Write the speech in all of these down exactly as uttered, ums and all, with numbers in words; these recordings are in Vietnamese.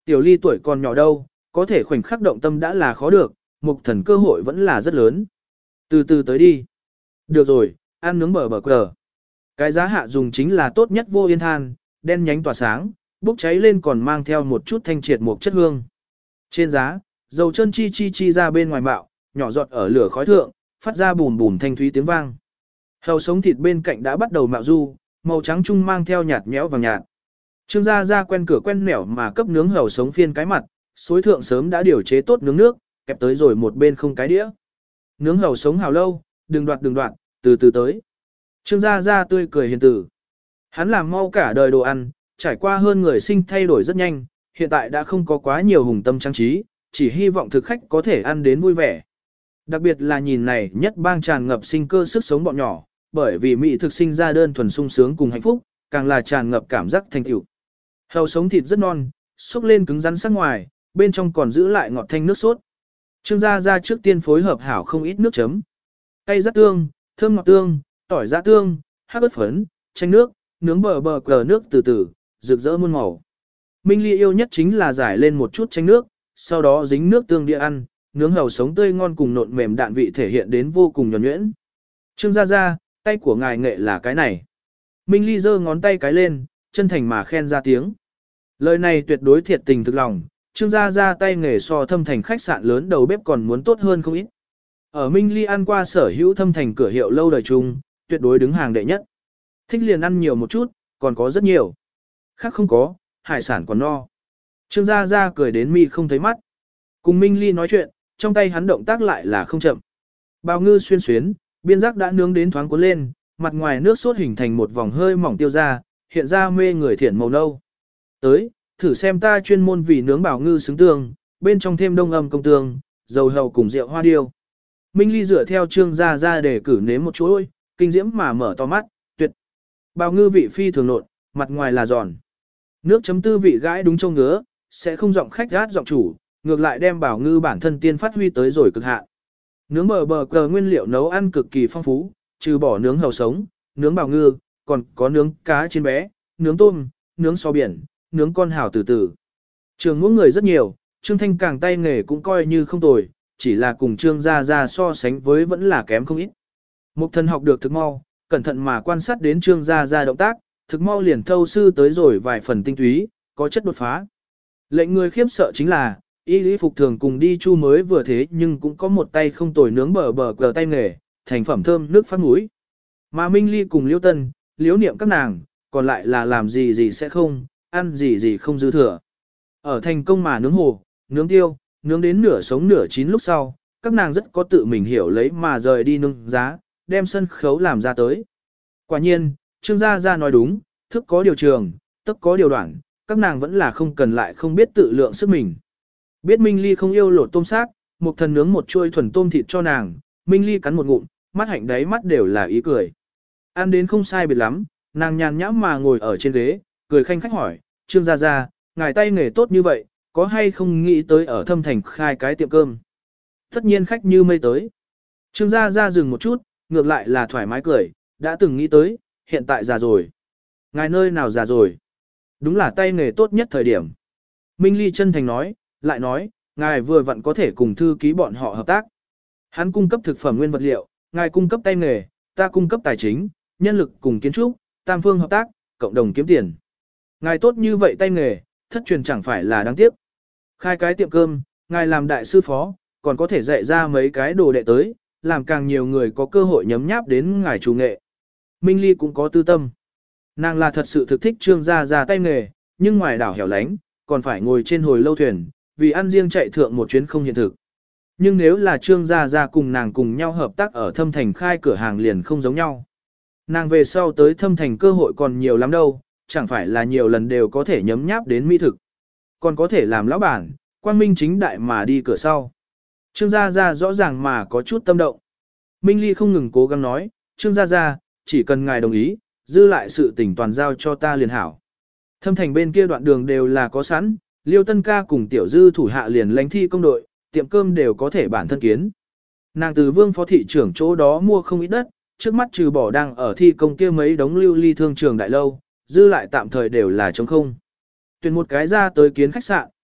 Tiểu Ly tuổi còn nhỏ đâu, có thể khoảnh khắc động tâm đã là khó được, Mục Thần cơ hội vẫn là rất lớn. Từ từ tới đi. Được rồi, ăn nướng bờ bờ cờ. Cái giá hạ dùng chính là tốt nhất vô yên than, đen nhánh tỏa sáng, bốc cháy lên còn mang theo một chút thanh triệt một chất hương. Trên giá, dầu chân chi chi chi ra bên ngoài bạo, nhỏ giọt ở lửa khói thượng, phát ra bùn bùn thanh thúy tiếng vang. Hầu sống thịt bên cạnh đã bắt đầu mạo du, màu trắng trung mang theo nhạt nhẽo vàng nhạt. Trương gia gia quen cửa quen nẻo mà cấp nướng hầu sống phiên cái mặt, xối thượng sớm đã điều chế tốt nướng nước, kẹp tới rồi một bên không cái đĩa. Nướng hầu sống hào lâu, đừng đoạt đừng đoạt, từ từ tới. Trương gia gia tươi cười hiền tử. Hắn làm mau cả đời đồ ăn, trải qua hơn người sinh thay đổi rất nhanh, hiện tại đã không có quá nhiều hùng tâm trang trí, chỉ hy vọng thực khách có thể ăn đến vui vẻ. Đặc biệt là nhìn này nhất bang tràn ngập sinh cơ sức sống bọn nhỏ, bởi vì mỹ thực sinh ra đơn thuần sung sướng cùng hạnh phúc, càng là tràn ngập cảm giác thành tựu. Hầu sống thịt rất non, xúc lên cứng rắn sắc ngoài, bên trong còn giữ lại ngọt thanh nước sốt. Trương gia gia trước tiên phối hợp hảo không ít nước chấm. Cay rắc tương, thơm ngọt tương, tỏi giã tương, hắc ớt phấn, chanh nước, nướng bờ bờ cờ nước từ từ, rực rỡ muôn màu. Minh Ly yêu nhất chính là giải lên một chút chanh nước, sau đó dính nước tương địa ăn, nướng hầu sống tươi ngon cùng nộn mềm đạn vị thể hiện đến vô cùng nhuần nhuyễn. Trương gia gia, tay của ngài nghệ là cái này. Minh Ly giơ ngón tay cái lên, chân thành mà khen ra tiếng. Lời này tuyệt đối thiệt tình thực lòng, Trương gia gia tay nghề so thâm thành khách sạn lớn đầu bếp còn muốn tốt hơn không ít. Ở Minh Ly ăn qua sở hữu thâm thành cửa hiệu lâu đời chung, tuyệt đối đứng hàng đệ nhất. Thích liền ăn nhiều một chút, còn có rất nhiều. Khác không có, hải sản còn no. Trương gia gia cười đến mi không thấy mắt. Cùng Minh Ly nói chuyện, trong tay hắn động tác lại là không chậm. Bào ngư xuyên xuyến, biên giác đã nướng đến thoáng cuốn lên, mặt ngoài nước sốt hình thành một vòng hơi mỏng tiêu ra, hiện ra mê người thiển màu nâu. Tới, thử xem ta chuyên môn vì nướng bào ngư xứng tương, bên trong thêm đông âm công tương, dầu hầu cùng rượu hoa điêu. Minh Ly dựa theo Trương gia gia để cử nếm một chuỗi, kinh diễm mà mở to mắt, tuyệt. Bào ngư vị phi thường nộn, mặt ngoài là giòn. Nước chấm tư vị gãi đúng châu ngứa, sẽ không giọng khách gát giọng chủ, ngược lại đem bào ngư bản thân tiên phát huy tới rồi cực hạn. Nướng bờ bờ cờ nguyên liệu nấu ăn cực kỳ phong phú, trừ bỏ nướng hầu sống, nướng bào ngư, còn có nướng cá chiên bé, nướng tôm, nướng sò biển, nướng con hào từ từ. Trường mỗi người rất nhiều, Trương Thanh Càng tay nghề cũng coi như không tồi, chỉ là cùng Trương gia gia so sánh với vẫn là kém không ít. Mục Thần học được thực mau, cẩn thận mà quan sát đến Trương gia gia động tác, thực mau liền thâu sư tới rồi vài phần tinh túy, có chất đột phá. Lệnh người khiếp sợ chính là, y lý phục thường cùng đi chu mới vừa thế nhưng cũng có một tay không tồi nướng bờ bờ cờ tay nghề, thành phẩm thơm nước phát mũi. Mà Minh Ly cùng Liễu Tân, Liễu Niệm các nàng, còn lại là làm gì gì sẽ không, ăn gì gì không dư thừa. Ở thành công mà nướng hồ, nướng tiêu, nướng đến nửa sống nửa chín lúc sau, các nàng rất có tự mình hiểu lấy mà rời đi nướng giá, đem sân khấu làm ra tới. Quả nhiên, Trương gia gia nói đúng, thức có điều trường, tức có điều đoạn, các nàng vẫn là không cần lại không biết tự lượng sức mình. Biết Minh Ly không yêu lột tôm xác, Mục Thần nướng một chuôi thuần tôm thịt cho nàng, Minh Ly cắn một ngụm, mắt hạnh đáy mắt đều là ý cười. Ăn đến không sai biệt lắm, nàng nhàn nhãm mà ngồi ở trên ghế, cười khanh khách hỏi, Trương gia gia, ngài tay nghề tốt như vậy, có hay không nghĩ tới ở Thâm Thành khai cái tiệm cơm? Tất nhiên khách như mây tới. Trương gia gia dừng một chút, ngược lại là thoải mái cười, đã từng nghĩ tới, hiện tại già rồi. Ngài nơi nào già rồi? Đúng là tay nghề tốt nhất thời điểm. Minh Ly chân thành nói, lại nói, ngài vừa vặn có thể cùng thư ký bọn họ hợp tác. Hắn cung cấp thực phẩm nguyên vật liệu, ngài cung cấp tay nghề, ta cung cấp tài chính, nhân lực cùng kiến trúc, tam phương hợp tác, cộng đồng kiếm tiền. Ngài tốt như vậy tay nghề, thất truyền chẳng phải là đáng tiếc. Khai cái tiệm cơm, ngài làm đại sư phó, còn có thể dạy ra mấy cái đồ đệ tới, làm càng nhiều người có cơ hội nhấm nháp đến ngài chủ nghệ. Minh Ly cũng có tư tâm. Nàng là thật sự thực thích Trương gia gia tay nghề, nhưng ngoài đảo hẻo lánh, còn phải ngồi trên hồi lâu thuyền, vì ăn riêng chạy thượng một chuyến không hiện thực. Nhưng nếu là Trương gia gia cùng nàng cùng nhau hợp tác ở Thâm Thành khai cửa hàng liền không giống nhau. Nàng về sau tới Thâm Thành cơ hội còn nhiều lắm đâu, chẳng phải là nhiều lần đều có thể nhấm nháp đến mỹ thực. Còn có thể làm lão bản, quang minh chính đại mà đi cửa sau. Trương gia gia rõ ràng mà có chút tâm động. Minh Ly không ngừng cố gắng nói, Trương gia gia, chỉ cần ngài đồng ý, dư lại sự tình toàn giao cho ta liền hảo. Thâm Thành bên kia đoạn đường đều là có sẵn, Liêu Tân ca cùng tiểu dư thủ hạ liền lãnh thi công đội, tiệm cơm đều có thể bản thân kiến. Nàng từ Vương phó thị trưởng chỗ đó mua không ít đất, trước mắt trừ bỏ đang ở thi công kia mấy đống lưu ly thương trường đại lâu, dư lại tạm thời đều là trống không. Tuyển một cái ra tới kiến khách sạn,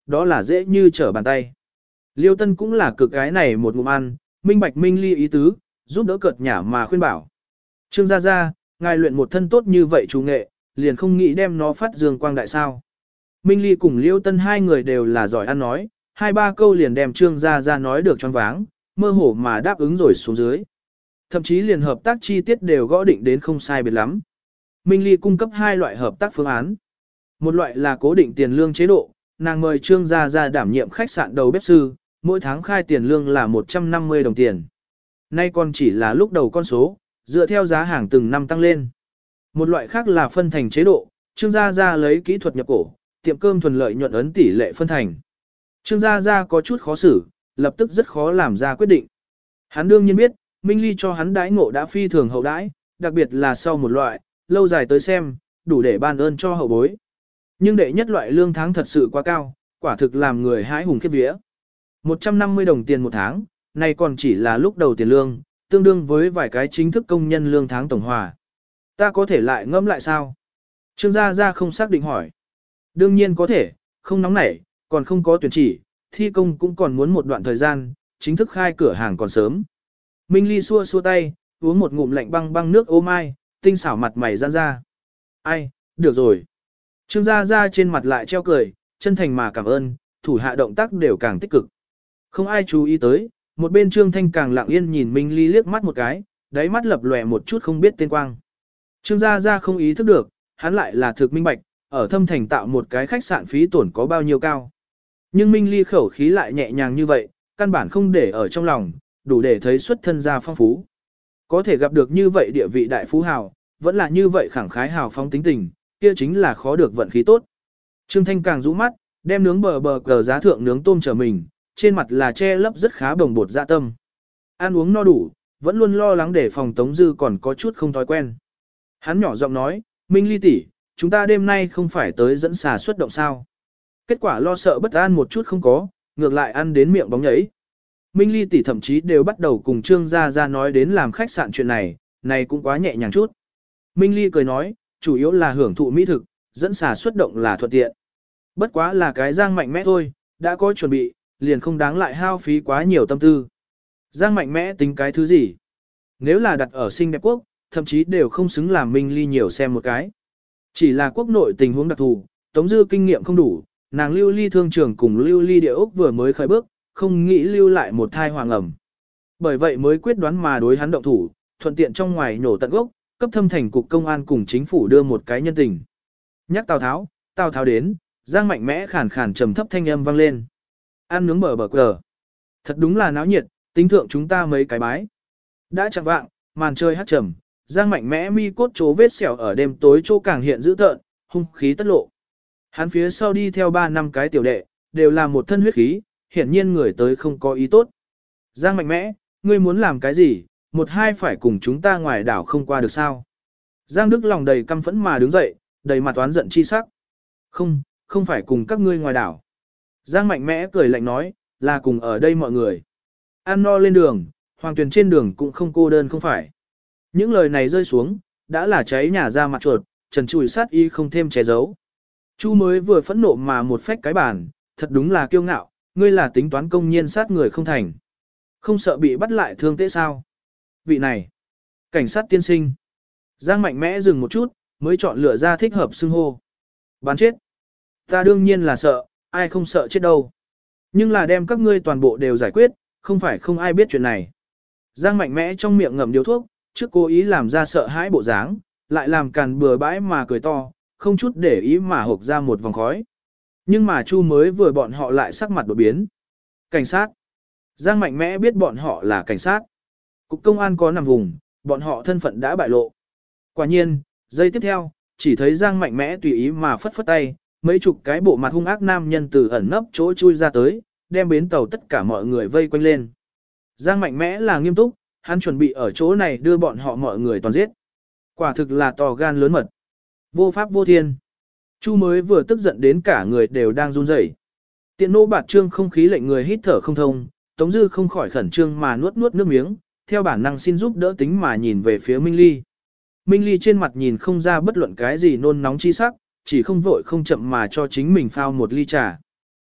đó là dễ như trở bàn tay. Liêu Tân cũng là cực cái này một ngụm ăn, minh bạch Minh Ly ý tứ, giúp đỡ cợt nhả mà khuyên bảo. Trương gia gia, ngài luyện một thân tốt như vậy chủ nghệ, liền không nghĩ đem nó phát dương quang đại sao. Minh Ly cùng Liêu Tân hai người đều là giỏi ăn nói, hai ba câu liền đem Trương gia gia nói được choáng váng, mơ hồ mà đáp ứng rồi xuống dưới. Thậm chí liền hợp tác chi tiết đều gõ định đến không sai biệt lắm. Minh Ly cung cấp hai loại hợp tác phương án. Một loại là cố định tiền lương chế độ, nàng mời Trương gia gia đảm nhiệm khách sạn đầu bếp sư, mỗi tháng khai tiền lương là một trăm năm mươi đồng tiền. Nay còn chỉ là lúc đầu con số, dựa theo giá hàng từng năm tăng lên. Một loại khác là phân thành chế độ, Trương gia gia lấy kỹ thuật nhập cổ, tiệm cơm thuần lợi nhuận ấn tỷ lệ phân thành. Trương gia gia có chút khó xử, lập tức rất khó làm ra quyết định. Hắn đương nhiên biết, Minh Ly cho hắn đãi ngộ đã phi thường hậu đãi, đặc biệt là sau một loại, lâu dài tới xem, đủ để ban ơn cho hậu bối. Nhưng đệ nhất loại lương tháng thật sự quá cao, quả thực làm người hái hùng khiếp vía. một trăm năm mươi đồng tiền một tháng, này còn chỉ là lúc đầu tiền lương, tương đương với vài cái chính thức công nhân lương tháng tổng hòa. Ta có thể lại ngẫm lại sao? Trương gia gia không xác định hỏi. Đương nhiên có thể, không nóng nảy, còn không có tuyển chỉ, thi công cũng còn muốn một đoạn thời gian, chính thức khai cửa hàng còn sớm. Minh Ly xua xua tay, uống một ngụm lạnh băng băng nước ô mai, tinh xảo mặt mày giãn ra. Ai, được rồi. Trương gia gia trên mặt lại treo cười, chân thành mà cảm ơn, thủ hạ động tác đều càng tích cực. Không ai chú ý tới, một bên Trương Thanh càng lặng yên nhìn Minh Ly liếc mắt một cái, đáy mắt lập lòe một chút không biết tên quang. Trương gia gia không ý thức được, hắn lại là thực minh bạch, ở thâm thành tạo một cái khách sạn phí tổn có bao nhiêu cao. Nhưng Minh Ly khẩu khí lại nhẹ nhàng như vậy, căn bản không để ở trong lòng, đủ để thấy xuất thân gia phong phú. Có thể gặp được như vậy địa vị đại phú hào, vẫn là như vậy khẳng khái hào phóng tính tình, kia chính là khó được vận khí tốt. Trương Thanh càng rũ mắt, đem nướng bờ bờ cờ giá thượng nướng tôm trở mình, trên mặt là che lấp rất khá bồng bột dạ tâm. Ăn uống no đủ, vẫn luôn lo lắng để phòng Tống Dư còn có chút không thói quen. Hắn nhỏ giọng nói, Minh Ly tỷ, chúng ta đêm nay không phải tới dẫn xà xuất động sao. Kết quả lo sợ bất an một chút không có, ngược lại ăn đến miệng bóng nhảy. Minh Ly tỷ thậm chí đều bắt đầu cùng Trương gia gia nói đến làm khách sạn chuyện này, này cũng quá nhẹ nhàng chút. Minh Ly cười nói, chủ yếu là hưởng thụ mỹ thực, dẫn xà xuất động là thuận tiện. Bất quá là cái Giang mạnh mẽ thôi, đã có chuẩn bị, liền không đáng lại hao phí quá nhiều tâm tư. Giang mạnh mẽ tính cái thứ gì? Nếu là đặt ở xinh đẹp quốc, thậm chí đều không xứng làm Minh Ly nhiều xem một cái. Chỉ là quốc nội tình huống đặc thù, Tống Dư kinh nghiệm không đủ, nàng lưu ly thương trường cùng lưu ly địa ốc vừa mới khởi bước, không nghĩ lưu lại một thai hoàng ẩm. Bởi vậy mới quyết đoán mà đối hắn động thủ, thuận tiện trong ngoài nổ tận gốc, cấp thâm thành cục công an cùng chính phủ đưa một cái nhân tình. Nhắc Tào Tháo, Tào Tháo đến, Giang mạnh mẽ khàn khàn trầm thấp thanh âm vang lên. Ăn nướng bờ bờ cờ. Thật đúng là náo nhiệt, tính thượng chúng ta mấy cái bái. Đã chẳng vạng, màn chơi hát trầm, Giang mạnh mẽ mi cốt chố vết sẹo ở đêm tối chỗ càng hiện dữ tợn, hung khí tất lộ. Hắn phía sau đi theo ba năm cái tiểu đệ, đều là một thân huyết khí, hiển nhiên người tới không có ý tốt. Giang mạnh mẽ, ngươi muốn làm cái gì, một hai phải cùng chúng ta ngoài đảo không qua được sao. Giang Đức lòng đầy căm phẫn mà đứng dậy, đầy mặt oán giận chi sắc. Không, không phải cùng các ngươi ngoài đảo. Giang mạnh mẽ cười lạnh nói, là cùng ở đây mọi người. Ăn no lên đường, hoàng tuyển trên đường cũng không cô đơn không phải. Những lời này rơi xuống, đã là cháy nhà ra mặt chuột, trần trùi sát y không thêm che giấu. Chu mới vừa phẫn nộ mà một phách cái bàn, thật đúng là kiêu ngạo, ngươi là tính toán công nhiên sát người không thành. Không sợ bị bắt lại thương tế sao? Vị này, cảnh sát tiên sinh. Giang mạnh mẽ dừng một chút, mới chọn lựa ra thích hợp xưng hô. Bán chết. Ta đương nhiên là sợ, ai không sợ chết đâu. Nhưng là đem các ngươi toàn bộ đều giải quyết, không phải không ai biết chuyện này. Giang mạnh mẽ trong miệng ngậm điếu thuốc, trước cố ý làm ra sợ hãi bộ dáng, lại làm càn bừa bãi mà cười to, không chút để ý mà hộc ra một vòng khói. Nhưng mà Chu mới vừa bọn họ lại sắc mặt đột biến. Cảnh sát. Giang mạnh mẽ biết bọn họ là cảnh sát. Cục công an có nằm vùng, bọn họ thân phận đã bại lộ. Quả nhiên, giây tiếp theo, chỉ thấy Giang mạnh mẽ tùy ý mà phất phất tay, mấy chục cái bộ mặt hung ác nam nhân từ ẩn nấp chỗ chui ra tới, đem bến tàu tất cả mọi người vây quanh lên. Giang mạnh mẽ là nghiêm túc, hắn chuẩn bị ở chỗ này đưa bọn họ mọi người toàn giết. Quả thực là to gan lớn mật. Vô pháp vô thiên. Chu mới vừa tức giận đến cả người đều đang run rẩy. Tiện nô bạt trương không khí lệnh người hít thở không thông, Tống Dư không khỏi khẩn trương mà nuốt nuốt nước miếng, theo bản năng xin giúp đỡ tính mà nhìn về phía Minh Ly. Minh Ly trên mặt nhìn không ra bất luận cái gì nôn nóng chi sắc, chỉ không vội không chậm mà cho chính mình phao một ly trà.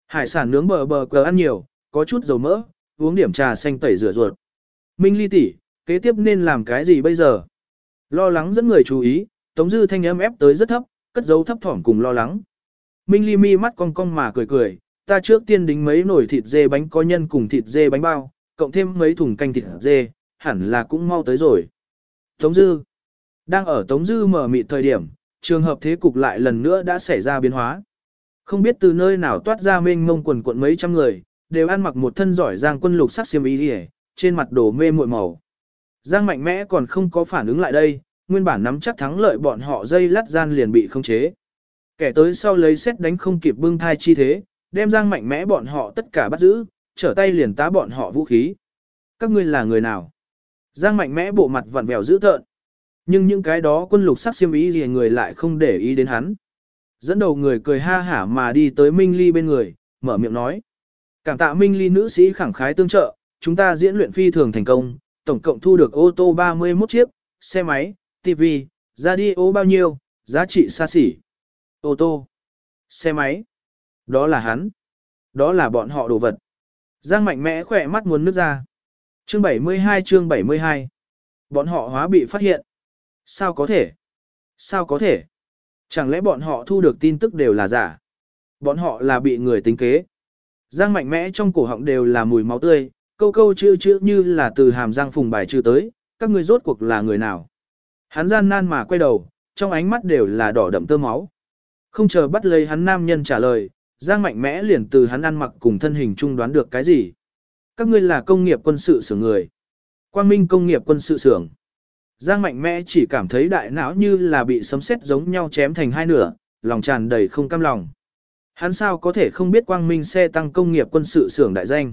Hải sản nướng bờ bờ cờ ăn nhiều, có chút dầu mỡ, uống điểm trà xanh tẩy rửa ruột. Minh Ly tỷ, kế tiếp nên làm cái gì bây giờ? Lo lắng dẫn người chú ý, Tống Dư thanh âm ép tới rất thấp, cất dấu thấp thỏm cùng lo lắng. Minh Ly mi mắt cong cong mà cười cười, ta trước tiên đính mấy nồi thịt dê bánh có nhân cùng thịt dê bánh bao, cộng thêm mấy thùng canh thịt dê, hẳn là cũng mau tới rồi. Tống Dư. Đang ở Tống Dư mở mịt thời điểm, trường hợp thế cục lại lần nữa đã xảy ra biến hóa. Không biết từ nơi nào toát ra mênh mông quần quận mấy trăm người, đều ăn mặc một thân giỏi giang quân lục sắc xiêm y đi, trên mặt đổ mê muội màu. Giang Mạnh Mẽ còn không có phản ứng lại đây, nguyên bản nắm chắc thắng lợi bọn họ dây lát gian liền bị khống chế. Kẻ tới sau lấy xét đánh không kịp bưng thai chi thế, đem Giang Mạnh Mẽ bọn họ tất cả bắt giữ, trở tay liền tá bọn họ vũ khí. Các ngươi là người nào? Giang Mạnh Mẽ bộ mặt vặn vẹo dữ tợn. Nhưng những cái đó quân lục sắc xiêm y gì người lại không để ý đến hắn. Dẫn đầu người cười ha hả mà đi tới Minh Ly bên người, mở miệng nói. Cảm tạ Minh Ly nữ sĩ khẳng khái tương trợ, chúng ta diễn luyện phi thường thành công, tổng cộng thu được ô tô ba mươi mốt chiếc, xe máy, tivi, radio bao nhiêu, giá trị xa xỉ. Ô tô, xe máy, đó là hắn, đó là bọn họ đồ vật. Giang Mạnh Mẽ khỏe mắt muốn nước ra. Chương bảy mươi hai chương bảy mươi hai. Bọn họ hóa bị phát hiện. Sao có thể? Sao có thể? Chẳng lẽ bọn họ thu được tin tức đều là giả? Bọn họ là bị người tính kế. Giang Mạnh Mẽ trong cổ họng đều là mùi máu tươi, câu câu chữ chữ như là từ hàm răng phùng bài trừ tới, các ngươi rốt cuộc là người nào? Hắn gian nan mà quay đầu, trong ánh mắt đều là đỏ đậm tơ máu. Không chờ bắt lấy hắn nam nhân trả lời, Giang Mạnh Mẽ liền từ hắn ăn mặc cùng thân hình chung đoán được cái gì? Các ngươi là công nghiệp quân sự xưởng người. Quang Minh công nghiệp quân sự xưởng. Giang Mạnh Mẽ chỉ cảm thấy đại não như là bị sấm sét giống nhau chém thành hai nửa, lòng tràn đầy không cam lòng. Hắn sao có thể không biết Quang Minh xe tăng công nghiệp quân sự xưởng đại danh.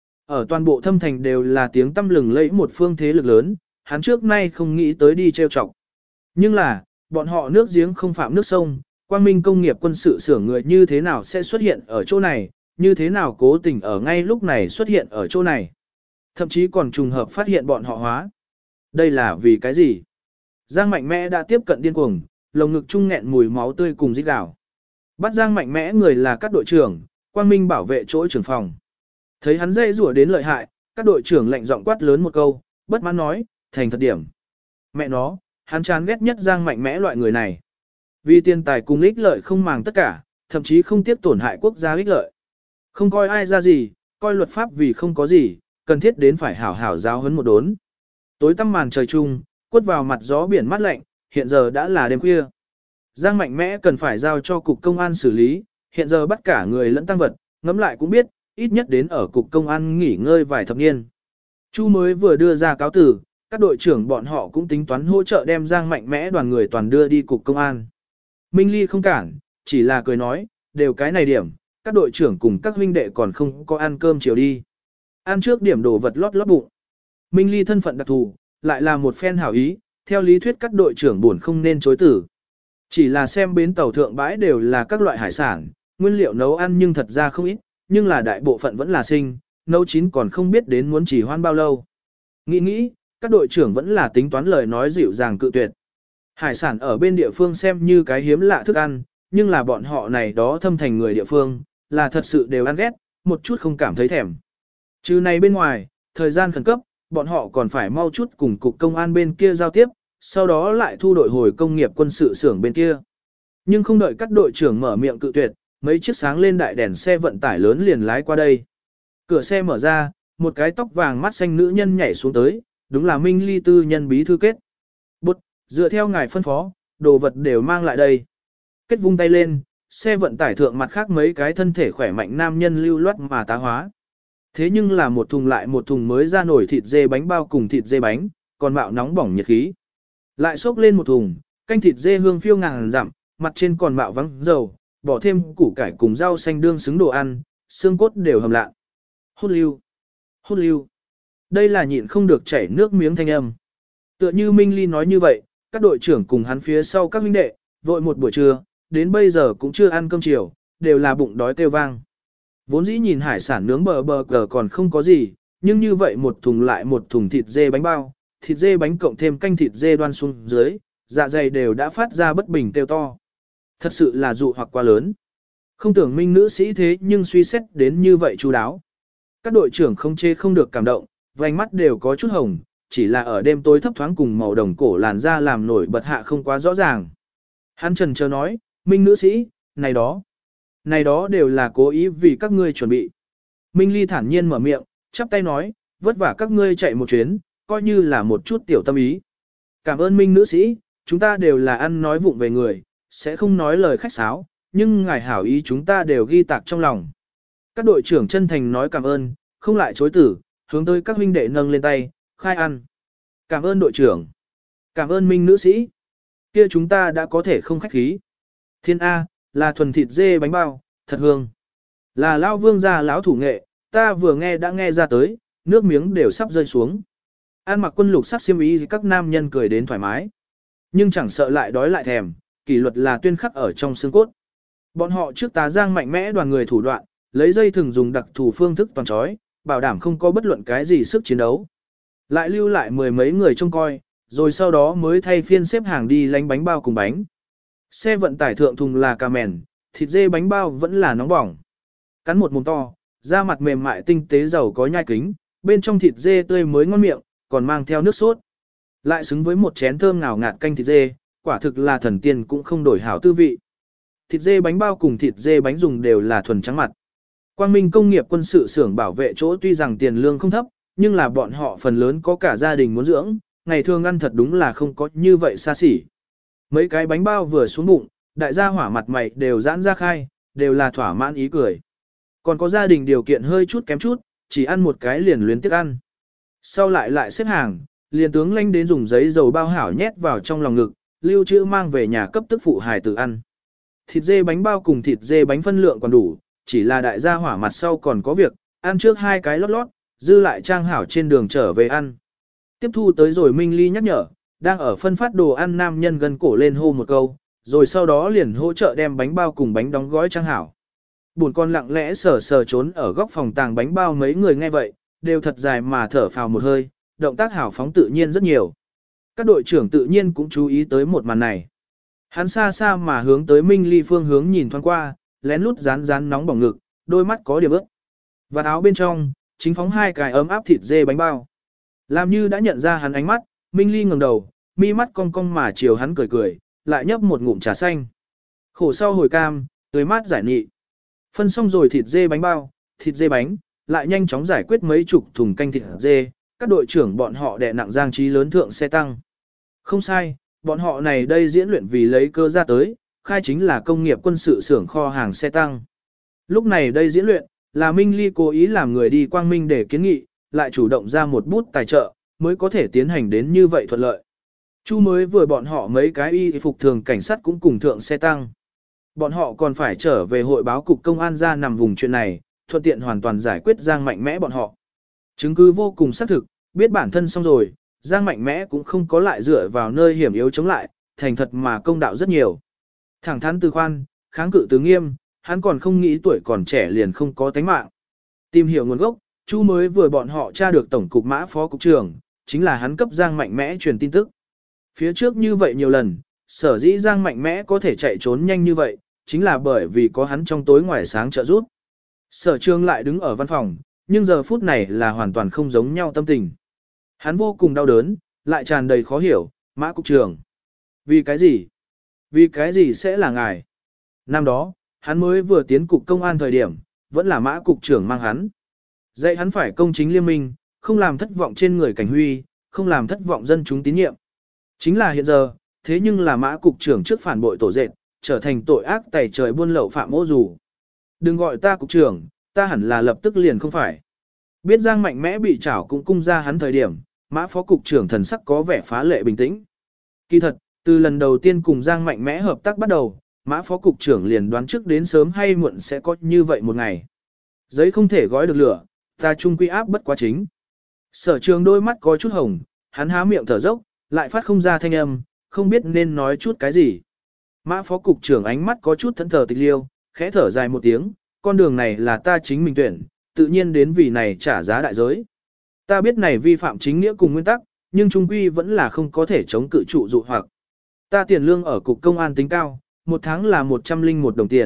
Ở toàn bộ thâm thành đều là tiếng tăm lừng lẫy một phương thế lực lớn, hắn trước nay không nghĩ tới đi trêu chọc. Nhưng là, bọn họ nước giếng không phạm nước sông, Quang Minh công nghiệp quân sự xưởng người như thế nào sẽ xuất hiện ở chỗ này, như thế nào cố tình ở ngay lúc này xuất hiện ở chỗ này. Thậm chí còn trùng hợp phát hiện bọn họ hóa. Đây là vì cái gì? Giang Mạnh Mẽ đã tiếp cận điên cuồng, lồng ngực trung nghẹn mùi máu tươi cùng rít gào. Bắt Giang Mạnh Mẽ người là các đội trưởng, Quang Minh bảo vệ chỗ trưởng phòng. Thấy hắn dây rủa đến lợi hại, các đội trưởng lạnh giọng quát lớn một câu, bất mãn nói, thành thật điểm. Mẹ nó, hắn chán ghét nhất Giang Mạnh Mẽ loại người này. Vì tiền tài cùng ích lợi không màng tất cả, thậm chí không tiếp tổn hại quốc gia ích lợi. Không coi ai ra gì, coi luật pháp vì không có gì, cần thiết đến phải hảo hảo giáo huấn một đốn. Tối tăm màn trời chung, quất vào mặt gió biển mát lạnh, hiện giờ đã là đêm khuya. Giang Mạnh Mẽ cần phải giao cho cục công an xử lý, hiện giờ bắt cả người lẫn tăng vật, ngẫm lại cũng biết, ít nhất đến ở cục công an nghỉ ngơi vài thập niên. Chu mới vừa đưa ra cáo tử, các đội trưởng bọn họ cũng tính toán hỗ trợ đem Giang Mạnh Mẽ đoàn người toàn đưa đi cục công an. Minh Ly không cản, chỉ là cười nói, đều cái này điểm, các đội trưởng cùng các huynh đệ còn không có ăn cơm chiều đi. Ăn trước điểm đồ vật lót lót bụng. Minh Ly thân phận đặc thù, lại là một phen hảo ý, theo lý thuyết các đội trưởng buồn không nên chối tử. Chỉ là xem bến tàu thượng bãi đều là các loại hải sản, nguyên liệu nấu ăn nhưng thật ra không ít, nhưng là đại bộ phận vẫn là sinh, nấu chín còn không biết đến muốn chỉ hoan bao lâu. Nghĩ nghĩ, các đội trưởng vẫn là tính toán lời nói dịu dàng cự tuyệt. Hải sản ở bên địa phương xem như cái hiếm lạ thức ăn, nhưng là bọn họ này đó thâm thành người địa phương, là thật sự đều ăn ghét, một chút không cảm thấy thèm. Trừ này bên ngoài, thời gian khẩn cấp, bọn họ còn phải mau chút cùng cục công an bên kia giao tiếp, sau đó lại thu đội hồi công nghiệp quân sự xưởng bên kia. Nhưng không đợi các đội trưởng mở miệng cự tuyệt, mấy chiếc sáng lên đại đèn xe vận tải lớn liền lái qua đây. Cửa xe mở ra, một cái tóc vàng mắt xanh nữ nhân nhảy xuống tới, đúng là Minh Ly tư nhân bí thư kết. Bút, dựa theo ngài phân phó, đồ vật đều mang lại đây. Kết vung tay lên, xe vận tải thượng mặt khác mấy cái thân thể khỏe mạnh nam nhân lưu loát mà tá hóa. Thế nhưng là một thùng lại một thùng mới ra nổi thịt dê bánh bao cùng thịt dê bánh, còn mạo nóng bỏng nhiệt khí. Lại xốc lên một thùng, canh thịt dê hương phiêu ngàn dặm, mặt trên còn mạo vắng dầu, bỏ thêm củ cải cùng rau xanh đương xứng đồ ăn, xương cốt đều hầm lạ. Hút lưu, hút lưu. Đây là nhịn không được chảy nước miếng thanh âm. Tựa như Minh Ly nói như vậy, các đội trưởng cùng hắn phía sau các huynh đệ, vội một buổi trưa, đến bây giờ cũng chưa ăn cơm chiều, đều là bụng đói kêu vang. Vốn dĩ nhìn hải sản nướng bờ bờ cờ còn không có gì, nhưng như vậy một thùng lại một thùng thịt dê bánh bao, thịt dê bánh cộng thêm canh thịt dê đoan xuống dưới, dạ dày đều đã phát ra bất bình kêu to. Thật sự là dụ hoặc quá lớn. Không tưởng Minh nữ sĩ thế nhưng suy xét đến như vậy chú đáo. Các đội trưởng không chê không được cảm động, vành mắt đều có chút hồng, chỉ là ở đêm tối thấp thoáng cùng màu đồng cổ làn da làm nổi bật hạ không quá rõ ràng. Hắn trần chờ nói, Minh nữ sĩ, này đó, này đó đều là cố ý vì các ngươi chuẩn bị. Minh Ly thản nhiên mở miệng, chắp tay nói, vất vả các ngươi chạy một chuyến, coi như là một chút tiểu tâm ý. Cảm ơn Minh nữ sĩ, chúng ta đều là ăn nói vụng về người, sẽ không nói lời khách sáo, nhưng ngài hảo ý chúng ta đều ghi tạc trong lòng. Các đội trưởng chân thành nói cảm ơn, không lại chối tử, hướng tới các huynh đệ nâng lên tay, khai ăn. Cảm ơn đội trưởng. Cảm ơn Minh nữ sĩ. Kia chúng ta đã có thể không khách khí. Thiên A, là thuần thịt dê bánh bao, thật hương. Là lão vương gia lão thủ nghệ, ta vừa nghe đã nghe ra tới, nước miếng đều sắp rơi xuống. An mặc quân lục sắc xiêm y các nam nhân cười đến thoải mái. Nhưng chẳng sợ lại đói lại thèm, kỷ luật là tuyên khắc ở trong xương cốt. Bọn họ trước tá giang mạnh mẽ đoàn người thủ đoạn, lấy dây thừng dùng đặc thù phương thức toàn trói, bảo đảm không có bất luận cái gì sức chiến đấu. Lại lưu lại mười mấy người trông coi, rồi sau đó mới thay phiên xếp hàng đi lánh bánh bao cùng bánh. Xe vận tải thượng thùng là cà mèn, thịt dê bánh bao vẫn là nóng bỏng. Cắn một mồm to, da mặt mềm mại tinh tế giàu có nhai kính, bên trong thịt dê tươi mới ngon miệng, còn mang theo nước sốt. Lại xứng với một chén thơm ngào ngạt canh thịt dê, quả thực là thần tiên cũng không đổi hảo tư vị. Thịt dê bánh bao cùng thịt dê bánh dùng đều là thuần trắng mặt. Quang Minh công nghiệp quân sự xưởng bảo vệ chỗ tuy rằng tiền lương không thấp, nhưng là bọn họ phần lớn có cả gia đình muốn dưỡng, ngày thường ăn thật đúng là không có như vậy xa xỉ. Mấy cái bánh bao vừa xuống bụng, đại gia hỏa mặt mày đều giãn ra khai, đều là thỏa mãn ý cười. Còn có gia đình điều kiện hơi chút kém chút, chỉ ăn một cái liền luyến tiếc ăn. Sau lại lại xếp hàng, liền tướng lãnh đến dùng giấy dầu bao hảo nhét vào trong lòng ngực, lưu trữ mang về nhà cấp tức phụ hài tử ăn. Thịt dê bánh bao cùng thịt dê bánh phân lượng còn đủ, chỉ là đại gia hỏa mặt sau còn có việc, ăn trước hai cái lót lót, dư lại trang hảo trên đường trở về ăn. Tiếp thu tới rồi Minh Ly nhắc nhở, đang ở phân phát đồ ăn nam nhân gần cổ lên hô một câu, rồi sau đó liền hỗ trợ đem bánh bao cùng bánh đóng gói trang hảo. Buồn con lặng lẽ sờ sờ trốn ở góc phòng tàng bánh bao mấy người nghe vậy, đều thật dài mà thở phào một hơi, động tác hảo phóng tự nhiên rất nhiều. Các đội trưởng tự nhiên cũng chú ý tới một màn này. Hắn xa xa mà hướng tới Minh Ly phương hướng nhìn thoáng qua, lén lút rán rán nóng bỏng ngực, đôi mắt có điểm ướt. Và áo bên trong, chính phóng hai cái ấm áp thịt dê bánh bao. Làm như đã nhận ra hắn ánh mắt, Minh Ly ngẩng đầu, mi mắt cong cong mà chiều hắn cười cười, lại nhấp một ngụm trà xanh. Khổ sau hồi cam, tươi mát giải nị. Phân xong rồi thịt dê bánh bao, thịt dê bánh, lại nhanh chóng giải quyết mấy chục thùng canh thịt dê, các đội trưởng bọn họ đè nặng giang trí lớn thượng xe tăng. Không sai, bọn họ này đây diễn luyện vì lấy cơ ra tới, khai chính là công nghiệp quân sự xưởng kho hàng xe tăng. Lúc này đây diễn luyện, là Minh Ly cố ý làm người đi Quang Minh để kiến nghị, lại chủ động ra một bút tài trợ, mới có thể tiến hành đến như vậy thuận lợi. Chu mới vừa bọn họ mấy cái y phục thường cảnh sát cũng cùng thượng xe tăng. Bọn họ còn phải trở về hội báo cục công an ra nằm vùng chuyện này, thuận tiện hoàn toàn giải quyết Giang Mạnh Mẽ bọn họ. Chứng cứ vô cùng xác thực, biết bản thân xong rồi, Giang Mạnh Mẽ cũng không có lại dựa vào nơi hiểm yếu chống lại, thành thật mà công đạo rất nhiều. Thẳng thắn từ khoan, kháng cự từ nghiêm, hắn còn không nghĩ tuổi còn trẻ liền không có tánh mạng. Tìm hiểu nguồn gốc, Chu mới vừa bọn họ tra được tổng cục mã phó cục trưởng, chính là hắn cấp Giang Mạnh Mẽ truyền tin tức. Phía trước như vậy nhiều lần, sở dĩ Giang Mạnh Mẽ có thể chạy trốn nhanh như vậy, chính là bởi vì có hắn trong tối ngoài sáng trợ giúp. Sở Trường lại đứng ở văn phòng, nhưng giờ phút này là hoàn toàn không giống nhau tâm tình. Hắn vô cùng đau đớn, lại tràn đầy khó hiểu, Mã cục trưởng. Vì cái gì? Vì cái gì sẽ là ngài? Năm đó, hắn mới vừa tiến cục công an thời điểm, vẫn là Mã cục trưởng mang hắn. Dạy hắn phải công chính liên minh, không làm thất vọng trên người cảnh huy, không làm thất vọng dân chúng tín nhiệm. Chính là hiện giờ, thế nhưng là Mã cục trưởng trước phản bội tổ dệt, trở thành tội ác tày trời buôn lậu phạm ô dù. Đừng gọi ta cục trưởng, ta hẳn là lập tức liền không phải. Biết Giang Mạnh Mẽ bị trảo cũng cung ra hắn thời điểm, Mã phó cục trưởng thần sắc có vẻ phá lệ bình tĩnh. Kỳ thật, từ lần đầu tiên cùng Giang Mạnh Mẽ hợp tác bắt đầu, Mã phó cục trưởng liền đoán trước đến sớm hay muộn sẽ có như vậy một ngày. Giấy không thể gói được lửa, ta chung quy áp bất quá chính. Sở Trường đôi mắt có chút hồng, hắn há miệng thở dốc, lại phát không ra thanh âm, không biết nên nói chút cái gì. Mã phó cục trưởng ánh mắt có chút thẫn thờ tịch liêu, khẽ thở dài một tiếng, con đường này là ta chính mình tuyển, tự nhiên đến vì này trả giá đại giới. Ta biết này vi phạm chính nghĩa cùng nguyên tắc, nhưng trung quy vẫn là không có thể chống cự trụ dụ hoặc. Ta tiền lương ở cục công an tính cao, một tháng là một trăm linh một đồng tiền,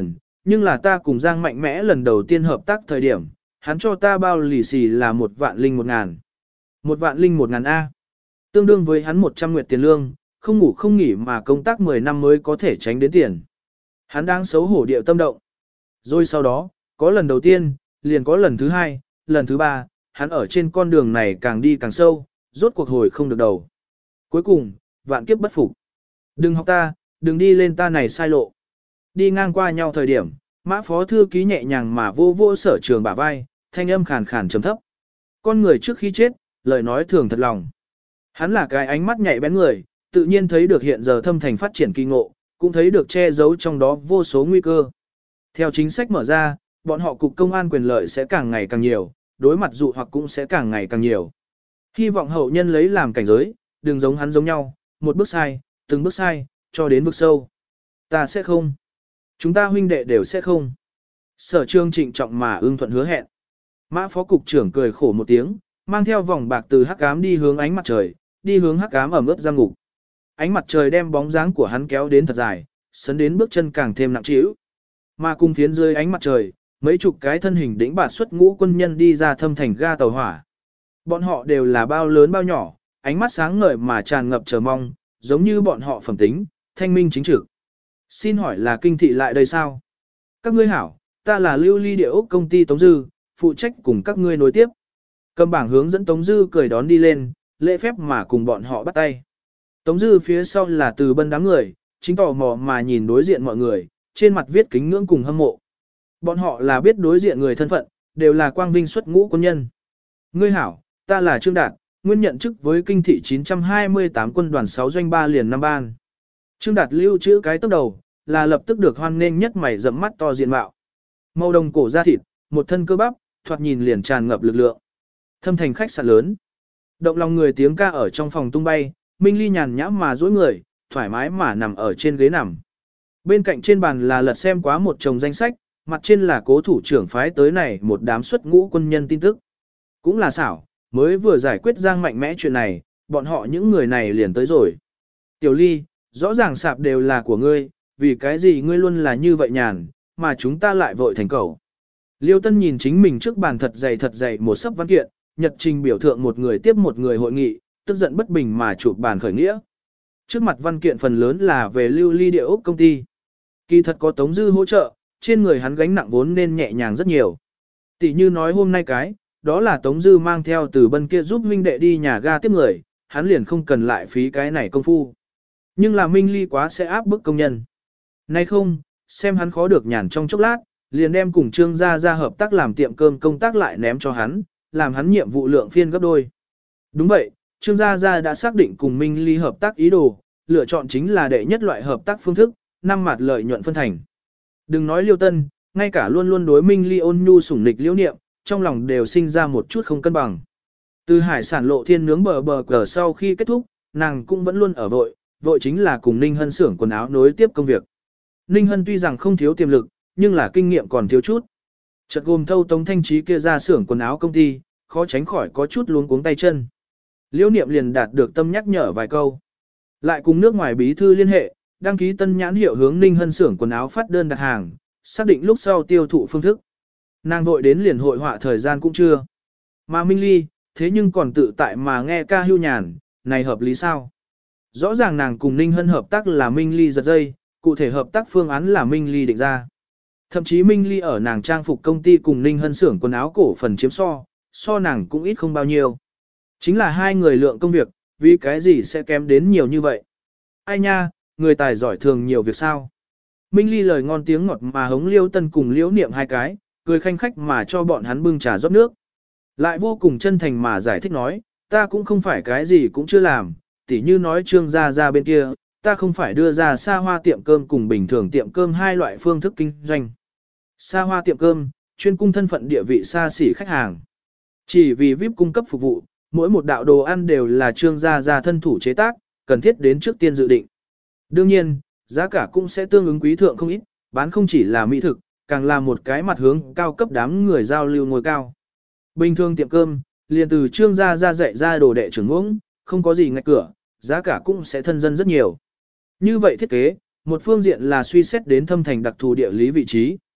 nhưng là ta cùng Giang Mạnh Mẽ lần đầu tiên hợp tác thời điểm, hắn cho ta bao lì xì là một vạn linh một ngàn. Một vạn linh một ngàn A. Tương đương với hắn một trăm nguyệt tiền lương, không ngủ không nghỉ mà công tác mười năm mới có thể tránh đến tiền. Hắn đang xấu hổ điệu tâm động. Rồi sau đó, có lần đầu tiên, liền có lần thứ hai, lần thứ ba, hắn ở trên con đường này càng đi càng sâu, rốt cuộc hồi không được đầu. Cuối cùng, vạn kiếp bất phục. Đừng học ta, đừng đi lên ta này sai lộ. Đi ngang qua nhau thời điểm, Mã phó thư ký nhẹ nhàng mà vô vô Sở Trường bả vai, thanh âm khàn khàn trầm thấp. Con người trước khi chết, lời nói thường thật lòng. Hắn là cái ánh mắt nhạy bén người, tự nhiên thấy được hiện giờ thâm thành phát triển kỳ ngộ, cũng thấy được che giấu trong đó vô số nguy cơ. Theo chính sách mở ra, bọn họ cục công an quyền lợi sẽ càng ngày càng nhiều, đối mặt dụ hoặc cũng sẽ càng ngày càng nhiều. Hy vọng hậu nhân lấy làm cảnh giới, đừng giống hắn giống nhau, một bước sai, từng bước sai, cho đến vực sâu. Ta sẽ không. Chúng ta huynh đệ đều sẽ không. Sở Trường trịnh trọng mà ưng thuận hứa hẹn. Mã phó cục trưởng cười khổ một tiếng, mang theo vòng bạc từ hắc ám đi hướng ánh mặt trời, đi hướng hắc ám ẩm ướt giam ngục. Ánh mặt trời đem bóng dáng của hắn kéo đến thật dài, sấn đến bước chân càng thêm nặng trĩu. Mà cùng phiến dưới ánh mặt trời, mấy chục cái thân hình đỉnh bạt xuất ngũ quân nhân đi ra thâm thành ga tàu hỏa. Bọn họ đều là bao lớn bao nhỏ, ánh mắt sáng ngời mà tràn ngập chờ mong, giống như bọn họ phẩm tính, thanh minh chính trực. Xin hỏi là kinh thị lại đây sao? Các ngươi hảo, ta là Lưu Ly Địa Ốc công ty Tống Dư, phụ trách cùng các ngươi nối tiếp. Cầm bảng hướng dẫn Tống Dư cười đón đi lên, lễ phép mà cùng bọn họ bắt tay. Tống Dư phía sau là Từ Bân đám người, chính tò mò mà nhìn đối diện mọi người, trên mặt viết kính ngưỡng cùng hâm mộ. Bọn họ là biết đối diện người thân phận, đều là quang vinh xuất ngũ quân nhân. Ngươi hảo, ta là Trương Đạt, nguyên nhận chức với kinh thị chín trăm hai mươi tám quân đoàn sáu doanh ba liền năm ban. Trương Đạt lưu trữ cái tốc đầu, là lập tức được hoan nghênh nhất mày rậm mắt to diện mạo. Màu đồng cổ da thịt, một thân cơ bắp, thoạt nhìn liền tràn ngập lực lượng. Thâm thành khách sạn lớn. Động lòng người tiếng ca ở trong phòng tung bay, Minh Ly nhàn nhã mà duỗi người, thoải mái mà nằm ở trên ghế nằm. Bên cạnh trên bàn là lật xem quá một chồng danh sách, mặt trên là cố thủ trưởng phái tới này một đám xuất ngũ quân nhân tin tức. Cũng là xảo, mới vừa giải quyết Giang Mạnh Mẽ chuyện này, bọn họ những người này liền tới rồi. Tiểu Ly, rõ ràng sạp đều là của ngươi, vì cái gì ngươi luôn là như vậy nhàn, mà chúng ta lại vội thành cầu. Liêu Tân nhìn chính mình trước bàn thật dày thật dày một sấp văn kiện, nhật trình biểu thượng một người tiếp một người hội nghị, tức giận bất bình mà chụp bàn khởi nghĩa. Trước mặt văn kiện phần lớn là về Lưu Ly Địa Ốc công ty. Kỳ thật có Tống Dư hỗ trợ, trên người hắn gánh nặng vốn nên nhẹ nhàng rất nhiều. Tỷ như nói hôm nay cái, đó là Tống Dư mang theo từ bên kia giúp huynh đệ đi nhà ga tiếp người, hắn liền không cần lại phí cái này công phu. Nhưng là Minh Ly quá sẽ áp bức công nhân. Nay không, xem hắn khó được nhàn trong chốc lát, liền đem cùng Trương Gia Gia hợp tác làm tiệm cơm công tác lại ném cho hắn, làm hắn nhiệm vụ lượng phiên gấp đôi. Đúng vậy, Trương Gia Gia đã xác định cùng Minh Ly hợp tác ý đồ, lựa chọn chính là đệ nhất loại hợp tác phương thức, năm mặt lợi nhuận phân thành. Đừng nói Liêu Tân, ngay cả luôn luôn đối Minh Ly ôn nhu sủng nịch liễu niệm, trong lòng đều sinh ra một chút không cân bằng. Từ hải sản lộ thiên nướng bờ bờ cờ sau khi kết thúc, nàng cũng vẫn luôn ở vội, vội chính là cùng Ninh Hân xưởng quần áo nối tiếp công việc. Ninh Hân tuy rằng không thiếu tiềm lực, nhưng là kinh nghiệm còn thiếu chút. Chợt gồm thâu Tống Thanh Trí kia ra xưởng quần áo công ty, khó tránh khỏi có chút luống cuống tay chân. Liễu niệm liền đạt được tâm nhắc nhở vài câu. Lại cùng nước ngoài bí thư liên hệ, đăng ký tân nhãn hiệu hướng Ninh Hân xưởng quần áo phát đơn đặt hàng, xác định lúc sau tiêu thụ phương thức. Nàng vội đến liền hội họa thời gian cũng chưa. Mà Minh Ly, thế nhưng còn tự tại mà nghe ca hưu nhàn, này hợp lý sao? Rõ ràng nàng cùng Ninh Hân hợp tác là Minh Ly giật dây, cụ thể hợp tác phương án là Minh Ly định ra. Thậm chí Minh Ly ở nàng trang phục công ty cùng Ninh Hân xưởng quần áo cổ phần chiếm so, so nàng cũng ít không bao nhiêu. Chính là hai người lượng công việc, vì cái gì sẽ kém đến nhiều như vậy? Ai nha, người tài giỏi thường nhiều việc sao? Minh Ly lời ngon tiếng ngọt mà hống Liêu Tân cùng Liễu Niệm hai cái, cười khanh khách mà cho bọn hắn bưng trà rót nước. Lại vô cùng chân thành mà giải thích nói, ta cũng không phải cái gì cũng chưa làm, tỉ như nói Trương Gia Gia bên kia, ta không phải đưa ra xa hoa tiệm cơm cùng bình thường tiệm cơm hai loại phương thức kinh doanh. Xa hoa tiệm cơm, chuyên cung thân phận địa vị xa xỉ khách hàng. Chỉ vì vi ai pi cung cấp phục vụ, mỗi một đạo đồ ăn đều là Trương Gia Gia thân thủ chế tác, cần thiết đến trước tiên dự định. Đương nhiên, giá cả cũng sẽ tương ứng quý thượng không ít, bán không chỉ là mỹ thực, càng là một cái mặt hướng cao cấp đám người giao lưu ngồi cao. Bình thường tiệm cơm, liền từ Trương Gia Gia dạy ra đồ đệ trưởng uống, không có gì ngạch cửa, giá cả cũng sẽ thân dân rất nhiều. Như vậy thiết kế, một phương diện là suy xét đến thâm thành đặc thù địa lý vị trí.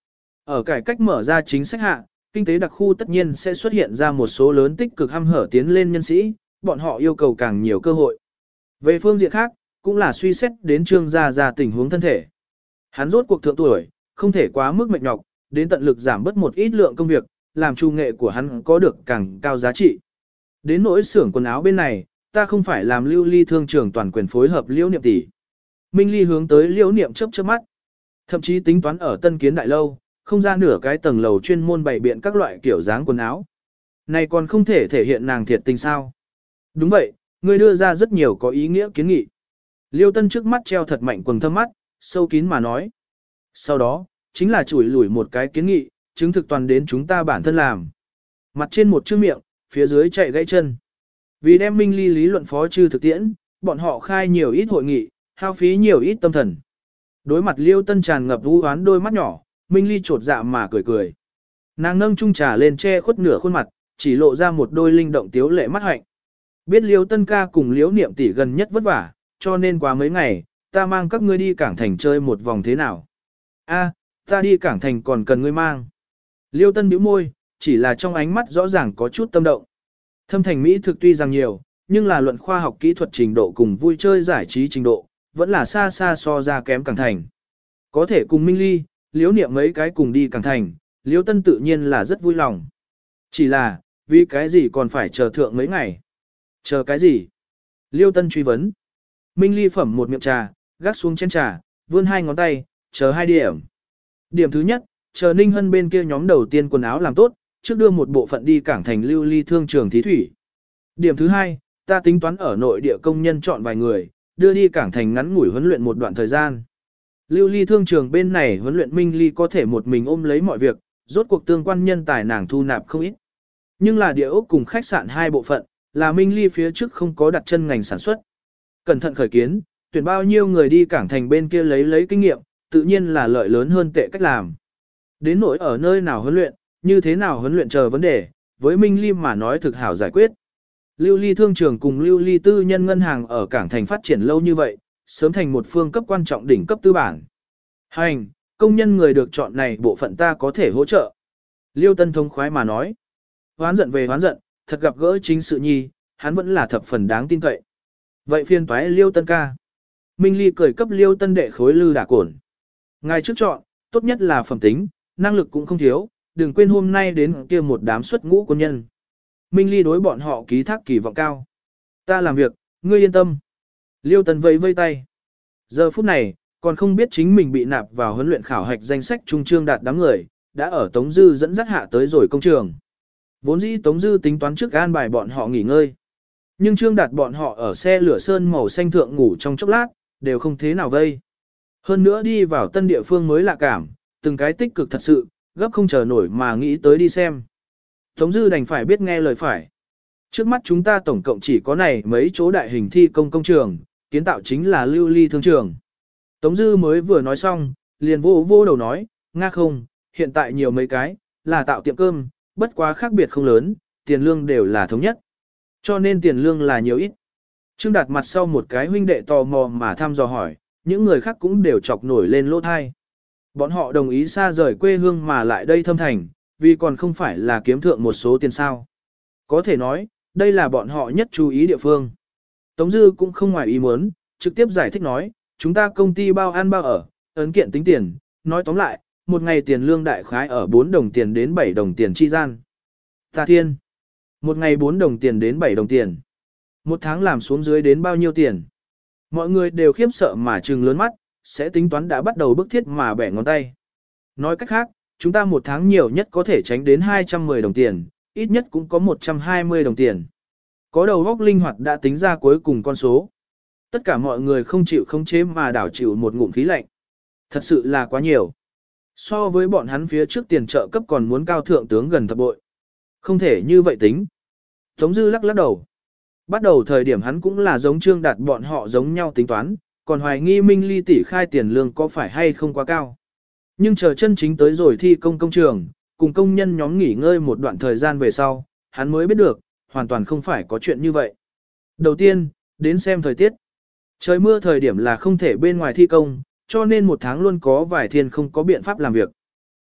Ở cải cách mở ra chính sách hạ, kinh tế đặc khu tất nhiên sẽ xuất hiện ra một số lớn tích cực hăm hở tiến lên nhân sĩ, bọn họ yêu cầu càng nhiều cơ hội. Về phương diện khác, cũng là suy xét đến Trương Gia Gia tình huống thân thể. Hắn rốt cuộc thượng tuổi, không thể quá mức mệt nhọc, đến tận lực giảm bớt một ít lượng công việc, làm chu nghệ của hắn có được càng cao giá trị. Đến nỗi xưởng quần áo bên này, ta không phải làm Lưu Ly thương trưởng toàn quyền phối hợp Liễu Niệm tỷ. Minh Ly hướng tới Liễu Niệm chớp chớp mắt. Thậm chí tính toán ở Tân Kiến đại lâu, không ra nửa cái tầng lầu chuyên môn bày biện các loại kiểu dáng quần áo. Này còn không thể thể hiện nàng thiệt tình sao? Đúng vậy, ngươi đưa ra rất nhiều có ý nghĩa kiến nghị. Liêu Tân trước mắt treo thật mạnh quầng thâm mắt, sâu kín mà nói. Sau đó, chính là chủi lủi một cái kiến nghị, chứng thực toàn đến chúng ta bản thân làm. Mặt trên một chữ miệng, phía dưới chạy gãy chân. Vì đem Minh Ly lý luận phó chư thực tiễn, bọn họ khai nhiều ít hội nghị, hao phí nhiều ít tâm thần. Đối mặt Liêu Tân tràn ngập u hoán đôi mắt nhỏ, Minh Ly trột dạ mà cười cười. Nàng nâng chung trà lên che khuất nửa khuôn mặt, chỉ lộ ra một đôi linh động tiếu lệ mắt hạnh. Biết Liêu Tân ca cùng Liễu Niệm tỷ gần nhất vất vả, cho nên qua mấy ngày, ta mang các ngươi đi cảng thành chơi một vòng thế nào? A, ta đi cảng thành còn cần ngươi mang. Liêu Tân bĩu môi, chỉ là trong ánh mắt rõ ràng có chút tâm động. Thâm thành Mỹ thực tuy rằng nhiều, nhưng là luận khoa học kỹ thuật trình độ cùng vui chơi giải trí trình độ, vẫn là xa xa so ra kém cảng thành. Có thể cùng Minh Ly, Liễu Niệm mấy cái cùng đi cảng thành, Liêu Tân tự nhiên là rất vui lòng. Chỉ là, vì cái gì còn phải chờ thượng mấy ngày? Chờ cái gì? Liêu Tân truy vấn. Minh Ly phẩm một miệng trà, gác xuống chén trà, vươn hai ngón tay, chờ hai điểm. Điểm thứ nhất, chờ Ninh Hân bên kia nhóm đầu tiên quần áo làm tốt, trước đưa một bộ phận đi cảng thành Lưu Ly thương trường thí thủy. Điểm thứ hai, ta tính toán ở nội địa công nhân chọn vài người, đưa đi cảng thành ngắn ngủi huấn luyện một đoạn thời gian. Lưu Ly thương trường bên này huấn luyện Minh Ly có thể một mình ôm lấy mọi việc, rốt cuộc tương quan nhân tài nàng thu nạp không ít. Nhưng là địa ốc cùng khách sạn hai bộ phận, là Minh Ly phía trước không có đặt chân ngành sản xuất. Cẩn thận khởi kiến, tuyển bao nhiêu người đi cảng thành bên kia lấy lấy kinh nghiệm, tự nhiên là lợi lớn hơn tệ cách làm. Đến nỗi ở nơi nào huấn luyện, như thế nào huấn luyện chờ vấn đề, với Minh Ly mà nói thực hảo giải quyết. Lưu Ly thương trường cùng Lưu Ly tư nhân ngân hàng ở cảng thành phát triển lâu như vậy, sớm thành một phương cấp quan trọng đỉnh cấp tư bản. Hành, công nhân người được chọn này bộ phận ta có thể hỗ trợ. Liêu Tân thông khoái mà nói. Hoán giận về hoán giận, thật gặp gỡ chính sự nhi, hắn vẫn là thập phần đáng tin cậy. Vậy phiên toái Liêu Tân ca. Minh Ly cười cấp Liêu Tân đệ khối lư đả cổn. Ngài trước chọn, tốt nhất là phẩm tính, năng lực cũng không thiếu, đừng quên hôm nay đến kia một đám xuất ngũ quân nhân. Minh Ly đối bọn họ ký thác kỳ vọng cao. Ta làm việc, ngươi yên tâm. Liêu Tân vẫy vây tay. Giờ phút này, còn không biết chính mình bị nạp vào huấn luyện khảo hạch danh sách trung trương đạt đám người, đã ở Tống Dư dẫn dắt hạ tới rồi công trường. Vốn dĩ Tống Dư tính toán trước an bài bọn họ nghỉ ngơi. Nhưng Trương Đạt bọn họ ở xe lửa sơn màu xanh thượng ngủ trong chốc lát, đều không thế nào vây. Hơn nữa đi vào tân địa phương mới lạ cảm, từng cái tích cực thật sự, gấp không chờ nổi mà nghĩ tới đi xem. Tống Dư đành phải biết nghe lời phải. Trước mắt chúng ta tổng cộng chỉ có này mấy chỗ đại hình thi công công trường, kiến tạo chính là Lưu Ly thương trường. Tống Dư mới vừa nói xong, liền vô vô đầu nói, nga không, hiện tại nhiều mấy cái, là tạo tiệm cơm, bất quá khác biệt không lớn, tiền lương đều là thống nhất. Cho nên tiền lương là nhiều ít. Trương Đạt mặt sau một cái huynh đệ tò mò mà thăm dò hỏi, những người khác cũng đều chọc nổi lên lỗ thai. Bọn họ đồng ý xa rời quê hương mà lại đây thâm thành, vì còn không phải là kiếm thượng một số tiền sao. Có thể nói, đây là bọn họ nhất chú ý địa phương. Tống Dư cũng không ngoài ý muốn, trực tiếp giải thích nói, chúng ta công ty bao ăn bao ở, ấn kiện tính tiền, nói tóm lại, một ngày tiền lương đại khái ở bốn đồng tiền đến bảy đồng tiền chi gian. Ta thiên! Một ngày bốn đồng tiền đến bảy đồng tiền. Một tháng làm xuống dưới đến bao nhiêu tiền? Mọi người đều khiếp sợ mà trừng lớn mắt, sẽ tính toán đã bắt đầu bức thiết mà bẻ ngón tay. Nói cách khác, chúng ta một tháng nhiều nhất có thể tránh đến hai trăm mười đồng tiền, ít nhất cũng có một trăm hai mươi đồng tiền. Có đầu góc linh hoạt đã tính ra cuối cùng con số. Tất cả mọi người không chịu không chế mà đảo chịu một ngụm khí lạnh. Thật sự là quá nhiều. So với bọn hắn phía trước tiền trợ cấp còn muốn cao thượng tướng gần thập bội. Không thể như vậy tính. Tống Dư lắc lắc đầu. Bắt đầu thời điểm hắn cũng là giống Trương Đạt bọn họ giống nhau tính toán, còn hoài nghi Minh Ly tỷ khai tiền lương có phải hay không quá cao. Nhưng chờ chân chính tới rồi thi công công trường, cùng công nhân nhóm nghỉ ngơi một đoạn thời gian về sau, hắn mới biết được, hoàn toàn không phải có chuyện như vậy. Đầu tiên, đến xem thời tiết. Trời mưa thời điểm là không thể bên ngoài thi công, cho nên một tháng luôn có vài thiên không có biện pháp làm việc.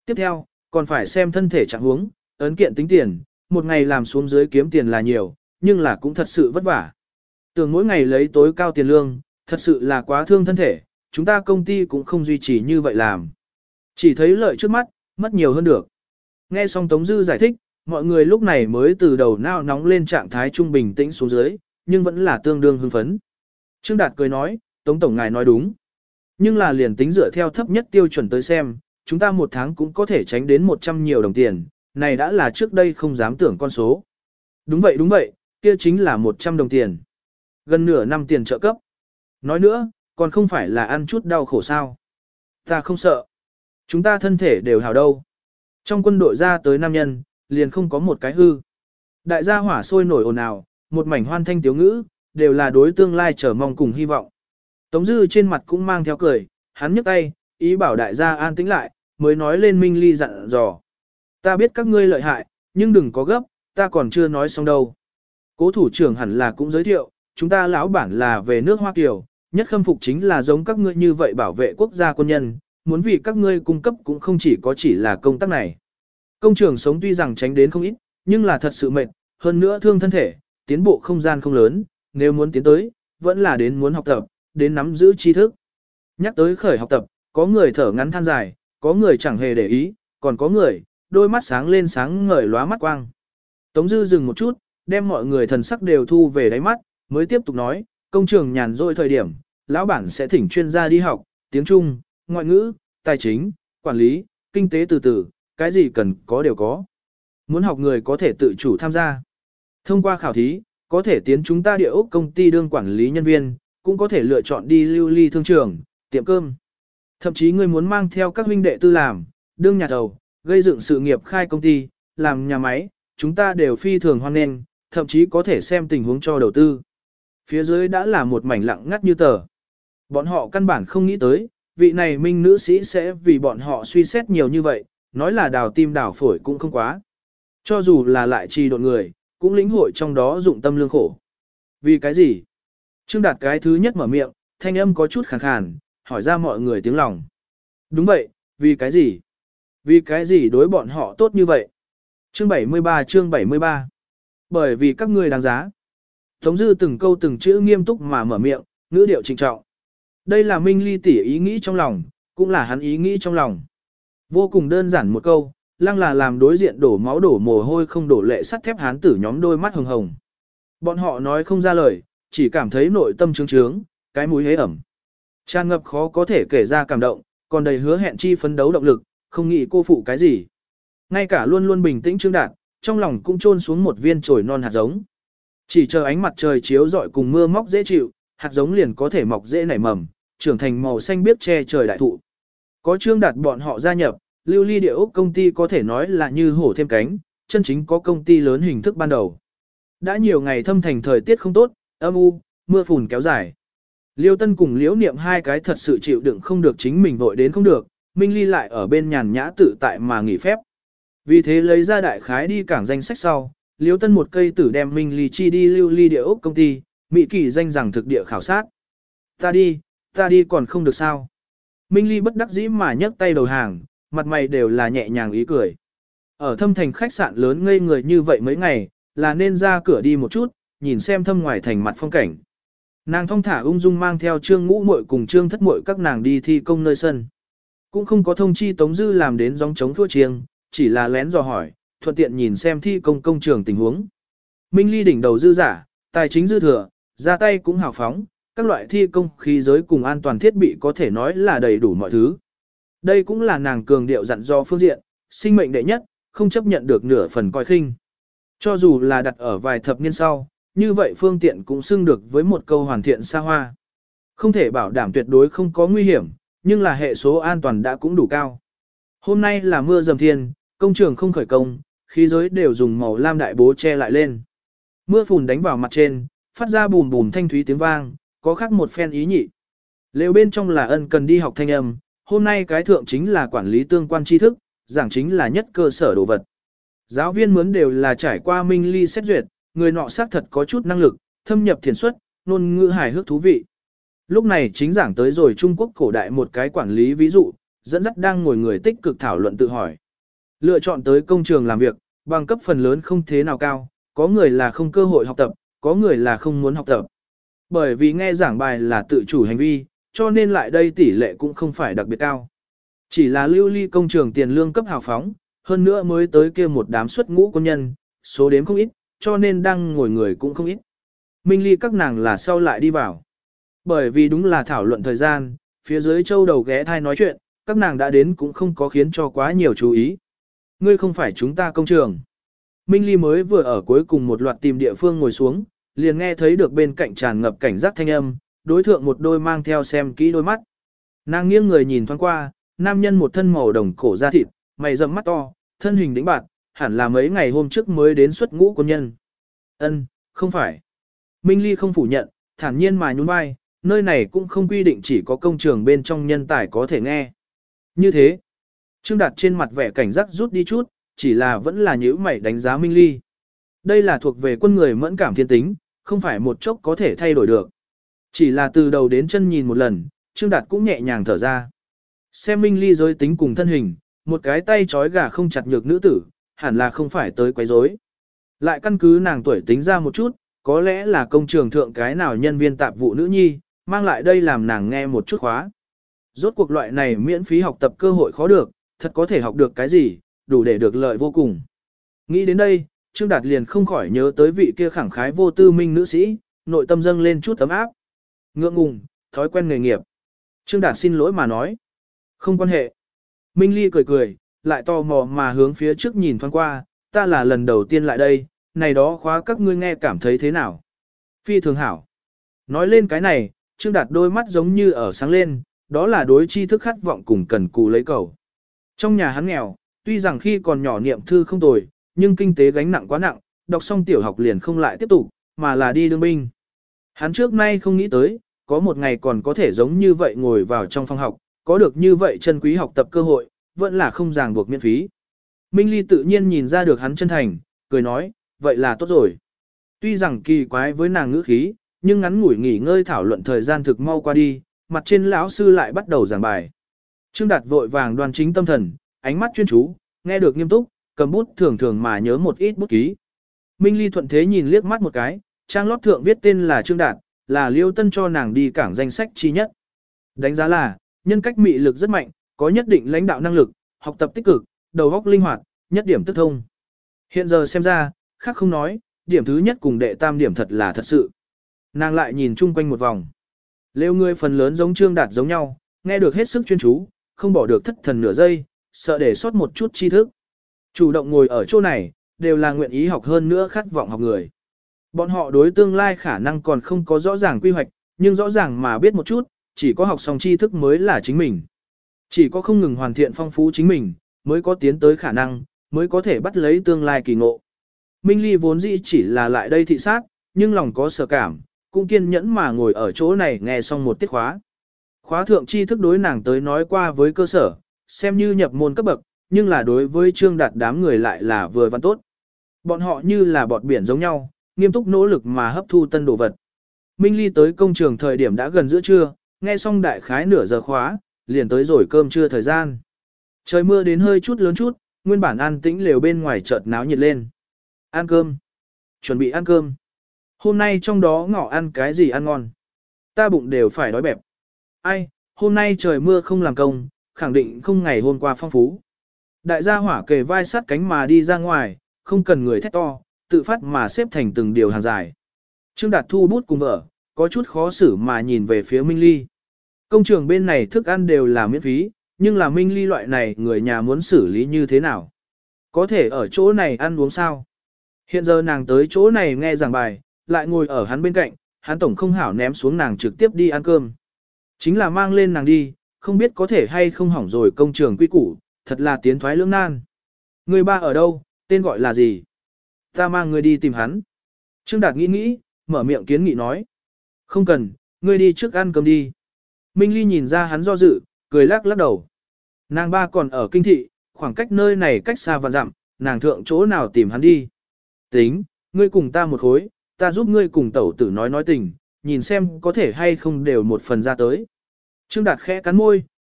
Tiếp theo, còn phải xem thân thể trạng huống, ấn kiện tính tiền, một ngày làm xuống dưới kiếm tiền là nhiều, nhưng là cũng thật sự vất vả. Tưởng mỗi ngày lấy tối cao tiền lương, thật sự là quá thương thân thể, chúng ta công ty cũng không duy trì như vậy làm. Chỉ thấy lợi trước mắt, mất nhiều hơn được. Nghe xong Tống Dư giải thích, mọi người lúc này mới từ đầu nao nóng lên trạng thái trung bình tĩnh xuống dưới, nhưng vẫn là tương đương hưng phấn. Trương Đạt cười nói, Tống Tổng ngài nói đúng. Nhưng là liền tính dựa theo thấp nhất tiêu chuẩn tới xem, chúng ta một tháng cũng có thể tránh đến một trăm nhiều đồng tiền, này đã là trước đây không dám tưởng con số. Đúng vậy đúng vậy, kia chính là một trăm đồng tiền. Gần nửa năm tiền trợ cấp. Nói nữa, còn không phải là ăn chút đau khổ sao. Ta không sợ. Chúng ta thân thể đều hào đâu. Trong quân đội ra tới nam nhân, liền không có một cái hư. Đại gia hỏa sôi nổi ồn ào, một mảnh hoan thanh tiếu ngữ, đều là đối tương lai chờ mong cùng hy vọng. Tống Dư trên mặt cũng mang theo cười, hắn nhấc tay, ý bảo đại gia an tĩnh lại, mới nói lên Minh Ly dặn dò. Ta biết các ngươi lợi hại, nhưng đừng có gấp, ta còn chưa nói xong đâu. Cố thủ trưởng hẳn là cũng giới thiệu, chúng ta lão bản là về nước Hoa Kiều, nhất khâm phục chính là giống các ngươi như vậy bảo vệ quốc gia quân nhân, muốn vì các ngươi cung cấp cũng không chỉ có chỉ là công tác này. Công trường sống tuy rằng tránh đến không ít, nhưng là thật sự mệt, hơn nữa thương thân thể, tiến bộ không gian không lớn, nếu muốn tiến tới, vẫn là đến muốn học tập, đến nắm giữ tri thức. Nhắc tới khởi học tập, có người thở ngắn than dài, có người chẳng hề để ý, còn có người, đôi mắt sáng lên sáng ngời lóa mắt quang. Tống Dư dừng một chút, đem mọi người thần sắc đều thu về đáy mắt, mới tiếp tục nói, công trường nhàn rỗi thời điểm, lão bản sẽ thỉnh chuyên gia đi học, tiếng Trung, ngoại ngữ, tài chính, quản lý, kinh tế từ từ, cái gì cần có đều có. Muốn học người có thể tự chủ tham gia. Thông qua khảo thí, có thể tiến chúng ta địa ốc công ty đương quản lý nhân viên, cũng có thể lựa chọn đi lưu ly thương trường, tiệm cơm. Thậm chí người muốn mang theo các huynh đệ tư làm, đương nhà thầu, gây dựng sự nghiệp khai công ty, làm nhà máy, chúng ta đều phi thường hoan nghênh, thậm chí có thể xem tình huống cho đầu tư. Phía dưới đã là một mảnh lặng ngắt như tờ. Bọn họ căn bản không nghĩ tới, vị này minh nữ sĩ sẽ vì bọn họ suy xét nhiều như vậy, nói là đào tim đào phổi cũng không quá. Cho dù là lại trì độn người, cũng lĩnh hội trong đó dụng tâm lương khổ. Vì cái gì? Trương Đạt cái thứ nhất mở miệng, thanh âm có chút khàn khàn, hỏi ra mọi người tiếng lòng. Đúng vậy, vì cái gì? Vì cái gì đối bọn họ tốt như vậy? Chương bảy mươi ba chương bảy mươi ba. Bởi vì các ngươi đáng giá. Tống Dư từng câu từng chữ nghiêm túc mà mở miệng, ngữ điệu trịnh trọng. Đây là Minh Ly tỷ ý nghĩ trong lòng, cũng là hắn ý nghĩ trong lòng. Vô cùng đơn giản một câu, lăng là làm đối diện đổ máu đổ mồ hôi không đổ lệ sắt thép hán tử nhóm đôi mắt hồng hồng. Bọn họ nói không ra lời, chỉ cảm thấy nội tâm trướng trướng, cái mũi hế ẩm. Tràn ngập khó có thể kể ra cảm động, còn đầy hứa hẹn chi phấn đấu động lực, không nghĩ cô phụ cái gì. Ngay cả luôn luôn bình tĩnh Trương Đạt, trong lòng cũng trôn xuống một viên chồi non hạt giống. Chỉ chờ ánh mặt trời chiếu rọi cùng mưa móc dễ chịu, hạt giống liền có thể mọc dễ nảy mầm, trưởng thành màu xanh biếc che trời đại thụ. Có Trương Đạt bọn họ gia nhập, Lưu Ly Địa Ốc công ty có thể nói là như hổ thêm cánh, chân chính có công ty lớn hình thức ban đầu. Đã nhiều ngày thâm thành thời tiết không tốt, âm u, mưa phùn kéo dài. Liêu Tân cùng Liễu Niệm hai cái thật sự chịu đựng không được chính mình vội đến không được, Minh Ly lại ở bên nhàn nhã tự tại mà nghỉ phép. Vì thế lấy ra đại khái đi cảng danh sách sau, Liễu Tân một cây tử đem Minh Ly chi đi Lưu Ly Địa Ốc công ty, Mỹ Kỳ danh rằng thực địa khảo sát. Ta đi, ta đi còn không được sao. Minh Ly bất đắc dĩ mà nhấc tay đầu hàng, mặt mày đều là nhẹ nhàng ý cười. Ở thâm thành khách sạn lớn ngây người như vậy mấy ngày, là nên ra cửa đi một chút, nhìn xem thâm ngoài thành mặt phong cảnh. Nàng thong thả ung dung mang theo Trương Ngũ Muội cùng Trương Thất Muội các nàng đi thi công nơi sân. Cũng không có thông chi Tống Dư làm đến gióng chống thua chiêng, chỉ là lén dò hỏi, thuận tiện nhìn xem thi công công trường tình huống. Minh Ly đỉnh đầu dư giả, tài chính dư thừa, ra tay cũng hào phóng, các loại thi công khí giới cùng an toàn thiết bị có thể nói là đầy đủ mọi thứ. Đây cũng là nàng cường điệu dặn do phương diện, sinh mệnh đệ nhất, không chấp nhận được nửa phần coi khinh. Cho dù là đặt ở vài thập niên sau, như vậy phương tiện cũng xưng được với một câu hoàn thiện xa hoa. Không thể bảo đảm tuyệt đối không có nguy hiểm, nhưng là hệ số an toàn đã cũng đủ cao. Hôm nay là mưa dầm thiên, công trường không khởi công, khí giới đều dùng màu lam đại bố che lại lên. Mưa phùn đánh vào mặt trên, phát ra bùm bùm thanh thúy tiếng vang, có khác một phen ý nhị. Lều bên trong là ân cần đi học thanh âm, hôm nay cái thượng chính là quản lý tương quan tri thức, giảng chính là nhất cơ sở đồ vật. Giáo viên mướn đều là trải qua Minh Ly xét duyệt, người nọ xác thật có chút năng lực, thâm nhập thiền xuất, ngôn ngữ hài hước thú vị. Lúc này chính giảng tới rồi Trung Quốc cổ đại một cái quản lý ví dụ, dẫn dắt đang ngồi người tích cực thảo luận tự hỏi. Lựa chọn tới công trường làm việc, bằng cấp phần lớn không thế nào cao, có người là không cơ hội học tập, có người là không muốn học tập. Bởi vì nghe giảng bài là tự chủ hành vi, cho nên lại đây tỷ lệ cũng không phải đặc biệt cao. Chỉ là lưu ly công trường tiền lương cấp hào phóng, hơn nữa mới tới kia một đám xuất ngũ quân nhân, số đếm không ít, cho nên đang ngồi người cũng không ít. Minh ly các nàng là sau lại đi vào. Bởi vì đúng là thảo luận thời gian, phía dưới châu đầu ghé thai nói chuyện, các nàng đã đến cũng không có khiến cho quá nhiều chú ý. Ngươi không phải chúng ta công trường. Minh ly mới vừa ở cuối cùng một loạt tìm địa phương ngồi xuống, liền nghe thấy được bên cạnh tràn ngập cảnh giác thanh âm, đối thượng một đôi mang theo xem kỹ đôi mắt. Nàng nghiêng người nhìn thoáng qua, nam nhân một thân màu đồng cổ da thịt, mày rậm mắt to, thân hình đĩnh bạt, hẳn là mấy ngày hôm trước mới đến xuất ngũ quân nhân. Ân, không phải. Minh ly không phủ nhận, thản nhiên mà nhún vai, nơi này cũng không quy định chỉ có công trường bên trong nhân tài có thể nghe. Như thế, Trương Đạt trên mặt vẻ cảnh giác rút đi chút, chỉ là vẫn là nhíu mày đánh giá Minh ly. Đây là thuộc về quân người mẫn cảm thiên tính, không phải một chốc có thể thay đổi được. Chỉ là từ đầu đến chân nhìn một lần, Trương Đạt cũng nhẹ nhàng thở ra. Xem Minh ly giới tính cùng thân hình, một cái tay trói gà không chặt nhược nữ tử, hẳn là không phải tới quấy rối. Lại căn cứ nàng tuổi tính ra một chút, có lẽ là công trường thượng cái nào nhân viên tạp vụ nữ nhi, mang lại đây làm nàng nghe một chút khóa. Rốt cuộc loại này miễn phí học tập cơ hội khó được, thật có thể học được cái gì, đủ để được lợi vô cùng. Nghĩ đến đây, Trương Đạt liền không khỏi nhớ tới vị kia khẳng khái vô tư minh nữ sĩ, nội tâm dâng lên chút ấm áp. Ngượng ngùng, thói quen nghề nghiệp. Trương Đạt xin lỗi mà nói. Không quan hệ. Minh Ly cười cười, lại tò mò mà hướng phía trước nhìn thoáng qua, ta là lần đầu tiên lại đây, này đó khóa các ngươi nghe cảm thấy thế nào. Phi thường hảo. Nói lên cái này, Trương Đạt đôi mắt giống như ở sáng lên, đó là đối tri thức khát vọng cùng cần cù lấy cầu. Trong nhà hắn nghèo, tuy rằng khi còn nhỏ niệm thư không tồi, nhưng kinh tế gánh nặng quá nặng, đọc xong tiểu học liền không lại tiếp tục, mà là đi đương binh. Hắn trước nay không nghĩ tới, có một ngày còn có thể giống như vậy ngồi vào trong phòng học, có được như vậy chân quý học tập cơ hội, vẫn là không ràng buộc miễn phí. Minh Ly tự nhiên nhìn ra được hắn chân thành, cười nói, vậy là tốt rồi. Tuy rằng kỳ quái với nàng ngữ khí, nhưng ngắn ngủi nghỉ ngơi thảo luận thời gian thực mau qua đi, mặt trên lão sư lại bắt đầu giảng bài. Trương Đạt vội vàng đoan chính tâm thần, ánh mắt chuyên chú, nghe được nghiêm túc, cầm bút thường thường mà nhớ một ít bút ký. Minh Ly thuận thế nhìn liếc mắt một cái, trang lót thượng viết tên là Trương Đạt, là Liêu Tân cho nàng đi cảng danh sách chi nhất. Đánh giá là, nhân cách mị lực rất mạnh, có nhất định lãnh đạo năng lực, học tập tích cực, đầu óc linh hoạt, nhất điểm tức thông. Hiện giờ xem ra, khác không nói, điểm thứ nhất cùng đệ tam điểm thật là thật sự. Nàng lại nhìn chung quanh một vòng. Lêu người phần lớn giống Trương Đạt giống nhau, nghe được hết sức chuyên chú, không bỏ được thất thần nửa giây, sợ để sót một chút tri thức. Chủ động ngồi ở chỗ này, đều là nguyện ý học hơn nữa khát vọng học người. Bọn họ đối tương lai khả năng còn không có rõ ràng quy hoạch, nhưng rõ ràng mà biết một chút, chỉ có học xong tri thức mới là chính mình. Chỉ có không ngừng hoàn thiện phong phú chính mình, mới có tiến tới khả năng, mới có thể bắt lấy tương lai kỳ ngộ. Minh Ly vốn dĩ chỉ là lại đây thị sát, nhưng lòng có sở cảm, cũng kiên nhẫn mà ngồi ở chỗ này nghe xong một tiết khóa. Khóa thượng tri thức đối nàng tới nói qua với cơ sở, xem như nhập môn cấp bậc, nhưng là đối với Trương Đạt đám người lại là vừa văn tốt. Bọn họ như là bọt biển giống nhau, nghiêm túc nỗ lực mà hấp thu tân đồ vật. Minh Ly tới công trường thời điểm đã gần giữa trưa, nghe xong đại khái nửa giờ khóa, liền tới rồi cơm trưa thời gian. Trời mưa đến hơi chút lớn chút, nguyên bản an tĩnh lều bên ngoài chợt náo nhiệt lên. Ăn cơm. Chuẩn bị ăn cơm. Hôm nay trong đó ngỏ ăn cái gì ăn ngon. Ta bụng đều phải đói bẹp. Ai, hôm nay trời mưa không làm công, khẳng định không ngày hôm qua phong phú. Đại gia hỏa kề vai sát cánh mà đi ra ngoài, không cần người thét to, tự phát mà xếp thành từng điều hàng dài. Trương Đạt thu bút cùng vợ, có chút khó xử mà nhìn về phía Minh Ly. Công trường bên này thức ăn đều là miễn phí, nhưng là Minh Ly loại này người nhà muốn xử lý như thế nào? Có thể ở chỗ này ăn uống sao? Hiện giờ nàng tới chỗ này nghe giảng bài, lại ngồi ở hắn bên cạnh, hắn tổng không hảo ném xuống nàng trực tiếp đi ăn cơm. Chính là mang lên nàng đi, không biết có thể hay không hỏng rồi công trường quy củ, thật là tiến thoái lưỡng nan. Người ba ở đâu, tên gọi là gì? Ta mang người đi tìm hắn. Trương Đạt nghĩ nghĩ, mở miệng kiến nghị nói. Không cần, ngươi đi trước ăn cơm đi. Minh Ly nhìn ra hắn do dự, cười lắc lắc đầu. Nàng ba còn ở kinh thị, khoảng cách nơi này cách xa vạn dặm, nàng thượng chỗ nào tìm hắn đi. Tính, ngươi cùng ta một khối, ta giúp ngươi cùng tẩu tử nói nói tình, nhìn xem có thể hay không đều một phần ra tới. Trương Đạt khẽ cắn môi,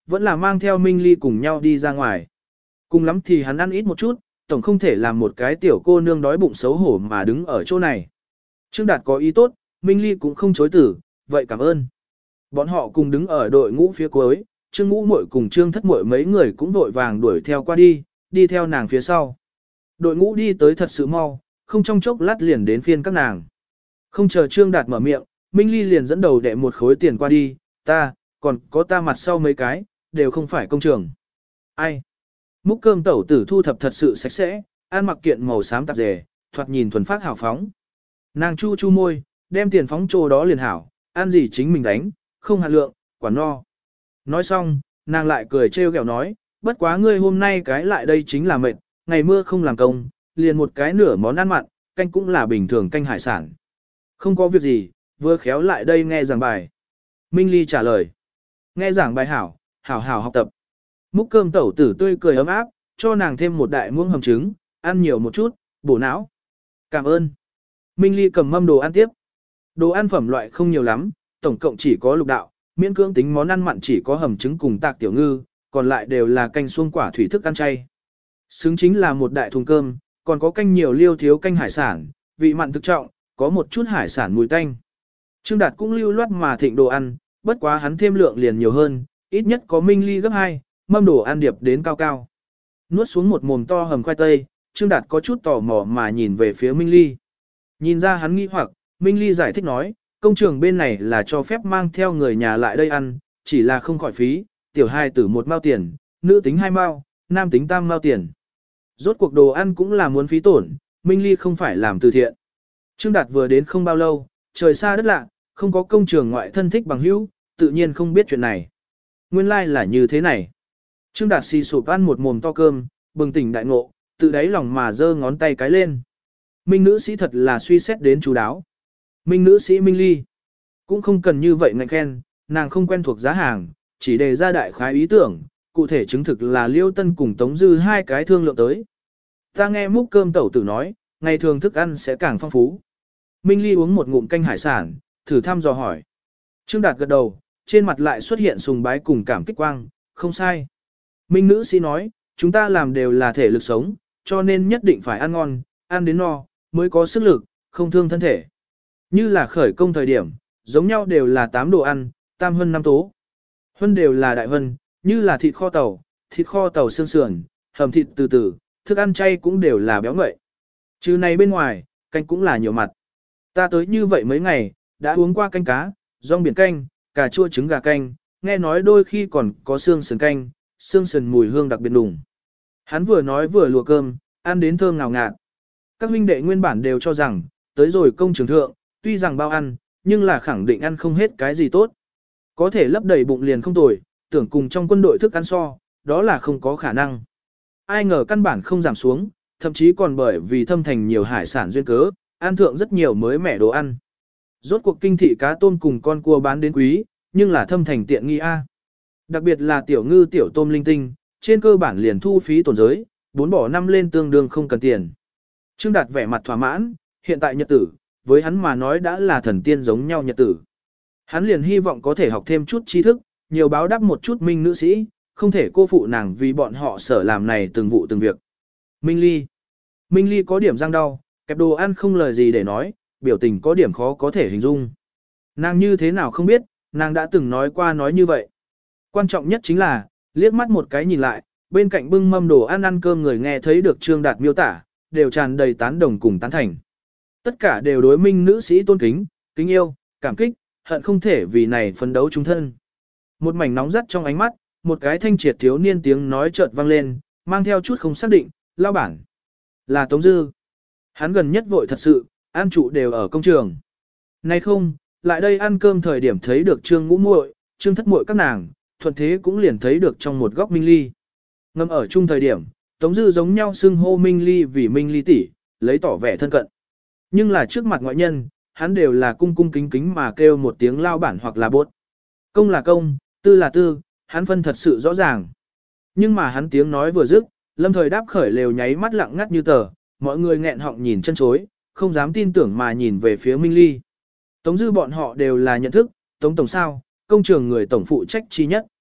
vẫn là mang theo Minh Ly cùng nhau đi ra ngoài. Cùng lắm thì hắn ăn ít một chút, tổng không thể làm một cái tiểu cô nương đói bụng xấu hổ mà đứng ở chỗ này. Trương Đạt có ý tốt, Minh Ly cũng không chối từ, vậy cảm ơn. Bọn họ cùng đứng ở đội ngũ phía cuối, Trương Ngũ Muội cùng Trương Thất Muội mấy người cũng vội vàng đuổi theo qua đi, đi theo nàng phía sau. Đội ngũ đi tới thật sự mau, không trong chốc lát liền đến phiên các nàng. Không chờ Trương Đạt mở miệng, Minh Ly liền dẫn đầu đệ một khối tiền qua đi, ta, còn có ta mặt sau mấy cái, đều không phải công trường. Ai? Múc cơm tẩu tử thu thập thật sự sạch sẽ, ăn mặc kiện màu xám tạp dề, thoạt nhìn thuần phát hào phóng. Nàng chu chu môi, đem tiền phóng trô đó liền hảo, ăn gì chính mình đánh, không hạt lượng, quả no. Nói xong, nàng lại cười trêu ghẹo nói, bất quá ngươi hôm nay cái lại đây chính là mệt, ngày mưa không làm công, liền một cái nửa món ăn mặn, canh cũng là bình thường canh hải sản. Không có việc gì, vừa khéo lại đây nghe giảng bài. Minh Ly trả lời, nghe giảng bài hảo, hảo hảo học tập. Múc cơm tẩu tử tươi cười ấm áp, cho nàng thêm một đại muỗng hầm trứng, ăn nhiều một chút, bổ não. Cảm ơn. Minh Ly cầm mâm đồ ăn tiếp. Đồ ăn phẩm loại không nhiều lắm, tổng cộng chỉ có lục đạo, miễn cưỡng tính món ăn mặn chỉ có hầm trứng cùng tạc tiểu ngư, còn lại đều là canh xuông quả thủy thức ăn chay. Xứng chính là một đại thùng cơm, còn có canh nhiều liêu thiếu canh hải sản, vị mặn thực trọng, có một chút hải sản mùi tanh. Trương Đạt cũng lưu loát mà thịnh đồ ăn, bất quá hắn thêm lượng liền nhiều hơn, ít nhất có Minh Ly gấp hai, mâm đồ ăn điệp đến cao cao. Nuốt xuống một mồm to hầm khoai tây, Trương Đạt có chút tò mò mà nhìn về phía Minh Ly. Nhìn ra hắn nghi hoặc, Minh Ly giải thích nói, công trường bên này là cho phép mang theo người nhà lại đây ăn, chỉ là không khỏi phí, tiểu hai tử một mao tiền, nữ tính hai mao, nam tính tam mao tiền. Rốt cuộc đồ ăn cũng là muốn phí tổn, Minh Ly không phải làm từ thiện. Trương Đạt vừa đến không bao lâu, trời xa đất lạ, không có công trường ngoại thân thích bằng hữu, tự nhiên không biết chuyện này. Nguyên lai like là như thế này. Trương Đạt xì sụp ăn một mồm to cơm, bừng tỉnh đại ngộ, tự đáy lòng mà giơ ngón tay cái lên. Minh nữ sĩ thật là suy xét đến chú đáo. Minh nữ sĩ Minh Ly cũng không cần như vậy ngạch khen, nàng không quen thuộc giá hàng, chỉ đề ra đại khái ý tưởng, cụ thể chứng thực là Liêu Tân cùng Tống Dư hai cái thương lượng tới. Ta nghe múc cơm tẩu tử nói, ngày thường thức ăn sẽ càng phong phú. Minh Ly uống một ngụm canh hải sản, thử thăm dò hỏi. Trương Đạt gật đầu, trên mặt lại xuất hiện sùng bái cùng cảm kích quang, không sai. Minh nữ sĩ nói, chúng ta làm đều là thể lực sống, cho nên nhất định phải ăn ngon, ăn đến no, mới có sức lực, không thương thân thể. Như là khởi công thời điểm, giống nhau đều là tám đồ ăn, tam hơn năm tố. Huân đều là đại huân, như là thịt kho tàu, thịt kho tàu xương sườn, hầm thịt từ từ, thức ăn chay cũng đều là béo ngậy. Trừ này bên ngoài, canh cũng là nhiều mặt. Ta tới như vậy mấy ngày, đã uống qua canh cá, rong biển canh, cà chua trứng gà canh, nghe nói đôi khi còn có xương sườn canh, xương sườn mùi hương đặc biệt đùng. Hắn vừa nói vừa lùa cơm, ăn đến thơm ngào ngạt. Các huynh đệ nguyên bản đều cho rằng, tới rồi công trường thượng, tuy rằng bao ăn, nhưng là khẳng định ăn không hết cái gì tốt. Có thể lấp đầy bụng liền không tồi, tưởng cùng trong quân đội thức ăn so, đó là không có khả năng. Ai ngờ căn bản không giảm xuống, thậm chí còn bởi vì thâm thành nhiều hải sản duyên cớ, ăn thượng rất nhiều mới mẻ đồ ăn. Rốt cuộc kinh thị cá tôm cùng con cua bán đến quý, nhưng là thâm thành tiện nghi A. Đặc biệt là tiểu ngư tiểu tôm linh tinh, trên cơ bản liền thu phí tổn giới, bốn bỏ năm lên tương đương không cần tiền. Trương Đạt vẻ mặt thỏa mãn, hiện tại nhật tử, với hắn mà nói đã là thần tiên giống nhau nhật tử. Hắn liền hy vọng có thể học thêm chút tri thức, nhiều báo đáp một chút Minh nữ sĩ, không thể cô phụ nàng vì bọn họ sở làm này từng vụ từng việc. Minh Ly. Minh Ly có điểm răng đau, kẹp đồ ăn không lời gì để nói, biểu tình có điểm khó có thể hình dung. Nàng như thế nào không biết, nàng đã từng nói qua nói như vậy. Quan trọng nhất chính là, liếc mắt một cái nhìn lại, bên cạnh bưng mâm đồ ăn ăn cơm người nghe thấy được Trương Đạt miêu tả, đều tràn đầy tán đồng cùng tán thành. Tất cả đều đối Minh nữ sĩ tôn kính, kính yêu, cảm kích, hận không thể vì này phấn đấu chung thân. Một mảnh nóng rất trong ánh mắt, một cái thanh triệt thiếu niên tiếng nói chợt vang lên, mang theo chút không xác định, lao bản. Là Tống Dư. Hắn gần nhất vội thật sự, ăn trụ đều ở công trường. Nay không, lại đây ăn cơm thời điểm thấy được Trương Ngũ Muội, Trương Thất Muội các nàng, thuận thế cũng liền thấy được trong một góc Minh Ly. Ngâm ở chung thời điểm, Tống Dư giống nhau xưng hô Minh Ly vì Minh Ly tỷ, lấy tỏ vẻ thân cận. Nhưng là trước mặt ngoại nhân, hắn đều là cung cung kính kính mà kêu một tiếng lao bản hoặc là bốt. Công là công, tư là tư, hắn phân thật sự rõ ràng. Nhưng mà hắn tiếng nói vừa dứt, lâm thời đáp khởi lều nháy mắt lặng ngắt như tờ, mọi người nghẹn họng nhìn chân chối, không dám tin tưởng mà nhìn về phía Minh Ly. Tống Dư bọn họ đều là nhận thức, Tống Tổng sao, công trường người tổng phụ trách chi nhất.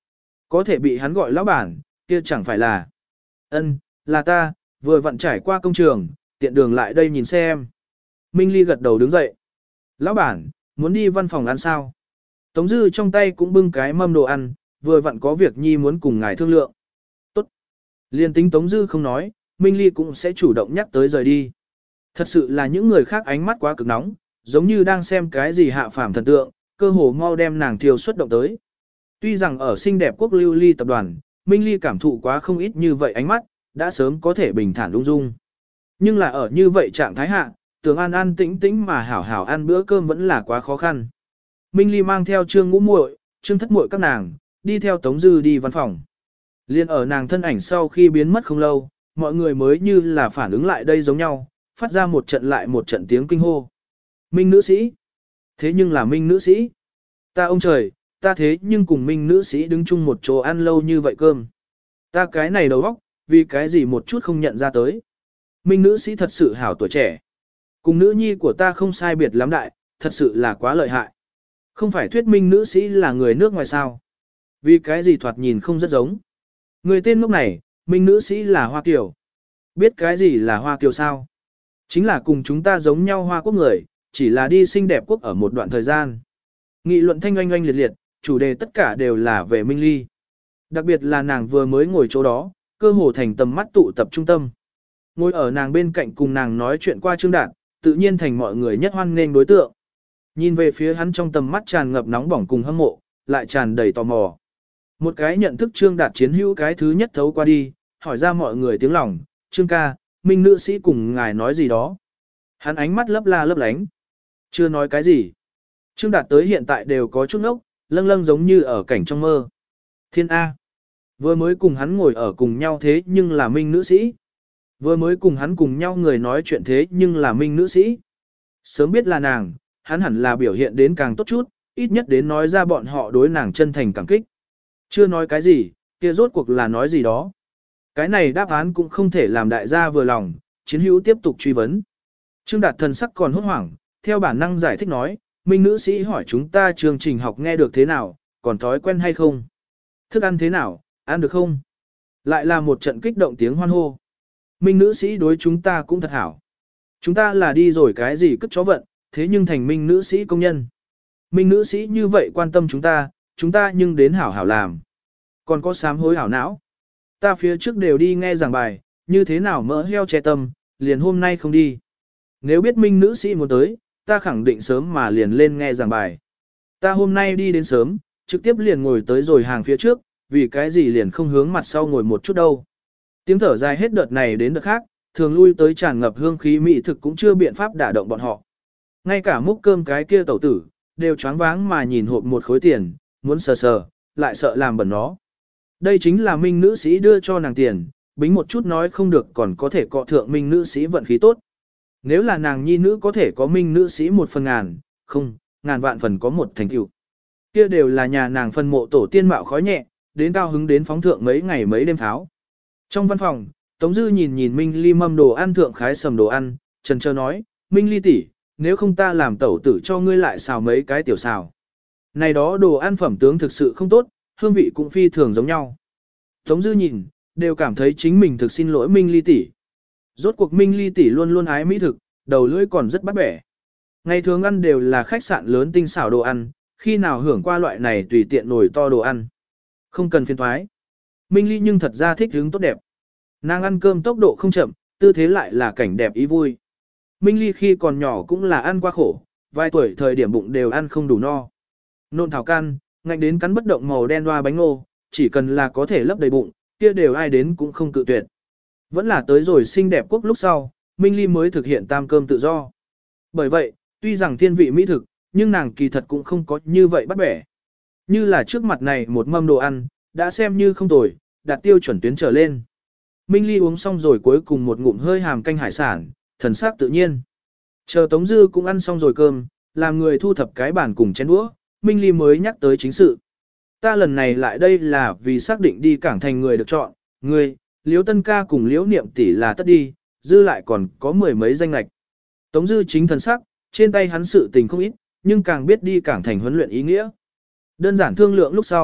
Có thể bị hắn gọi lão bản, kia chẳng phải là. Ân, là ta, vừa vặn trải qua công trường, tiện đường lại đây nhìn xem. Minh Ly gật đầu đứng dậy. Lão bản, muốn đi văn phòng ăn sao? Tống Dư trong tay cũng bưng cái mâm đồ ăn, vừa vặn có việc nhi muốn cùng ngài thương lượng. Tốt. Liên tính Tống Dư không nói, Minh Ly cũng sẽ chủ động nhắc tới rời đi. Thật sự là những người khác ánh mắt quá cực nóng, giống như đang xem cái gì hạ phàm thần tượng, cơ hồ mau đem nàng thiêu xuất động tới. Tuy rằng ở xinh đẹp quốc lưu ly tập đoàn, Minh Ly cảm thụ quá không ít như vậy ánh mắt, đã sớm có thể bình thản ung dung. Nhưng là ở như vậy trạng thái hạ, tưởng an an tĩnh tĩnh mà hảo hảo ăn bữa cơm vẫn là quá khó khăn. Minh Ly mang theo Trương Ngũ muội, Trương Thất muội các nàng, đi theo Tống Dư đi văn phòng. Liên ở nàng thân ảnh sau khi biến mất không lâu, mọi người mới như là phản ứng lại đây giống nhau, phát ra một trận lại một trận tiếng kinh hô. Minh nữ sĩ! Thế nhưng là Minh nữ sĩ! Ta ông trời, ta thế nhưng cùng Minh nữ sĩ đứng chung một chỗ ăn lâu như vậy cơm. Ta cái này đầu óc, vì cái gì một chút không nhận ra tới. Minh nữ sĩ thật sự hảo tuổi trẻ. Cùng nữ nhi của ta không sai biệt lắm đại, thật sự là quá lợi hại. Không phải thuyết Minh nữ sĩ là người nước ngoài sao. Vì cái gì thoạt nhìn không rất giống. Người tên lúc này, Minh nữ sĩ là Hoa Kiều. Biết cái gì là Hoa Kiều sao? Chính là cùng chúng ta giống nhau Hoa Quốc người, chỉ là đi xinh đẹp quốc ở một đoạn thời gian. Nghị luận thanh oanh oanh liệt liệt, chủ đề tất cả đều là về Minh Ly. Đặc biệt là nàng vừa mới ngồi chỗ đó, cơ hồ thành tầm mắt tụ tập trung tâm. Ngồi ở nàng bên cạnh cùng nàng nói chuyện qua Trương Đạt, tự nhiên thành mọi người nhất hoan nghênh đối tượng. Nhìn về phía hắn trong tầm mắt tràn ngập nóng bỏng cùng hâm mộ, lại tràn đầy tò mò. Một cái nhận thức Trương Đạt chiến hữu cái thứ nhất thấu qua đi, hỏi ra mọi người tiếng lòng, Trương ca, Minh nữ sĩ cùng ngài nói gì đó. Hắn ánh mắt lấp la lấp lánh. Chưa nói cái gì. Trương Đạt tới hiện tại đều có chút ốc, lâng lâng giống như ở cảnh trong mơ. Thiên A. Vừa mới cùng hắn ngồi ở cùng nhau thế nhưng là Minh nữ sĩ. Vừa mới cùng hắn cùng nhau người nói chuyện thế nhưng là Minh nữ sĩ. Sớm biết là nàng, hắn hẳn là biểu hiện đến càng tốt chút, ít nhất đến nói ra bọn họ đối nàng chân thành cảm kích. Chưa nói cái gì, kia rốt cuộc là nói gì đó. Cái này đáp án cũng không thể làm đại gia vừa lòng, chiến hữu tiếp tục truy vấn. Trương Đạt thần sắc còn hốt hoảng, theo bản năng giải thích nói, Minh nữ sĩ hỏi chúng ta chương trình học nghe được thế nào, còn thói quen hay không? Thức ăn thế nào, ăn được không? Lại là một trận kích động tiếng hoan hô. Minh nữ sĩ đối chúng ta cũng thật hảo. Chúng ta là đi rồi cái gì cất chó vận, thế nhưng thành Minh nữ sĩ công nhân. Minh nữ sĩ như vậy quan tâm chúng ta, chúng ta nhưng đến hảo hảo làm. Còn có sám hối hảo não. Ta phía trước đều đi nghe giảng bài, như thế nào mỡ heo che tâm, liền hôm nay không đi. Nếu biết Minh nữ sĩ muốn tới, ta khẳng định sớm mà liền lên nghe giảng bài. Ta hôm nay đi đến sớm, trực tiếp liền ngồi tới rồi hàng phía trước, vì cái gì liền không hướng mặt sau ngồi một chút đâu. Tiếng thở dài hết đợt này đến đợt khác, thường lui tới tràn ngập hương khí mỹ thực cũng chưa biện pháp đả động bọn họ. Ngay cả múc cơm cái kia tẩu tử, đều choáng váng mà nhìn hộp một khối tiền, muốn sờ sờ, lại sợ làm bẩn nó. Đây chính là Minh nữ sĩ đưa cho nàng tiền, bính một chút nói không được còn có thể cọ thượng Minh nữ sĩ vận khí tốt. Nếu là nàng nhi nữ có thể có Minh nữ sĩ một phần ngàn, không, ngàn vạn phần có một thành tựu. Kia đều là nhà nàng phân mộ tổ tiên mạo khói nhẹ, đến cao hứng đến phóng thượng mấy ngày mấy đêm pháo. Trong văn phòng, Tống Dư nhìn nhìn Minh Ly mâm đồ ăn thượng khái sầm đồ ăn, trần trơ nói, Minh Ly tỷ, nếu không ta làm tẩu tử cho ngươi lại xào mấy cái tiểu xào. Này đó đồ ăn phẩm tướng thực sự không tốt, hương vị cũng phi thường giống nhau. Tống Dư nhìn, đều cảm thấy chính mình thực xin lỗi Minh Ly tỷ. Rốt cuộc Minh Ly tỷ luôn luôn ái mỹ thực, đầu lưỡi còn rất bắt bẻ. Ngày thường ăn đều là khách sạn lớn tinh xảo đồ ăn, khi nào hưởng qua loại này tùy tiện nồi to đồ ăn. Không cần phiền thoái. Minh Ly nhưng thật ra thích hứng tốt đẹp. Nàng ăn cơm tốc độ không chậm, tư thế lại là cảnh đẹp ý vui. Minh Ly khi còn nhỏ cũng là ăn qua khổ, vài tuổi thời điểm bụng đều ăn không đủ no. Nôn thảo căn, ngạnh đến cắn bất động màu đen hoa bánh ngô, chỉ cần là có thể lấp đầy bụng, kia đều ai đến cũng không cự tuyệt. Vẫn là tới rồi xinh đẹp quốc lúc sau, Minh Ly mới thực hiện tam cơm tự do. Bởi vậy, tuy rằng thiên vị mỹ thực, nhưng nàng kỳ thật cũng không có như vậy bắt bẻ. Như là trước mặt này một mâm đồ ăn, đã xem như không tồi, đạt tiêu chuẩn tuyến trở lên. Minh Ly uống xong rồi cuối cùng một ngụm hơi hàm canh hải sản, thần sắc tự nhiên. Chờ Tống Dư cũng ăn xong rồi cơm, làm người thu thập cái bàn cùng chén đũa, Minh Ly mới nhắc tới chính sự. Ta lần này lại đây là vì xác định đi cảng thành người được chọn, người, Liễu Tân ca cùng Liễu Niệm tỷ là tất đi, Dư lại còn có mười mấy danh lạch. Tống Dư chính thần sắc, trên tay hắn sự tình không ít, nhưng càng biết đi cảng thành huấn luyện ý nghĩa. Đơn giản thương lượng lúc sau,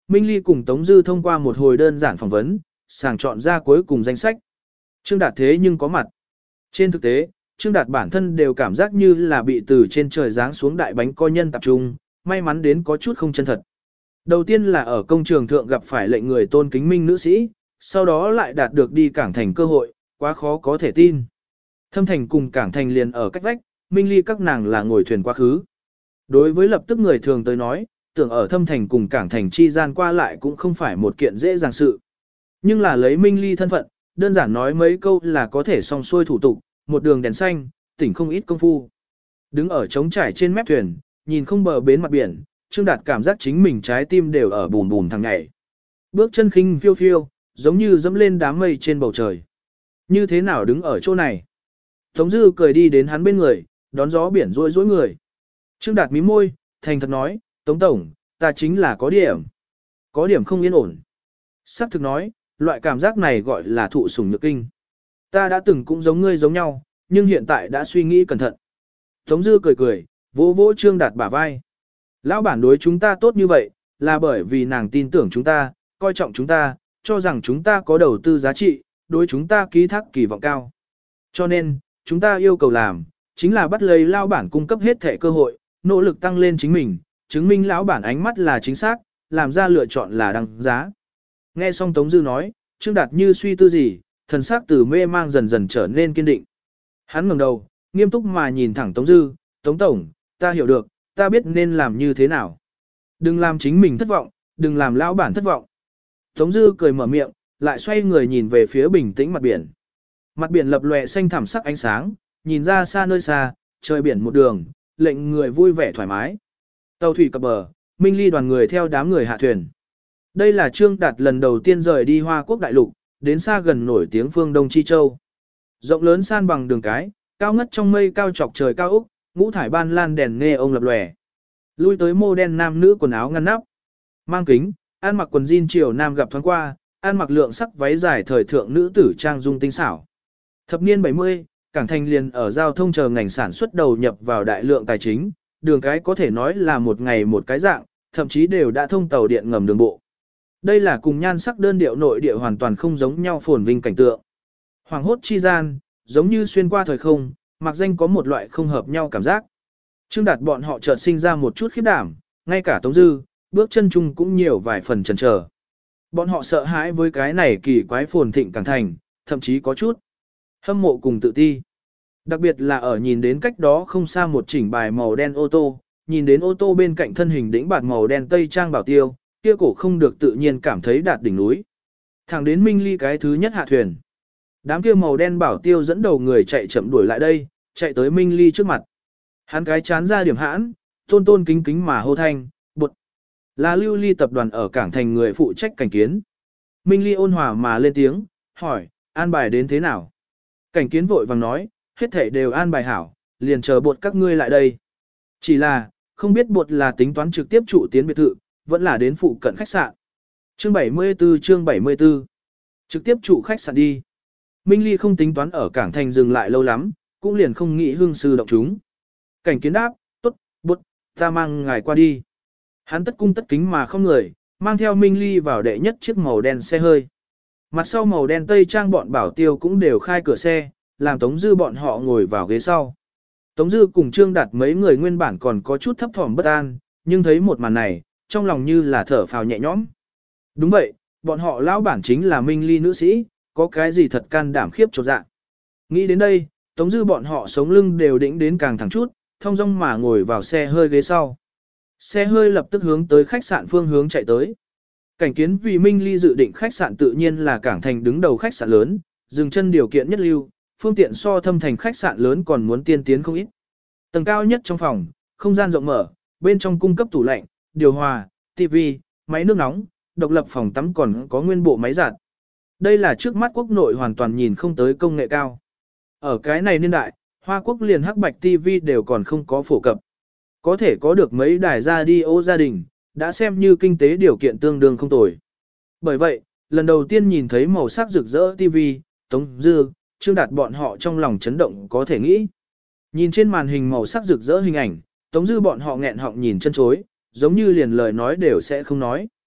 Minh Ly cùng Tống Dư thông qua một hồi đơn giản phỏng vấn, sàng chọn ra cuối cùng danh sách. Trương Đạt thế nhưng có mặt. Trên thực tế, Trương Đạt bản thân đều cảm giác như là bị từ trên trời giáng xuống đại bánh coi nhân tập trung, may mắn đến có chút không chân thật. Đầu tiên là ở công trường thượng gặp phải lệnh người tôn kính minh nữ sĩ, sau đó lại đạt được đi Cảng Thành cơ hội, quá khó có thể tin. Thâm Thành cùng Cảng Thành liền ở cách vách, Minh Ly các nàng là ngồi thuyền quá khứ. Đối với lập tức người thường tới nói, tưởng ở Thâm Thành cùng Cảng Thành chi gian qua lại cũng không phải một kiện dễ dàng sự. Nhưng là lấy Minh Ly thân phận, đơn giản nói mấy câu là có thể xong xuôi thủ tục, một đường đèn xanh, tỉnh không ít công phu. Đứng ở trống trải trên mép thuyền, nhìn không bờ bến mặt biển, Trương Đạt cảm giác chính mình trái tim đều ở bùn bùn thằng nhảy. Bước chân khinh phiêu phiêu, giống như dẫm lên đám mây trên bầu trời. Như thế nào đứng ở chỗ này? Tống Dư cười đi đến hắn bên người, đón gió biển rối rối người. Trương Đạt mím môi, thành thật nói, Tống Tổng, ta chính là có điểm. Có điểm không yên ổn. Sắc thực nói, loại cảm giác này gọi là thụ sủng nhược kinh. Ta đã từng cũng giống ngươi giống nhau, nhưng hiện tại đã suy nghĩ cẩn thận. Tống Dư cười cười, vỗ vỗ Trương Đạt bả vai. Lão bản đối chúng ta tốt như vậy, là bởi vì nàng tin tưởng chúng ta, coi trọng chúng ta, cho rằng chúng ta có đầu tư giá trị, đối chúng ta ký thác kỳ vọng cao. Cho nên, chúng ta yêu cầu làm, chính là bắt lấy lão bản cung cấp hết thể cơ hội, nỗ lực tăng lên chính mình, chứng minh lão bản ánh mắt là chính xác, làm ra lựa chọn là đăng giá. Nghe xong Tống Dư nói, Trương Đạt như suy tư gì, thần sắc từ mê mang dần dần trở nên kiên định. Hắn ngẩng đầu, nghiêm túc mà nhìn thẳng Tống Dư, Tống Tổng, ta hiểu được, ta biết nên làm như thế nào. Đừng làm chính mình thất vọng, đừng làm lão bản thất vọng. Tống Dư cười mở miệng, lại xoay người nhìn về phía bình tĩnh mặt biển. Mặt biển lập lòe xanh thẳm sắc ánh sáng, nhìn ra xa nơi xa, trời biển một đường, lệnh người vui vẻ thoải mái. Tàu thủy cập bờ, Minh Ly đoàn người theo đám người hạ thuyền. Đây là Trương Đạt lần đầu tiên rời đi Hoa Quốc đại lục, đến xa gần nổi tiếng phương Đông Chi Châu. Rộng lớn san bằng đường cái, cao ngất trong mây cao chọc trời cao úc, ngũ thải ban lan đèn nghe ông lập lòe. Lui tới mô đen nam nữ quần áo ngăn nắp, mang kính, ăn mặc quần jean chiều nam gặp thoáng qua, ăn mặc lượng sắc váy dài thời thượng nữ tử trang dung tinh xảo. Thập niên bảy mươi, Cảng Thành liền ở giao thông chờ ngành sản xuất đầu nhập vào đại lượng tài chính, đường cái có thể nói là một ngày một cái dạng, thậm chí đều đã thông tàu điện ngầm đường bộ. Đây là cùng nhan sắc đơn điệu nội địa hoàn toàn không giống nhau phồn vinh cảnh tượng. Hoàng hốt chi gian, giống như xuyên qua thời không, mặc danh có một loại không hợp nhau cảm giác. Trương Đạt bọn họ chợt sinh ra một chút khiếp đảm, ngay cả Tống Dư, bước chân chung cũng nhiều vài phần chần chờ. Bọn họ sợ hãi với cái này kỳ quái phồn thịnh Cảng Thành, thậm chí có chút hâm mộ cùng tự ti. Đặc biệt là ở nhìn đến cách đó không xa một chỉnh bài màu đen ô tô, nhìn đến ô tô bên cạnh thân hình đĩnh bạt màu đen tây trang bảo tiêu, kia cổ không được tự nhiên cảm thấy đạt đỉnh núi. Thẳng đến Minh Ly cái thứ nhất hạ thuyền. Đám kia màu đen bảo tiêu dẫn đầu người chạy chậm đuổi lại đây, chạy tới Minh Ly trước mặt. Hắn cái chán ra điểm hãn, tôn tôn kính kính mà hô thanh, bụt. Là Lưu Ly tập đoàn ở Cảng Thành người phụ trách cảnh kiến. Minh Ly ôn hòa mà lên tiếng, hỏi, an bài đến thế nào? Cảnh kiến vội vàng nói, hết thảy đều an bài hảo, liền chờ bột các ngươi lại đây. Chỉ là, không biết bột là tính toán trực tiếp trụ tiến biệt thự, vẫn là đến phụ cận khách sạn. Chương bảy mươi tư chương bảy mươi tư. Trực tiếp trụ khách sạn đi. Minh Ly không tính toán ở Cảng Thành dừng lại lâu lắm, cũng liền không nghĩ hương sư động chúng. Cảnh kiến đáp, tốt, bột, ta mang ngài qua đi. Hắn tất cung tất kính mà không người, mang theo Minh Ly vào đệ nhất chiếc màu đen xe hơi. Mặt sau màu đen tây trang bọn bảo tiêu cũng đều khai cửa xe, làm Tống Dư bọn họ ngồi vào ghế sau. Tống Dư cùng Trương Đạt mấy người nguyên bản còn có chút thấp thỏm bất an, nhưng thấy một màn này, trong lòng như là thở phào nhẹ nhõm. Đúng vậy, bọn họ lão bản chính là Minh Ly nữ sĩ, có cái gì thật can đảm khiếp chột dạ. Nghĩ đến đây, Tống Dư bọn họ sống lưng đều đĩnh đến càng thẳng chút, thong dong mà ngồi vào xe hơi ghế sau. Xe hơi lập tức hướng tới khách sạn phương hướng chạy tới. Cảnh kiến vì Minh Ly dự định khách sạn tự nhiên là Cảng Thành đứng đầu khách sạn lớn, dừng chân điều kiện nhất lưu, phương tiện so Thâm Thành khách sạn lớn còn muốn tiên tiến không ít. Tầng cao nhất trong phòng, không gian rộng mở, bên trong cung cấp tủ lạnh, điều hòa, tivi, máy nước nóng, độc lập phòng tắm còn có nguyên bộ máy giặt. Đây là trước mắt quốc nội hoàn toàn nhìn không tới công nghệ cao. Ở cái này niên đại, Hoa Quốc liền hắc bạch tivi đều còn không có phổ cập. Có thể có được mấy đài radio gia đình, đã xem như kinh tế điều kiện tương đương không tồi. Bởi vậy, lần đầu tiên nhìn thấy màu sắc rực rỡ tivi, Tống Dư, Trương Đạt bọn họ trong lòng chấn động có thể nghĩ. Nhìn trên màn hình màu sắc rực rỡ hình ảnh, Tống Dư bọn họ nghẹn họng nhìn chân chối, giống như liền lời nói đều sẽ không nói.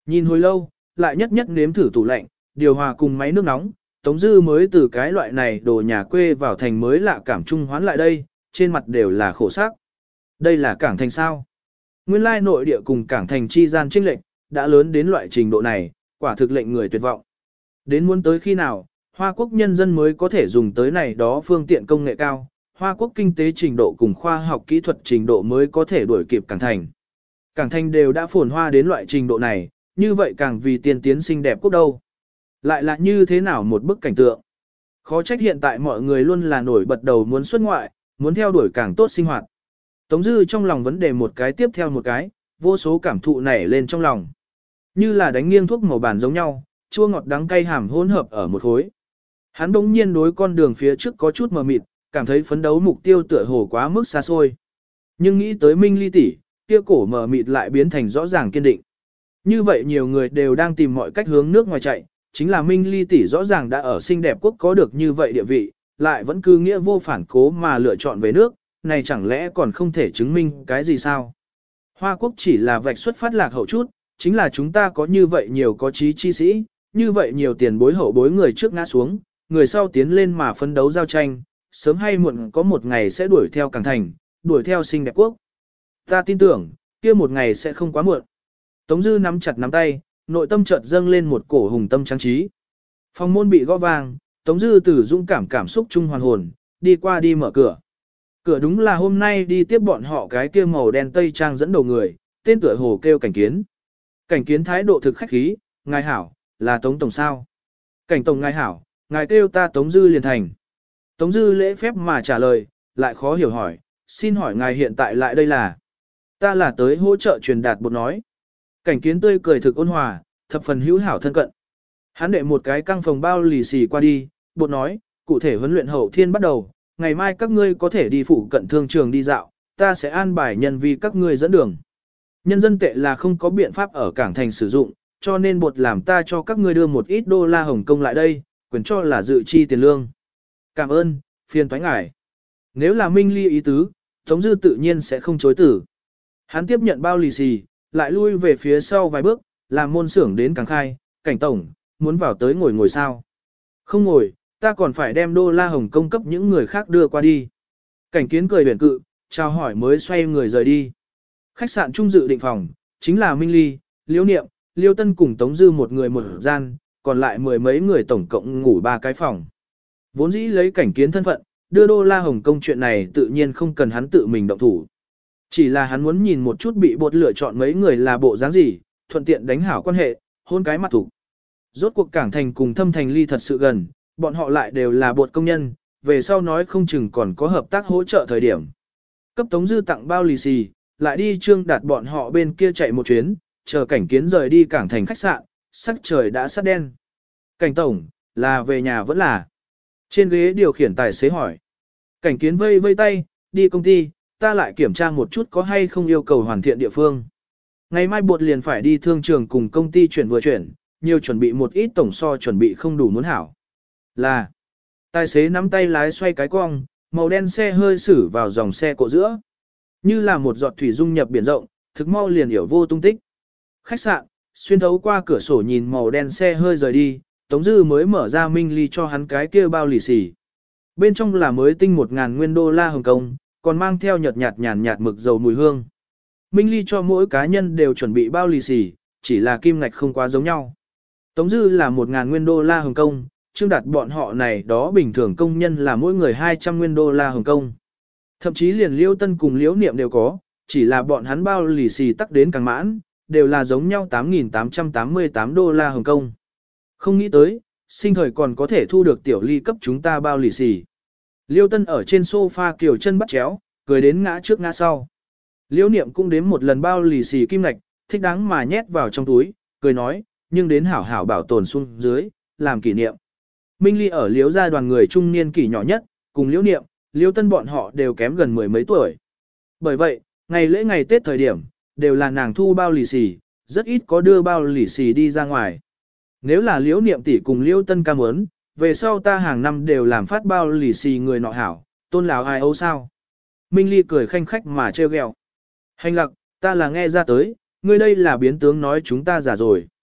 Nhìn hồi lâu, lại nhất nhất nếm thử tủ lạnh, điều hòa cùng máy nước nóng, Tống Dư mới từ cái loại này đồ nhà quê vào thành mới lạ cảm trung hoán lại đây, trên mặt đều là khổ sắc. Đây là cảng thành sao? Nguyên lai nội địa cùng cảng thành chi gian chênh lệch, đã lớn đến loại trình độ này, quả thực lệnh người tuyệt vọng. Đến muốn tới khi nào, Hoa Quốc nhân dân mới có thể dùng tới này đó phương tiện công nghệ cao, Hoa Quốc kinh tế trình độ cùng khoa học kỹ thuật trình độ mới có thể đuổi kịp cảng thành. Cảng thành đều đã phồn hoa đến loại trình độ này, như vậy càng vì tiên tiến xinh đẹp quốc đâu. Lại là như thế nào một bức cảnh tượng. Khó trách hiện tại mọi người luôn là nổi bật đầu muốn xuất ngoại, muốn theo đuổi càng tốt sinh hoạt. Tống Dư trong lòng vấn đề một cái tiếp theo một cái, vô số cảm thụ nảy lên trong lòng. Như là đánh nghiêng thuốc màu bản giống nhau, chua ngọt đắng cay hàm hỗn hợp ở một khối. Hắn đống nhiên đối con đường phía trước có chút mờ mịt, cảm thấy phấn đấu mục tiêu tựa hồ quá mức xa xôi. Nhưng nghĩ tới Minh Ly tỷ, kia cổ mờ mịt lại biến thành rõ ràng kiên định. Như vậy nhiều người đều đang tìm mọi cách hướng nước ngoài chạy, chính là Minh Ly tỷ rõ ràng đã ở xinh đẹp quốc có được như vậy địa vị, lại vẫn cứ nghĩa vô phản cố mà lựa chọn về nước, này chẳng lẽ còn không thể chứng minh cái gì sao? Hoa Quốc chỉ là vạch xuất phát lạc hậu chút, chính là chúng ta có như vậy nhiều có trí chi sĩ, như vậy nhiều tiền bối hậu bối người trước ngã xuống, người sau tiến lên mà phấn đấu giao tranh, sớm hay muộn có một ngày sẽ đuổi theo cảng thành, đuổi theo xinh đẹp quốc. Ta tin tưởng, kia một ngày sẽ không quá muộn. Tống Dư nắm chặt nắm tay, nội tâm chợt dâng lên một cổ hùng tâm trang trí. Phòng môn bị gõ vang, Tống Dư tử dũng cảm cảm xúc trung hoàn hồn, đi qua đi mở cửa. Cửa đúng là hôm nay đi tiếp bọn họ cái kia màu đen tây trang dẫn đầu người, tên tựa hồ kêu Cảnh Kiến. Cảnh Kiến thái độ thực khách khí, ngài hảo, là Tống Tổng sao? Cảnh Tổng ngài hảo, ngài kêu ta Tống Dư liền thành. Tống Dư lễ phép mà trả lời, lại khó hiểu hỏi, xin hỏi ngài hiện tại lại đây là? Ta là tới hỗ trợ truyền đạt bột nói. Cảnh Kiến tươi cười thực ôn hòa, thập phần hữu hảo thân cận. Hắn đệ một cái căng phòng bao lì xì qua đi, bột nói, cụ thể huấn luyện hậu thiên bắt đầu, ngày mai các ngươi có thể đi phụ cận thương trường đi dạo, ta sẽ an bài nhân vi các ngươi dẫn đường. Nhân dân tệ là không có biện pháp ở cảng thành sử dụng, cho nên bột làm ta cho các ngươi đưa một ít đô la Hồng Kông lại đây, quyền cho là dự chi tiền lương. Cảm ơn, phiền toái ngài. Nếu là Minh Ly ý tứ, Tống Dư tự nhiên sẽ không chối tử. Hắn tiếp nhận bao lì xì, lại lui về phía sau vài bước, làm môn xưởng đến càng khai, Cảnh Tổng, muốn vào tới ngồi ngồi sao? Không ngồi, ta còn phải đem đô la Hồng Kông cấp những người khác đưa qua đi. Cảnh Kiến cười huyền cự, chào hỏi mới xoay người rời đi. Khách sạn trung dự định phòng, chính là Minh Ly, Liễu Niệm, Liêu Tân cùng Tống Dư một người một gian, còn lại mười mấy người tổng cộng ngủ ba cái phòng. Vốn dĩ lấy Cảnh Kiến thân phận, đưa đô la Hồng Kông chuyện này tự nhiên không cần hắn tự mình động thủ. Chỉ là hắn muốn nhìn một chút bị bột lựa chọn mấy người là bộ dáng gì, thuận tiện đánh hảo quan hệ, hôn cái mặt thủ. Rốt cuộc Cảng Thành cùng Thâm Thành ly thật sự gần, bọn họ lại đều là bột công nhân, về sau nói không chừng còn có hợp tác hỗ trợ thời điểm. Cấp Tống Dư tặng bao lì xì, lại đi Trương Đạt bọn họ bên kia chạy một chuyến, chờ Cảnh Kiến rời đi Cảng Thành khách sạn, sắc trời đã sắt đen. Cảnh Tổng, là về nhà vẫn là. Trên ghế điều khiển tài xế hỏi. Cảnh Kiến vây vây tay, đi công ty, ta lại kiểm tra một chút có hay không yêu cầu hoàn thiện địa phương. Ngày mai bột liền phải đi thương trường cùng công ty chuyển vừa chuyển, nhiều chuẩn bị một ít tổng so chuẩn bị không đủ muốn hảo. Là, tài xế nắm tay lái xoay cái cong, màu đen xe hơi xử vào dòng xe cộ giữa. Như là một giọt thủy dung nhập biển rộng, thực mau liền hiểu vô tung tích. Khách sạn, xuyên thấu qua cửa sổ nhìn màu đen xe hơi rời đi, Tống Dư mới mở ra Minh Ly cho hắn cái kia bao lì xì. Bên trong là mới tinh một ngàn nguyên đô la Hồng Kông, còn mang theo nhợt nhạt nhàn nhạt mực dầu mùi hương. Minh Ly cho mỗi cá nhân đều chuẩn bị bao lì xì, chỉ là kim ngạch không quá giống nhau. Tống Dư là một ngàn nguyên đô la Hồng Kông, Trương Đạt bọn họ này đó bình thường công nhân là mỗi người hai trăm nguyên đô la Hồng Kông. Thậm chí liền Liêu Tân cùng Liễu Niệm đều có, chỉ là bọn hắn bao lì xì tắc đến càng mãn, đều là giống nhau tám nghìn tám trăm tám mươi tám đô la Hồng Kông. Không nghĩ tới, sinh thời còn có thể thu được tiểu ly cấp chúng ta bao lì xì. Liêu Tân ở trên sofa kiểu chân bắt chéo, cười đến ngã trước ngã sau. Liễu Niệm cũng đếm một lần bao lì xì kim lạch, thích đáng mà nhét vào trong túi, cười nói, nhưng đến hảo hảo bảo tồn xuống dưới, làm kỷ niệm. Minh Ly ở Liễu gia đoàn người trung niên kỷ nhỏ nhất, cùng Liễu Niệm, Liêu Tân bọn họ đều kém gần mười mấy tuổi. Bởi vậy, ngày lễ ngày Tết thời điểm, đều là nàng thu bao lì xì, rất ít có đưa bao lì xì đi ra ngoài. Nếu là Liễu Niệm tỷ cùng Liêu Tân ca muốn, về sau ta hàng năm đều làm phát bao lì xì người nọ hảo, tôn lão ai âu sao. Minh Ly cười khanh khách mà trêu ghẹo. Hành lặc, ta là nghe ra tới, ngươi đây là biến tướng nói chúng ta giả rồi.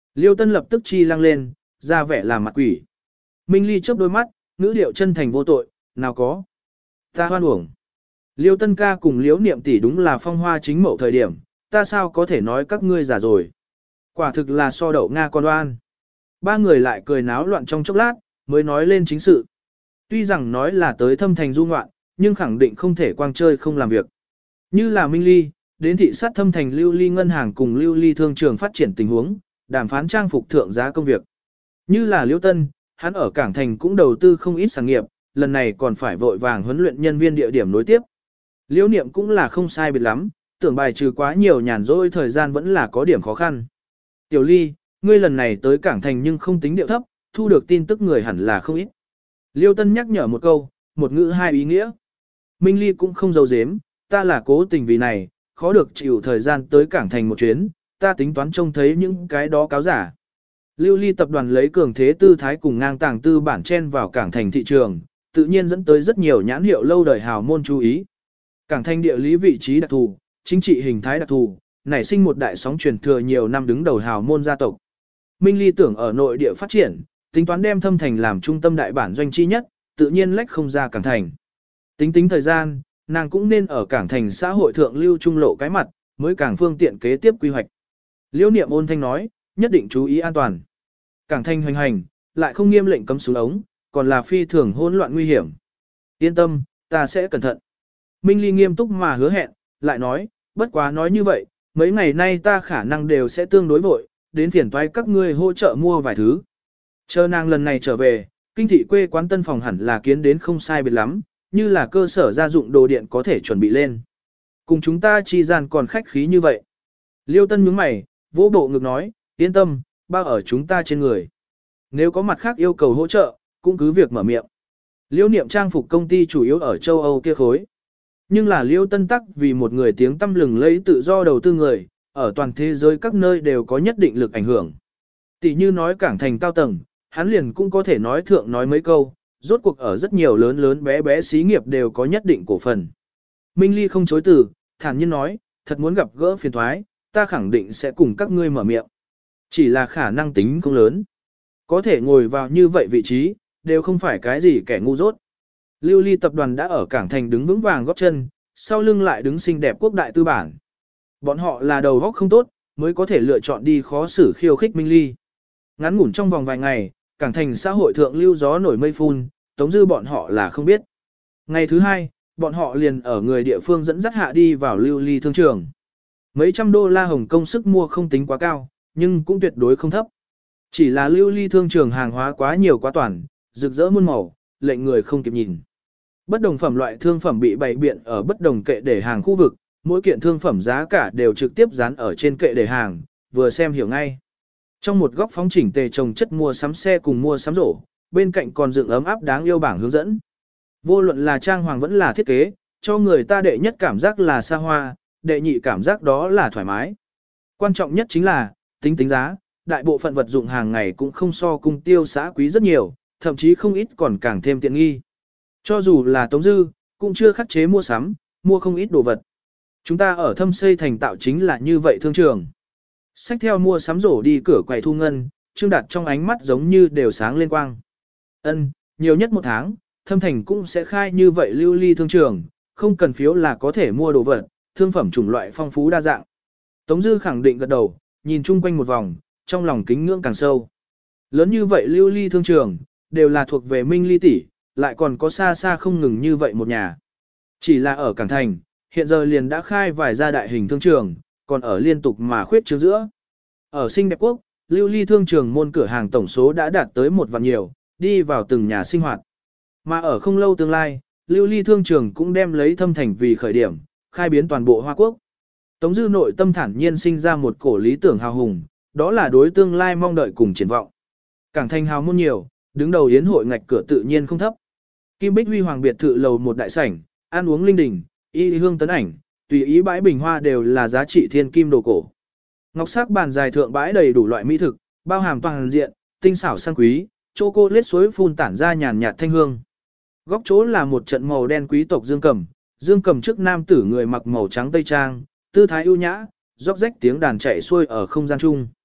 Liêu Tân lập tức chi lăng lên, ra vẻ làm mặt quỷ. Minh Ly chớp đôi mắt, ngữ điệu chân thành vô tội, nào có. Ta hoan uổng. Liêu Tân ca cùng Liễu Niệm tỷ đúng là phong hoa chính mậu thời điểm, ta sao có thể nói các ngươi giả rồi. Quả thực là so đậu Nga con oan. Ba người lại cười náo loạn trong chốc lát, mới nói lên chính sự. Tuy rằng nói là tới thâm thành du ngoạn, nhưng khẳng định không thể quang chơi không làm việc. Như là Minh Ly, đến thị sát thâm thành Lưu Ly ngân hàng cùng Lưu Ly thương trường phát triển tình huống, đàm phán trang phục thượng giá công việc. Như là Liễu Tân, hắn ở Cảng Thành cũng đầu tư không ít sản nghiệp, lần này còn phải vội vàng huấn luyện nhân viên địa điểm nối tiếp. Liễu Niệm cũng là không sai biệt lắm, tưởng bài trừ quá nhiều nhàn rỗi thời gian vẫn là có điểm khó khăn. Tiểu Ly, ngươi lần này tới Cảng Thành nhưng không tính điệu thấp, thu được tin tức người hẳn là không ít. Liêu Tân nhắc nhở một câu, một ngữ hai ý nghĩa. Minh Ly cũng không giấu giếm, ta là cố tình vì này, khó được chịu thời gian tới Cảng Thành một chuyến, ta tính toán trông thấy những cái đó cáo giả. Lưu Ly tập đoàn lấy cường thế tư thái cùng ngang tàng tư bản chen vào Cảng Thành thị trường, tự nhiên dẫn tới rất nhiều nhãn hiệu lâu đời hào môn chú ý. Cảng Thành địa lý vị trí đặc thù, chính trị hình thái đặc thù, nảy sinh một đại sóng truyền thừa nhiều năm đứng đầu hào môn gia tộc. Minh Ly tưởng ở nội địa phát triển, tính toán đem Thâm Thành làm trung tâm đại bản doanh chi nhất, tự nhiên lách không ra Cảng Thành. Tính tính thời gian, nàng cũng nên ở Cảng Thành xã hội thượng lưu trung lộ cái mặt, mới càng phương tiện kế tiếp quy hoạch. Liễu Niệm ôn thanh nói, nhất định chú ý an toàn. Cảng Thành hoành hành, lại không nghiêm lệnh cấm súng ống, còn là phi thường hỗn loạn nguy hiểm. Yên tâm, ta sẽ cẩn thận. Minh Ly nghiêm túc mà hứa hẹn, lại nói, bất quá nói như vậy, mấy ngày nay ta khả năng đều sẽ tương đối vội, đến phiền toái các ngươi hỗ trợ mua vài thứ. Chờ nàng lần này trở về, kinh thị quê quán tân phòng hẳn là kiến đến không sai biệt lắm, như là cơ sở gia dụng đồ điện có thể chuẩn bị lên. Cùng chúng ta chi gian còn khách khí như vậy. Liêu Tân nhướng mày, vỗ bộ ngực nói, yên tâm, bao ở chúng ta trên người. Nếu có mặt khác yêu cầu hỗ trợ, cũng cứ việc mở miệng. Liêu Niệm trang phục công ty chủ yếu ở châu Âu kia khối. Nhưng là Liêu Tân tắc vì một người tiếng tăm lừng lẫy tự do đầu tư người, ở toàn thế giới các nơi đều có nhất định lực ảnh hưởng. Tỷ như nói Cảng Thành cao tầng, hắn liền cũng có thể nói thượng nói mấy câu, rốt cuộc ở rất nhiều lớn lớn bé bé xí nghiệp đều có nhất định cổ phần. Minh Ly không chối từ, thản nhiên nói, thật muốn gặp gỡ phiền thoái, ta khẳng định sẽ cùng các ngươi mở miệng. Chỉ là khả năng tính không lớn. Có thể ngồi vào như vậy vị trí, đều không phải cái gì kẻ ngu dốt. Lưu Ly tập đoàn đã ở Cảng Thành đứng vững vàng góp chân, sau lưng lại đứng xinh đẹp quốc đại tư bản. Bọn họ là đầu góc không tốt, mới có thể lựa chọn đi khó xử khiêu khích Minh Ly. Ngắn ngủn trong vòng vài ngày, Cảng Thành xã hội thượng lưu gió nổi mây phun, Tống Dư bọn họ là không biết. Ngày thứ hai, bọn họ liền ở người địa phương dẫn dắt hạ đi vào Lưu Ly thương trường. Mấy trăm đô la Hồng Kông sức mua không tính quá cao, nhưng cũng tuyệt đối không thấp. Chỉ là Lưu Ly thương trường hàng hóa quá nhiều quá toàn, rực rỡ muôn màu, lệnh người không kịp nhìn. Bất đồng phẩm loại thương phẩm bị bày biện ở bất đồng kệ để hàng khu vực, mỗi kiện thương phẩm giá cả đều trực tiếp dán ở trên kệ để hàng, vừa xem hiểu ngay. Trong một góc phóng chỉnh tề trồng chất mua sắm xe cùng mua sắm rổ, bên cạnh còn dựng ấm áp đáng yêu bảng hướng dẫn. Vô luận là trang hoàng vẫn là thiết kế, cho người ta đệ nhất cảm giác là xa hoa, đệ nhị cảm giác đó là thoải mái. Quan trọng nhất chính là, tính tính giá, đại bộ phận vật dụng hàng ngày cũng không so cung tiêu xã quý rất nhiều, thậm chí không ít còn càng thêm tiện nghi. Cho dù là Tống Dư, cũng chưa khắc chế mua sắm, mua không ít đồ vật. Chúng ta ở thâm xây thành tạo chính là như vậy thương trường. Xách theo mua sắm rổ đi cửa quầy thu ngân, Trương Đạt trong ánh mắt giống như đều sáng lên quang. Ân, nhiều nhất một tháng, thâm thành cũng sẽ khai như vậy Lưu Ly thương trường, không cần phiếu là có thể mua đồ vật, thương phẩm chủng loại phong phú đa dạng. Tống Dư khẳng định gật đầu, nhìn chung quanh một vòng, trong lòng kính ngưỡng càng sâu. Lớn như vậy Lưu Ly thương trường, đều là thuộc về Minh Ly tỷ, lại còn có xa xa không ngừng như vậy một nhà. Chỉ là ở Cảng Thành, hiện giờ liền đã khai vài gia đại hình thương trường, còn ở liên tục mà khuyết trương giữa. Ở Sinh Đẹp Quốc, Lưu Ly thương trường môn cửa hàng tổng số đã đạt tới một vạn nhiều, đi vào từng nhà sinh hoạt. Mà ở không lâu tương lai, Lưu Ly thương trường cũng đem lấy Thâm Thành vì khởi điểm, khai biến toàn bộ Hoa Quốc. Tống Dư nội tâm thản nhiên sinh ra một cổ lý tưởng hào hùng, đó là đối tương lai mong đợi cùng triển vọng. Cảng Thành hào môn nhiều, đứng đầu yến hội ngạch cửa tự nhiên không thấp. Kim Bích Huy Hoàng biệt thự lầu một đại sảnh, ăn uống linh đình, y hương tấn ảnh, tùy ý bãi bình hoa đều là giá trị thiên kim đồ cổ. Ngọc sắc bàn dài thượng bãi đầy đủ loại mỹ thực, bao hàm toàn diện, tinh xảo sang quý, chocolate suối phun tản ra nhàn nhạt thanh hương. Góc chỗ là một trận màu đen quý tộc dương cầm, dương cầm trước nam tử người mặc màu trắng tây trang, tư thái ưu nhã, róc rách tiếng đàn chạy xuôi ở không gian chung.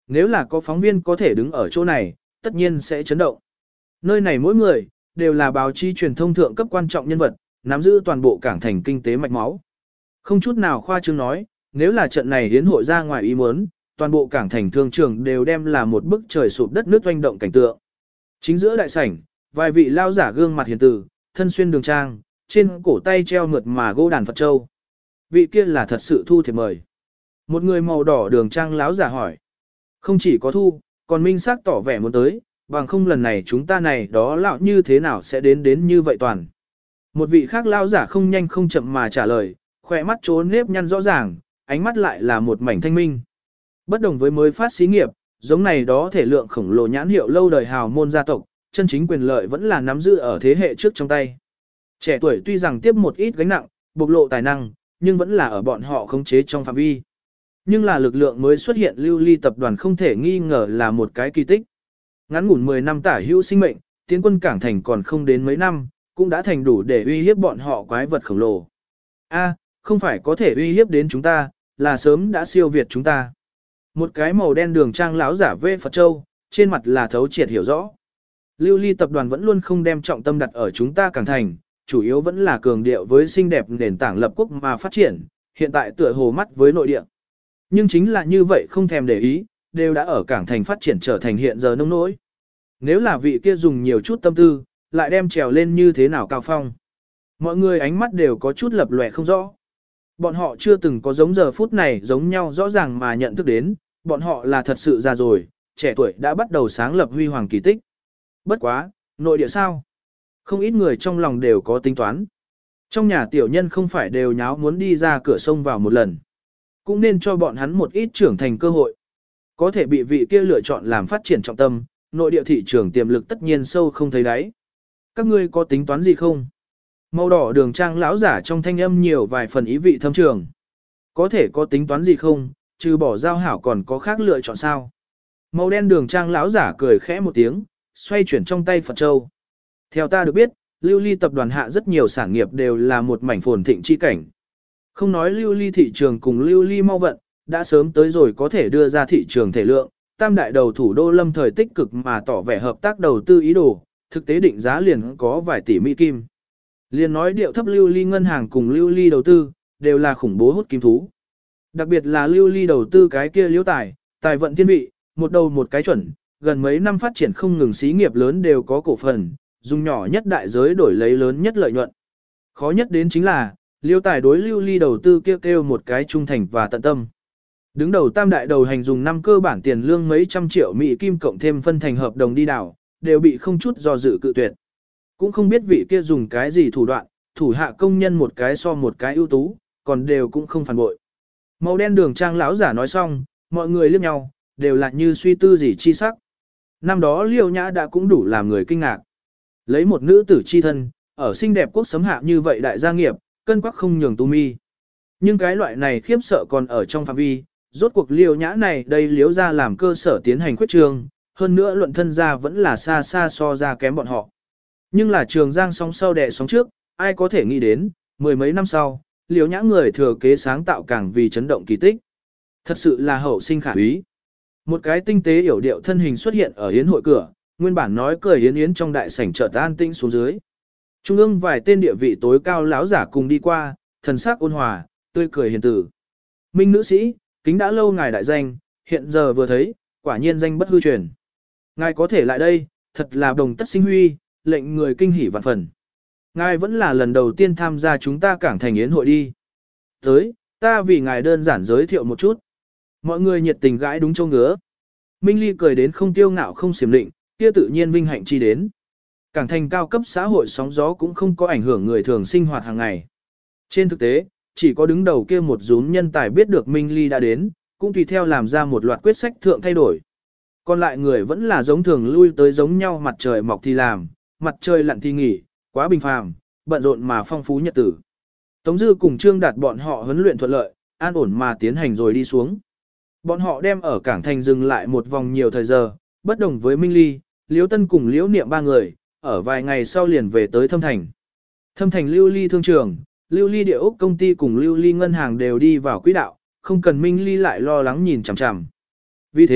Nếu là có phóng viên có thể đứng ở chỗ này, tất nhiên sẽ chấn động. Nơi này mỗi người, đều là báo chí truyền thông thượng cấp quan trọng nhân vật, nắm giữ toàn bộ cảng thành kinh tế mạch máu. Không chút nào khoa trương nói, nếu là trận này hiến hội ra ngoài ý muốn, toàn bộ cảng thành thương trường đều đem là một bức trời sụp đất nước oanh động cảnh tượng. Chính giữa đại sảnh, vài vị lao giả gương mặt hiền từ, thân xuyên đường trang, trên cổ tay treo mượt mà gỗ đàn Phật Châu. Vị kia là thật sự thu thiệp mời. Một người màu đỏ đường trang láo giả hỏi. Không chỉ có thu, còn minh xác tỏ vẻ muốn tới, bằng không lần này chúng ta này đó lão như thế nào sẽ đến đến như vậy toàn. Một vị khác lao giả không nhanh không chậm mà trả lời, khỏe mắt trốn nếp nhăn rõ ràng, ánh mắt lại là một mảnh thanh minh. Bất đồng với mới phát xí nghiệp, giống này đó thể lượng khổng lồ nhãn hiệu lâu đời hào môn gia tộc, chân chính quyền lợi vẫn là nắm giữ ở thế hệ trước trong tay. Trẻ tuổi tuy rằng tiếp một ít gánh nặng, bộc lộ tài năng, nhưng vẫn là ở bọn họ khống chế trong phạm vi. Nhưng là lực lượng mới xuất hiện lưu ly tập đoàn không thể nghi ngờ là một cái kỳ tích. Ngắn ngủn mười năm tả hữu sinh mệnh, tiến quân cảng thành còn không đến mấy năm, cũng đã thành đủ để uy hiếp bọn họ quái vật khổng lồ. A, không phải có thể uy hiếp đến chúng ta, là sớm đã siêu việt chúng ta. Một cái màu đen đường trang lão giả vê Phật Châu, trên mặt là thấu triệt hiểu rõ. Lưu ly tập đoàn vẫn luôn không đem trọng tâm đặt ở chúng ta cảng thành, chủ yếu vẫn là cường điệu với xinh đẹp nền tảng lập quốc mà phát triển, hiện tại tựa hồ mắt với nội địa. Nhưng chính là như vậy không thèm để ý, đều đã ở cảng thành phát triển trở thành hiện giờ nông nỗi. Nếu là vị kia dùng nhiều chút tâm tư, lại đem trèo lên như thế nào cao phong. Mọi người ánh mắt đều có chút lập lòe không rõ. Bọn họ chưa từng có giống giờ phút này giống nhau rõ ràng mà nhận thức đến, bọn họ là thật sự già rồi, trẻ tuổi đã bắt đầu sáng lập huy hoàng kỳ tích. Bất quá, nội địa sao? Không ít người trong lòng đều có tính toán. Trong nhà tiểu nhân không phải đều nháo muốn đi ra cửa sông vào một lần. Cũng nên cho bọn hắn một ít trưởng thành cơ hội. Có thể bị vị kia lựa chọn làm phát triển trọng tâm, nội địa thị trường tiềm lực tất nhiên sâu không thấy đáy. Các ngươi có tính toán gì không? Màu đỏ đường trang lão giả trong thanh âm nhiều vài phần ý vị thâm trường. Có thể có tính toán gì không, trừ bỏ giao hảo còn có khác lựa chọn sao? Màu đen đường trang lão giả cười khẽ một tiếng, xoay chuyển trong tay Phật Châu. Theo ta được biết, lưu ly tập đoàn hạ rất nhiều sản nghiệp đều là một mảnh phồn thịnh chi cảnh. Không nói lưu ly thị trường cùng lưu ly mau vận, đã sớm tới rồi có thể đưa ra thị trường thể lượng, tam đại đầu thủ đô lâm thời tích cực mà tỏ vẻ hợp tác đầu tư ý đồ, thực tế định giá liền có vài tỷ mỹ kim. Liền nói điệu thấp lưu ly ngân hàng cùng lưu ly đầu tư, đều là khủng bố hút kim thú. Đặc biệt là lưu ly đầu tư cái kia liễu tài, tài vận thiên vị, một đầu một cái chuẩn, gần mấy năm phát triển không ngừng xí nghiệp lớn đều có cổ phần, dùng nhỏ nhất đại giới đổi lấy lớn nhất lợi nhuận. Khó nhất đến chính là, liễu tài đối lưu ly đầu tư kêu kêu một cái trung thành và tận tâm. Đứng đầu tam đại đầu hành dùng năm cơ bản tiền lương mấy trăm triệu Mỹ kim cộng thêm phân thành hợp đồng đi đảo, đều bị không chút do dự cự tuyệt. Cũng không biết vị kia dùng cái gì thủ đoạn, thủ hạ công nhân một cái so một cái ưu tú, còn đều cũng không phản bội. Màu đen đường trang lão giả nói xong, mọi người liếc nhau, đều là như suy tư gì chi sắc. Năm đó Liêu Nhã đã cũng đủ làm người kinh ngạc. Lấy một nữ tử chi thân, ở xinh đẹp quốc sấm hạ như vậy đại gia nghiệp, cân quắc không nhường tu mi. Nhưng cái loại này khiếp sợ còn ở trong phạm vi, rốt cuộc Liêu Nhã này đây liếu ra làm cơ sở tiến hành quyết trường, hơn nữa luận thân ra vẫn là xa xa so ra kém bọn họ. Nhưng là trường giang sóng sau đẻ sóng trước, ai có thể nghĩ đến, mười mấy năm sau, Liêu Nhã người thừa kế sáng tạo càng vì chấn động kỳ tích. Thật sự là hậu sinh khả úy. Một cái tinh tế yểu điệu thân hình xuất hiện ở yến hội cửa, nguyên bản nói cười yến yến trong đại sảnh chợt an tĩnh xuống dưới. Trung ương vài tên địa vị tối cao lão giả cùng đi qua, thần sắc ôn hòa, tươi cười hiền tử. Minh nữ sĩ, kính đã lâu ngài đại danh, hiện giờ vừa thấy, quả nhiên danh bất hư truyền. Ngài có thể lại đây, thật là đồng tất sinh huy, lệnh người kinh hỉ vạn phần. Ngài vẫn là lần đầu tiên tham gia chúng ta cảng thành yến hội đi. Tới, ta vì ngài đơn giản giới thiệu một chút. Mọi người nhiệt tình gãi đúng châu ngứa. Minh Ly cười đến không tiêu ngạo không xiểm định, kia tự nhiên vinh hạnh chi đến. Cảng thành cao cấp xã hội sóng gió cũng không có ảnh hưởng người thường sinh hoạt hàng ngày. Trên thực tế, chỉ có đứng đầu kia một rúm nhân tài biết được Minh Ly đã đến, cũng tùy theo làm ra một loạt quyết sách thượng thay đổi. Còn lại người vẫn là giống thường lui tới giống nhau, mặt trời mọc thì làm, mặt trời lặn thì nghỉ, quá bình phàm, bận rộn mà phong phú nhật tử. Tống Dư cùng Trương Đạt bọn họ huấn luyện thuận lợi, an ổn mà tiến hành rồi đi xuống. Bọn họ đem ở cảng thành dừng lại một vòng nhiều thời giờ, bất đồng với Minh Ly, Liễu Tân cùng Liễu Niệm ba người, ở vài ngày sau liền về tới Thâm Thành. Thâm Thành Lưu Ly thương trường, Lưu Ly địa ốc công ty cùng Lưu Ly ngân hàng đều đi vào quỹ đạo, không cần Minh Ly lại lo lắng nhìn chằm chằm. Vì thế,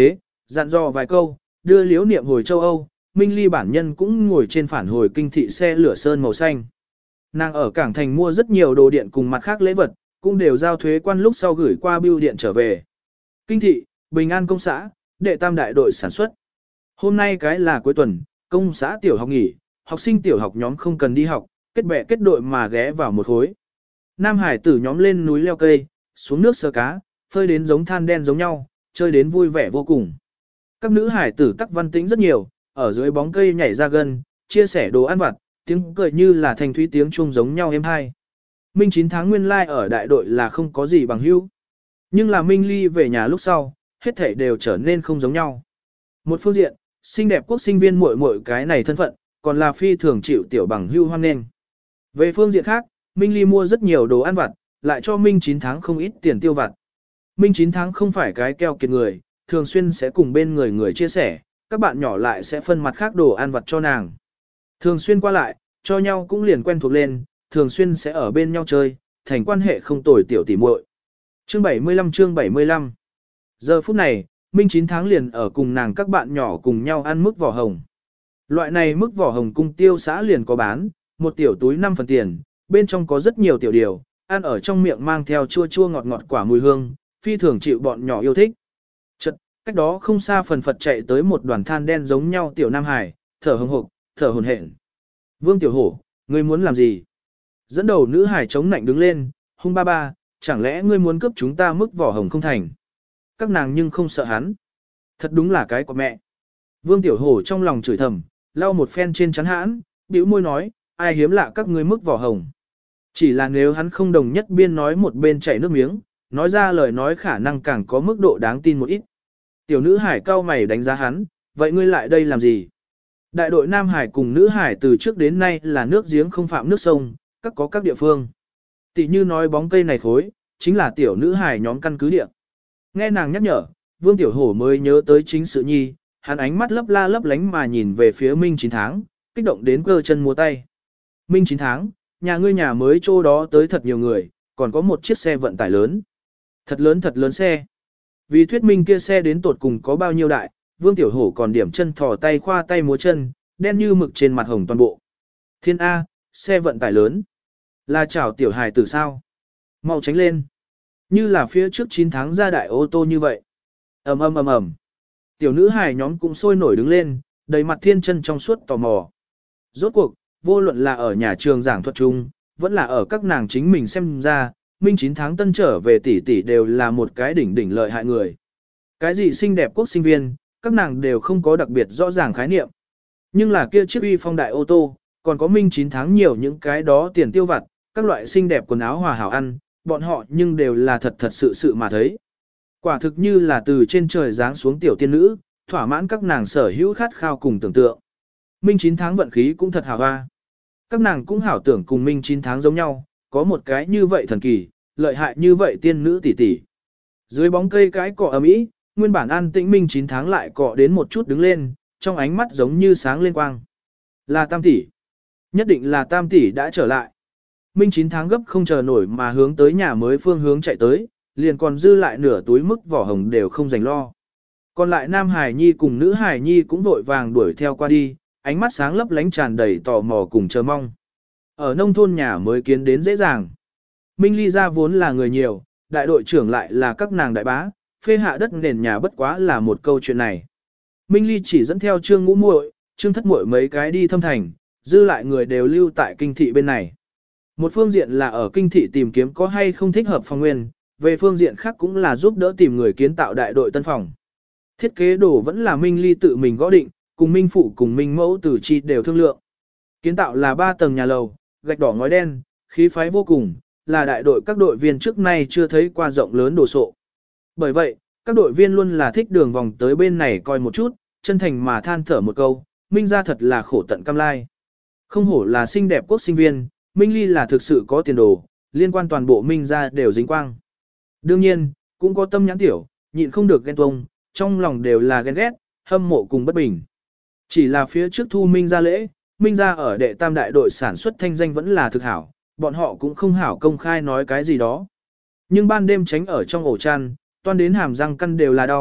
Dặn dò vài câu, đưa Liễu Niệm hồi châu Âu, Minh Ly bản nhân cũng ngồi trên phản hồi kinh thị xe lửa sơn màu xanh. Nàng ở cảng thành mua rất nhiều đồ điện cùng mặt khác lễ vật, cũng đều giao thuế quan lúc sau gửi qua bưu điện trở về. Kinh thị, Bình An công xã, đệ tam đại đội sản xuất. Hôm nay cái là cuối tuần, công xã tiểu học nghỉ, học sinh tiểu học nhóm không cần đi học, kết bè kết đội mà ghé vào một khối. Nam Hải tử nhóm lên núi leo cây, xuống nước sơ cá, phơi đến giống than đen giống nhau, chơi đến vui vẻ vô cùng. Các nữ hải tử tắc văn tĩnh rất nhiều, ở dưới bóng cây nhảy ra gân, chia sẻ đồ ăn vặt, tiếng cười như là thanh thúy tiếng chuông giống nhau êm hai. Minh chín tháng nguyên lai like ở đại đội là không có gì bằng hữu. Nhưng là Minh Ly về nhà lúc sau, hết thảy đều trở nên không giống nhau. Một phương diện, xinh đẹp quốc sinh viên muội muội cái này thân phận, còn là phi thường chịu tiểu bằng hữu hoan nghênh. Về phương diện khác, Minh Ly mua rất nhiều đồ ăn vặt, lại cho Minh chín tháng không ít tiền tiêu vặt. Minh chín tháng không phải cái keo kiệt người, thường xuyên sẽ cùng bên người người chia sẻ, các bạn nhỏ lại sẽ phân mặt khác đồ ăn vặt cho nàng. Thường xuyên qua lại, cho nhau cũng liền quen thuộc lên, thường xuyên sẽ ở bên nhau chơi, thành quan hệ không tồi tiểu tỉ muội. Chương bảy mươi lăm chương bảy mươi lăm. Giờ phút này, Minh chín tháng liền ở cùng nàng các bạn nhỏ cùng nhau ăn mức vỏ hồng. Loại này mức vỏ hồng cung tiêu xã liền có bán, một tiểu túi năm phần tiền, bên trong có rất nhiều tiểu điều, ăn ở trong miệng mang theo chua chua ngọt ngọt quả mùi hương, phi thường chịu bọn nhỏ yêu thích. Chật, cách đó không xa phần phật chạy tới một đoàn than đen giống nhau tiểu Nam Hải, thở hồng hộc, thở hồn hển. Vương Tiểu Hổ, ngươi muốn làm gì? Dẫn đầu nữ hải chống nạnh đứng lên, hung ba ba, chẳng lẽ ngươi muốn cướp chúng ta mức vỏ hồng không thành? Các nàng nhưng không sợ hắn. Thật đúng là cái của mẹ. Vương Tiểu Hổ trong lòng chửi thầm, lau một phen trên chắn hãn, bĩu môi nói, ai hiếm lạ các ngươi mức vỏ hồng. Chỉ là nếu hắn không đồng nhất biên nói một bên chảy nước miếng, nói ra lời nói khả năng càng có mức độ đáng tin một ít. Tiểu nữ hải cao mày đánh giá hắn, vậy ngươi lại đây làm gì? Đại đội Nam Hải cùng nữ hải từ trước đến nay là nước giếng không phạm nước sông, các có các địa phương. Tỷ như nói bóng cây này khối, chính là tiểu nữ hải nhóm căn cứ địa. Nghe nàng nhắc nhở, Vương Tiểu Hổ mới nhớ tới chính sự nhi, hắn ánh mắt lấp la lấp lánh mà nhìn về phía Minh chín tháng, kích động đến cơ chân múa tay. Minh chín tháng, nhà ngươi nhà mới chỗ đó tới thật nhiều người, còn có một chiếc xe vận tải lớn. Thật lớn thật lớn xe. Vì thuyết minh kia xe đến tột cùng có bao nhiêu đại, Vương Tiểu Hổ còn điểm chân thò tay khoa tay múa chân, đen như mực trên mặt hồng toàn bộ. Thiên A, xe vận tải lớn. Là chảo tiểu hài tử sao? Mau tránh lên. Như là phía trước chín tháng ra đại ô tô như vậy. ầm ầm ầm ầm. Tiểu nữ hài nhóm cũng sôi nổi đứng lên, đầy mặt thiên chân trong suốt tò mò. Rốt cuộc, vô luận là ở nhà trường giảng thuật chung, vẫn là ở các nàng chính mình xem ra, Minh chín tháng tân trở về tỷ tỷ đều là một cái đỉnh đỉnh lợi hại người. Cái gì xinh đẹp quốc sinh viên, các nàng đều không có đặc biệt rõ ràng khái niệm. Nhưng là kia chiếc uy phong đại ô tô, còn có Minh chín tháng nhiều những cái đó tiền tiêu vặt, các loại xinh đẹp quần áo hòa hảo ăn, bọn họ nhưng đều là thật thật sự sự mà thấy. Quả thực như là từ trên trời giáng xuống tiểu tiên nữ, thỏa mãn các nàng sở hữu khát khao cùng tưởng tượng. Minh chín tháng vận khí cũng thật hào hoa. Các nàng cũng hảo tưởng cùng Minh chín tháng giống nhau, có một cái như vậy thần kỳ, lợi hại như vậy tiên nữ tỷ tỷ. Dưới bóng cây cái cọ ấm ý, nguyên bản an tĩnh Minh chín tháng lại cọ đến một chút đứng lên, trong ánh mắt giống như sáng lên quang. Là tam tỷ. Nhất định là tam tỷ đã trở lại. Minh chín tháng gấp không chờ nổi mà hướng tới nhà mới phương hướng chạy tới, liền còn dư lại nửa túi mức vỏ hồng đều không dành lo. Còn lại Nam Hải Nhi cùng Nữ Hải Nhi cũng vội vàng đuổi theo qua đi, ánh mắt sáng lấp lánh tràn đầy tò mò cùng chờ mong. Ở nông thôn nhà mới kiến đến dễ dàng. Minh Ly ra vốn là người nhiều, đại đội trưởng lại là các nàng đại bá, phê hạ đất nền nhà bất quá là một câu chuyện này. Minh Ly chỉ dẫn theo Trương Ngũ muội, Trương Thất muội mấy cái đi thâm thành, dư lại người đều lưu tại kinh thị bên này. Một phương diện là ở kinh thị tìm kiếm có hay không thích hợp phòng nguyên, về phương diện khác cũng là giúp đỡ tìm người kiến tạo đại đội tân phòng. Thiết kế đồ vẫn là Minh Ly tự mình gõ định, cùng Minh Phụ cùng Minh Mẫu Tử Chi đều thương lượng. Kiến tạo là ba tầng nhà lầu, gạch đỏ ngói đen, khí phái vô cùng, là đại đội các đội viên trước nay chưa thấy qua rộng lớn đồ sộ. Bởi vậy, các đội viên luôn là thích đường vòng tới bên này coi một chút, chân thành mà than thở một câu, Minh ra thật là khổ tận cam lai. Không hổ là xinh đẹp quốc sinh viên, Minh Ly là thực sự có tiền đồ, liên quan toàn bộ Minh ra đều dính quang. Đương nhiên, cũng có tâm nhãn tiểu, nhịn không được ghen tuông, trong lòng đều là ghen ghét, hâm mộ cùng bất bình. Chỉ là phía trước thu Minh ra lễ, Minh ra ở đệ tam đại đội sản xuất thanh danh vẫn là thực hảo, bọn họ cũng không hảo công khai nói cái gì đó. Nhưng ban đêm tránh ở trong ổ chăn, toan đến hàm răng căn đều là đau,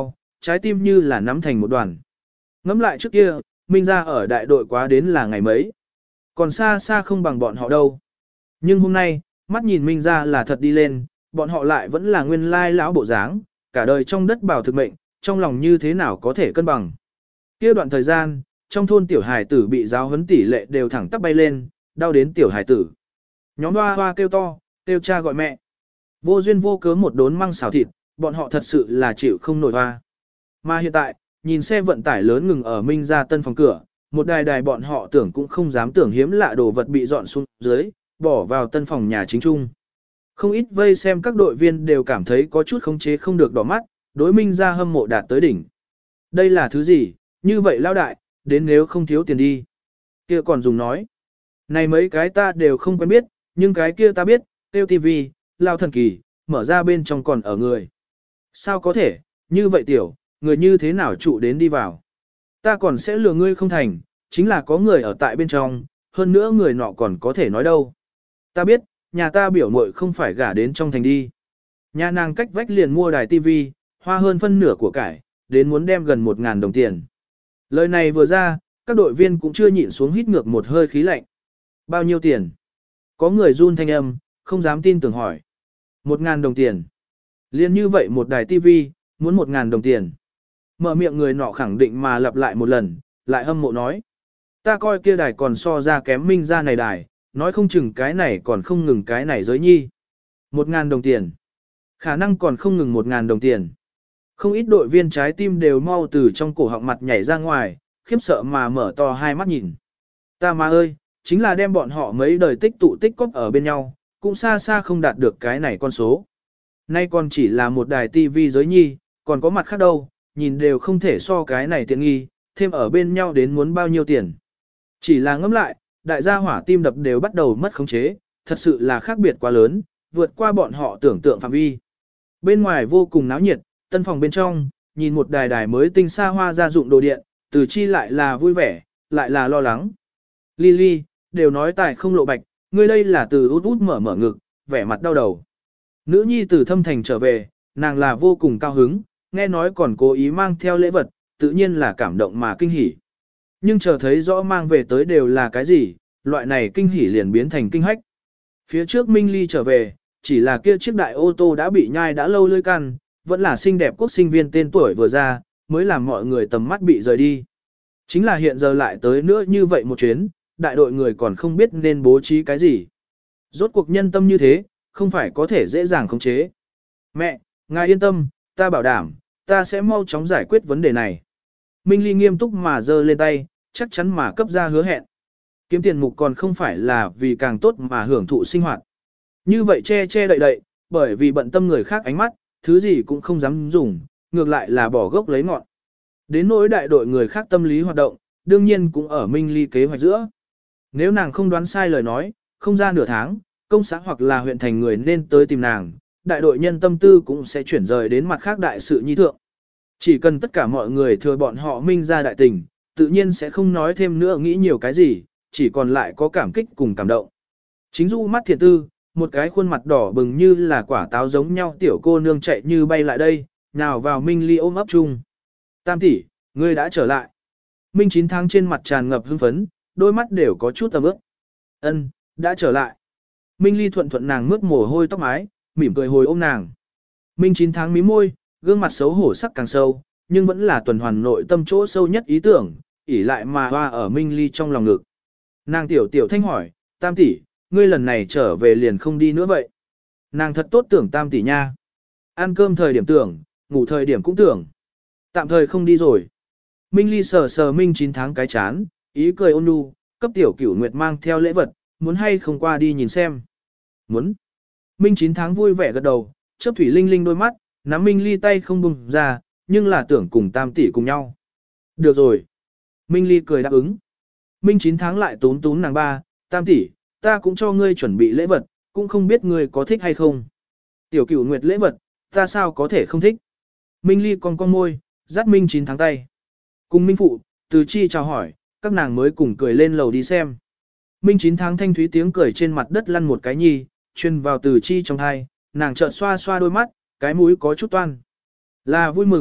trái tim như là nắm thành một đoàn. Ngắm lại trước kia, Minh ra ở đại đội quá đến là ngày mấy. Còn xa xa không bằng bọn họ đâu. Nhưng hôm nay, mắt nhìn Minh ra là thật đi lên, bọn họ lại vẫn là nguyên lai lão bộ dáng, cả đời trong đất bảo thực mệnh, trong lòng như thế nào có thể cân bằng. Kia đoạn thời gian, trong thôn tiểu hài tử bị giáo huấn tỷ lệ đều thẳng tắp bay lên, đau đến tiểu hài tử. Nhóm hoa hoa kêu to, kêu cha gọi mẹ. Vô duyên vô cớ một đốn măng xào thịt, bọn họ thật sự là chịu không nổi hoa. Mà hiện tại, nhìn xe vận tải lớn ngừng ở Minh gia tân phòng cửa, một đài đài bọn họ tưởng cũng không dám tưởng hiếm lạ đồ vật bị dọn xuống dưới, bỏ vào tân phòng nhà chính trung. Không ít vây xem các đội viên đều cảm thấy có chút khống chế không được đỏ mắt, đối Minh gia hâm mộ đạt tới đỉnh. Đây là thứ gì, như vậy lao đại, đến nếu không thiếu tiền đi. Kia còn dùng nói. Này mấy cái ta đều không quen biết, nhưng cái kia ta biết, tiêu tivi, lao thần kỳ, mở ra bên trong còn ở người. Sao có thể, như vậy tiểu, người như thế nào trụ đến đi vào. Ta còn sẽ lừa ngươi không thành, chính là có người ở tại bên trong, hơn nữa người nọ còn có thể nói đâu. Ta biết, nhà ta biểu muội không phải gả đến trong thành đi. Nhà nàng cách vách liền mua đài tivi, hoa hơn phân nửa của cải, đến muốn đem gần một ngàn đồng tiền. Lời này vừa ra, các đội viên cũng chưa nhịn xuống hít ngược một hơi khí lạnh. Bao nhiêu tiền? Có người run thanh âm, không dám tin tưởng hỏi. Một ngàn đồng tiền. Liên như vậy một đài tivi, muốn một ngàn đồng tiền. Mở miệng người nọ khẳng định mà lặp lại một lần, lại hâm mộ nói. Ta coi kia đài còn so ra kém Minh ra này đài, nói không chừng cái này còn không ngừng cái này giới nhi. Một ngàn đồng tiền. Khả năng còn không ngừng một ngàn đồng tiền. Không ít đội viên trái tim đều mau từ trong cổ họng mặt nhảy ra ngoài, khiếp sợ mà mở to hai mắt nhìn. Ta mà ơi, chính là đem bọn họ mấy đời tích tụ tích cóp ở bên nhau, cũng xa xa không đạt được cái này con số. Nay còn chỉ là một đài tivi giới nhi, còn có mặt khác đâu, nhìn đều không thể so cái này tiện nghi, thêm ở bên nhau đến muốn bao nhiêu tiền. Chỉ là ngẫm lại, đại gia hỏa tim đập đều bắt đầu mất khống chế, thật sự là khác biệt quá lớn, vượt qua bọn họ tưởng tượng phạm vi. Bên ngoài vô cùng náo nhiệt, tân phòng bên trong, nhìn một đài đài mới tinh xa hoa gia dụng đồ điện, từ chi lại là vui vẻ, lại là lo lắng. Lily, đều nói tài không lộ bạch, ngươi đây là từ út út mở mở ngực, vẻ mặt đau đầu. Nữ nhi từ thâm thành trở về, nàng là vô cùng cao hứng, nghe nói còn cố ý mang theo lễ vật, tự nhiên là cảm động mà kinh hỉ. Nhưng chờ thấy rõ mang về tới đều là cái gì, loại này kinh hỉ liền biến thành kinh hách. Phía trước Minh Ly trở về, chỉ là kia chiếc đại ô tô đã bị nhai đã lâu lưỡi căn, vẫn là xinh đẹp quốc sinh viên tên tuổi vừa ra, mới làm mọi người tầm mắt bị rời đi. Chính là hiện giờ lại tới nữa như vậy một chuyến, đại đội người còn không biết nên bố trí cái gì. Rốt cuộc nhân tâm như thế, không phải có thể dễ dàng khống chế. Mẹ, ngài yên tâm, ta bảo đảm, ta sẽ mau chóng giải quyết vấn đề này. Minh Ly nghiêm túc mà giơ lên tay, chắc chắn mà cấp ra hứa hẹn. Kiếm tiền mục còn không phải là vì càng tốt mà hưởng thụ sinh hoạt. Như vậy che che đậy đậy, bởi vì bận tâm người khác ánh mắt, thứ gì cũng không dám dùng, ngược lại là bỏ gốc lấy ngọn. Đến nỗi đại đội người khác tâm lý hoạt động, đương nhiên cũng ở Minh Ly kế hoạch giữa. Nếu nàng không đoán sai lời nói, không ra nửa tháng, công xã hoặc là huyện thành người nên tới tìm nàng, đại đội nhân tâm tư cũng sẽ chuyển rời đến mặt khác đại sự nhi thượng. Chỉ cần tất cả mọi người thừa bọn họ Minh ra đại tình, tự nhiên sẽ không nói thêm nữa nghĩ nhiều cái gì, chỉ còn lại có cảm kích cùng cảm động. Chính du mắt thiện tư, một cái khuôn mặt đỏ bừng như là quả táo giống nhau tiểu cô nương chạy như bay lại đây, nào vào Minh Ly ôm ấp chung. Tam tỷ, ngươi đã trở lại. Minh chín tháng trên mặt tràn ngập hưng phấn, đôi mắt đều có chút tầm ướp. Ân, đã trở lại. Minh Ly thuận thuận nàng mướt mồ hôi tóc mái, mỉm cười hồi ôm nàng. Minh chín tháng mí môi, gương mặt xấu hổ sắc càng sâu, nhưng vẫn là tuần hoàn nội tâm chỗ sâu nhất ý tưởng, ỉ lại mà hoa ở Minh Ly trong lòng ngực. Nàng tiểu tiểu thanh hỏi, Tam tỷ, ngươi lần này trở về liền không đi nữa vậy. Nàng thật tốt tưởng Tam tỷ nha. Ăn cơm thời điểm tưởng, ngủ thời điểm cũng tưởng. Tạm thời không đi rồi. Minh Ly sờ sờ Minh chín tháng cái chán, ý cười ôn nhu, cấp tiểu cửu nguyệt mang theo lễ vật, muốn hay không qua đi nhìn xem. Muốn. Minh chín tháng vui vẻ gật đầu, chớp thủy linh linh đôi mắt, nắm Minh Ly tay không buông ra, nhưng là tưởng cùng Tam tỷ cùng nhau. Được rồi. Minh Ly cười đáp ứng. Minh chín tháng lại tún tún nàng ba, Tam tỷ, ta cũng cho ngươi chuẩn bị lễ vật, cũng không biết ngươi có thích hay không. Tiểu cửu nguyệt lễ vật, ta sao có thể không thích. Minh Ly cong cong môi, dắt Minh chín tháng tay. Cùng Minh phụ, từ chi chào hỏi, các nàng mới cùng cười lên lầu đi xem. Minh chín tháng thanh thúy tiếng cười trên mặt đất lăn một cái nhi, truyền vào từ chi trong hai, nàng chợt xoa xoa đôi mắt, cái mũi có chút toan. Là vui mừng,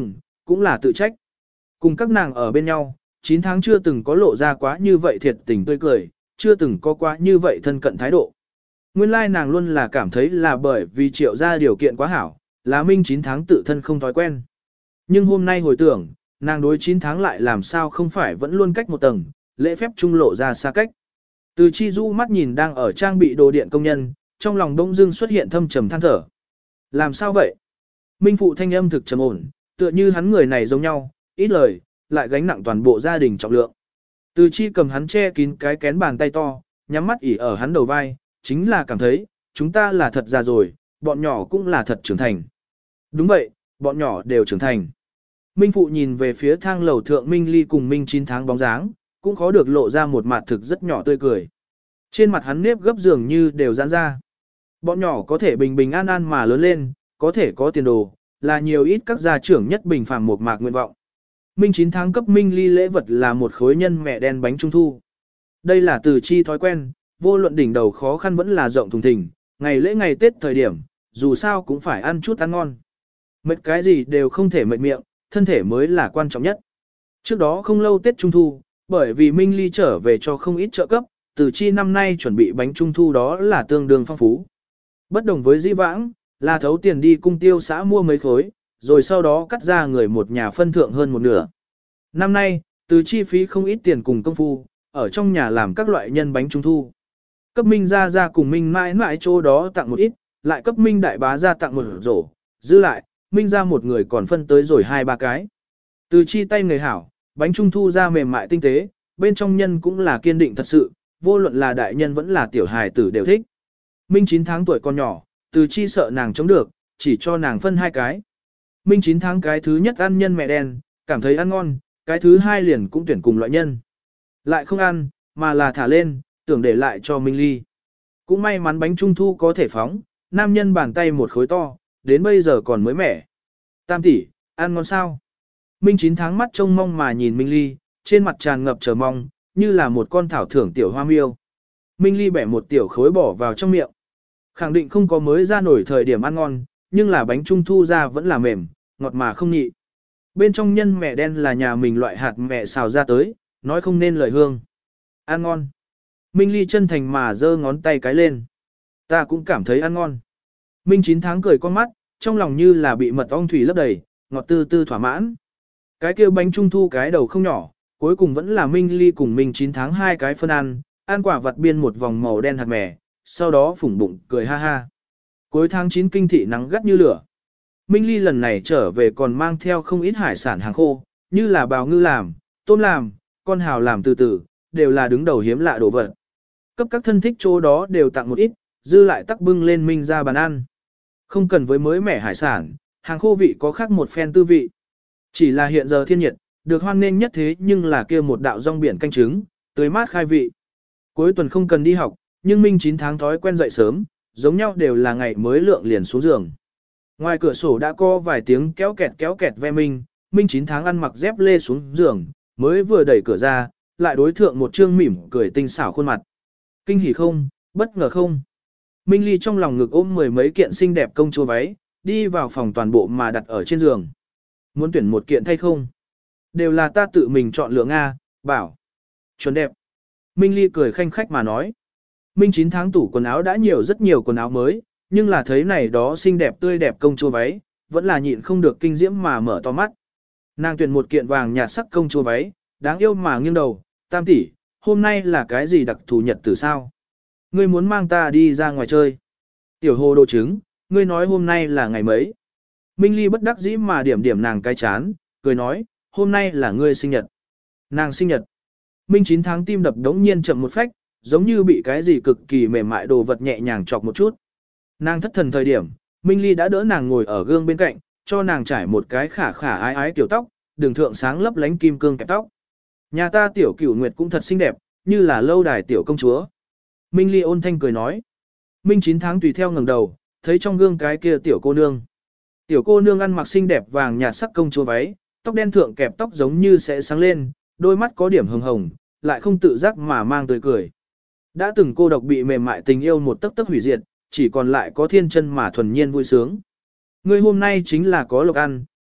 cũng là tự trách. Cùng các nàng ở bên nhau, chín tháng chưa từng có lộ ra quá như vậy thiệt tình tươi cười, chưa từng có quá như vậy thân cận thái độ. Nguyên lai nàng luôn là cảm thấy là bởi vì triệu ra điều kiện quá hảo, là Minh chín tháng tự thân không thói quen. Nhưng hôm nay hồi tưởng, nàng đối chín tháng lại làm sao không phải vẫn luôn cách một tầng, lễ phép trung lộ ra xa cách. Từ chi du mắt nhìn đang ở trang bị đồ điện công nhân, trong lòng đông dưng xuất hiện thâm trầm than thở. Làm sao vậy? Minh phụ thanh âm thực trầm ổn, tựa như hắn người này giống nhau, ít lời, lại gánh nặng toàn bộ gia đình trọng lượng. Từ chi cầm hắn che kín cái kén bàn tay to, nhắm mắt ỉ ở hắn đầu vai, chính là cảm thấy, chúng ta là thật già rồi, bọn nhỏ cũng là thật trưởng thành. Đúng vậy, bọn nhỏ đều trưởng thành. Minh phụ nhìn về phía thang lầu thượng Minh Ly cùng Minh chín tháng bóng dáng, cũng khó được lộ ra một mặt thực rất nhỏ tươi cười. Trên mặt hắn nếp gấp dường như đều giãn ra. Bọn nhỏ có thể bình bình an an mà lớn lên, có thể có tiền đồ, là nhiều ít các gia trưởng nhất bình phàm một mạc nguyện vọng. Minh chín tháng cấp Minh Ly lễ vật là một khối nhân mẹ đen bánh trung thu. Đây là từ chi thói quen, vô luận đỉnh đầu khó khăn vẫn là rộng thùng thình, ngày lễ ngày Tết thời điểm, dù sao cũng phải ăn chút ăn ngon. Mệt cái gì đều không thể mệt miệng, thân thể mới là quan trọng nhất. Trước đó không lâu Tết Trung Thu, bởi vì Minh Ly trở về cho không ít trợ cấp, từ chi năm nay chuẩn bị bánh Trung Thu đó là tương đương phong phú. Bất đồng với dĩ vãng, là thấu tiền đi cung tiêu xã mua mấy khối, rồi sau đó cắt ra người một nhà phân thượng hơn một nửa. Năm nay, từ chi phí không ít tiền cùng công phu, ở trong nhà làm các loại nhân bánh Trung Thu. Cấp Minh ra ra cùng Minh mãi mãi chỗ đó tặng một ít, lại cấp Minh đại bá ra tặng một rổ, giữ lại, Minh ra một người còn phân tới rồi hai ba cái. Từ chi tay người hảo, bánh Trung Thu ra mềm mại tinh tế, bên trong nhân cũng là kiên định thật sự, vô luận là đại nhân vẫn là tiểu hài tử đều thích. Minh chín tháng tuổi còn nhỏ, từ chi sợ nàng chống được, chỉ cho nàng phân hai cái. Minh chín tháng cái thứ nhất ăn nhân mẹ đen, cảm thấy ăn ngon, cái thứ hai liền cũng tuyển cùng loại nhân. Lại không ăn, mà là thả lên, tưởng để lại cho Minh Ly. Cũng may mắn bánh Trung Thu có thể phóng, nam nhân bàn tay một khối to, đến bây giờ còn mới mẻ. Tam tỷ, ăn ngon sao? Minh chín tháng mắt trông mong mà nhìn Minh Ly, trên mặt tràn ngập chờ mong, như là một con thảo thưởng tiểu hoa miêu. Minh Ly bẻ một tiểu khối bỏ vào trong miệng. Khẳng định không có mới ra nổi thời điểm ăn ngon, nhưng là bánh Trung Thu ra vẫn là mềm, ngọt mà không nhị. Bên trong nhân mẹ đen là nhà mình loại hạt mẹ xào ra tới, nói không nên lời hương. Ăn ngon. Minh Ly chân thành mà giơ ngón tay cái lên. Ta cũng cảm thấy ăn ngon. Minh chín tháng cười con mắt, trong lòng như là bị mật ong thủy lấp đầy, ngọt tư tư thỏa mãn. Cái kia bánh Trung Thu cái đầu không nhỏ, cuối cùng vẫn là Minh Ly cùng Minh chín tháng hai cái phân ăn, ăn quả vặt biên một vòng màu đen hạt mè, sau đó phủng bụng cười ha ha. Cuối tháng chín kinh thị nắng gắt như lửa. Minh Ly lần này trở về còn mang theo không ít hải sản hàng khô, như là bào ngư làm, tôm làm, con hào làm từ từ, đều là đứng đầu hiếm lạ đồ vật. Cấp các thân thích chỗ đó đều tặng một ít, dư lại tắc bưng lên Minh ra bàn ăn. Không cần với mới mẻ hải sản, hàng khô vị có khác một phen tư vị. Chỉ là hiện giờ thiên nhiệt, được hoan nghênh nhất thế nhưng là kia một đạo rong biển canh trứng, tươi mát khai vị. Cuối tuần không cần đi học, nhưng Minh chín tháng thói quen dậy sớm, giống nhau đều là ngày mới lượng liền xuống giường. Ngoài cửa sổ đã có vài tiếng kéo kẹt kéo kẹt ve Minh, Minh chín tháng ăn mặc dép lê xuống giường, mới vừa đẩy cửa ra, lại đối thượng một trương mỉm cười tinh xảo khuôn mặt. Kinh hỉ không, bất ngờ không. Minh Ly trong lòng ngực ôm mười mấy kiện xinh đẹp công chúa váy, đi vào phòng toàn bộ mà đặt ở trên giường. Muốn tuyển một kiện thay không? Đều là ta tự mình chọn lựa Nga, bảo. Chuẩn đẹp. Minh Ly cười khanh khách mà nói. Minh chín tháng tủ quần áo đã nhiều rất nhiều quần áo mới, nhưng là thấy này đó xinh đẹp tươi đẹp công chúa váy, vẫn là nhịn không được kinh diễm mà mở to mắt. Nàng tuyển một kiện vàng nhạt sắc công chúa váy, đáng yêu mà nghiêng đầu, tam tỷ, hôm nay là cái gì đặc thù nhật từ sao? Ngươi muốn mang ta đi ra ngoài chơi. Tiểu hồ đồ trứng, ngươi nói hôm nay là ngày mấy? Minh Ly bất đắc dĩ mà điểm điểm nàng cái chán, cười nói, hôm nay là ngươi sinh nhật. Nàng sinh nhật. Minh chín tháng tim đập đống nhiên chậm một phách, giống như bị cái gì cực kỳ mềm mại đồ vật nhẹ nhàng chọc một chút. Nàng thất thần thời điểm, Minh Ly đã đỡ nàng ngồi ở gương bên cạnh, cho nàng trải một cái khả khả ái ái tiểu tóc, đường thượng sáng lấp lánh kim cương kẹp tóc. Nhà ta tiểu cửu nguyệt cũng thật xinh đẹp, như là lâu đài tiểu công chúa. Minh Ly ôn thanh cười nói. Minh chín tháng tùy theo ngẩng đầu, thấy trong gương cái kia tiểu cô nương. Tiểu cô nương ăn mặc xinh đẹp vàng nhạt sắc công chúa váy, tóc đen thượng kẹp tóc giống như sẽ sáng lên, đôi mắt có điểm hồng hồng, lại không tự giác mà mang tươi cười. Đã từng cô độc bị mềm mại tình yêu một tấc tấc hủy diệt, chỉ còn lại có thiên chân mà thuần nhiên vui sướng. Ngươi hôm nay chính là có lộc ăn,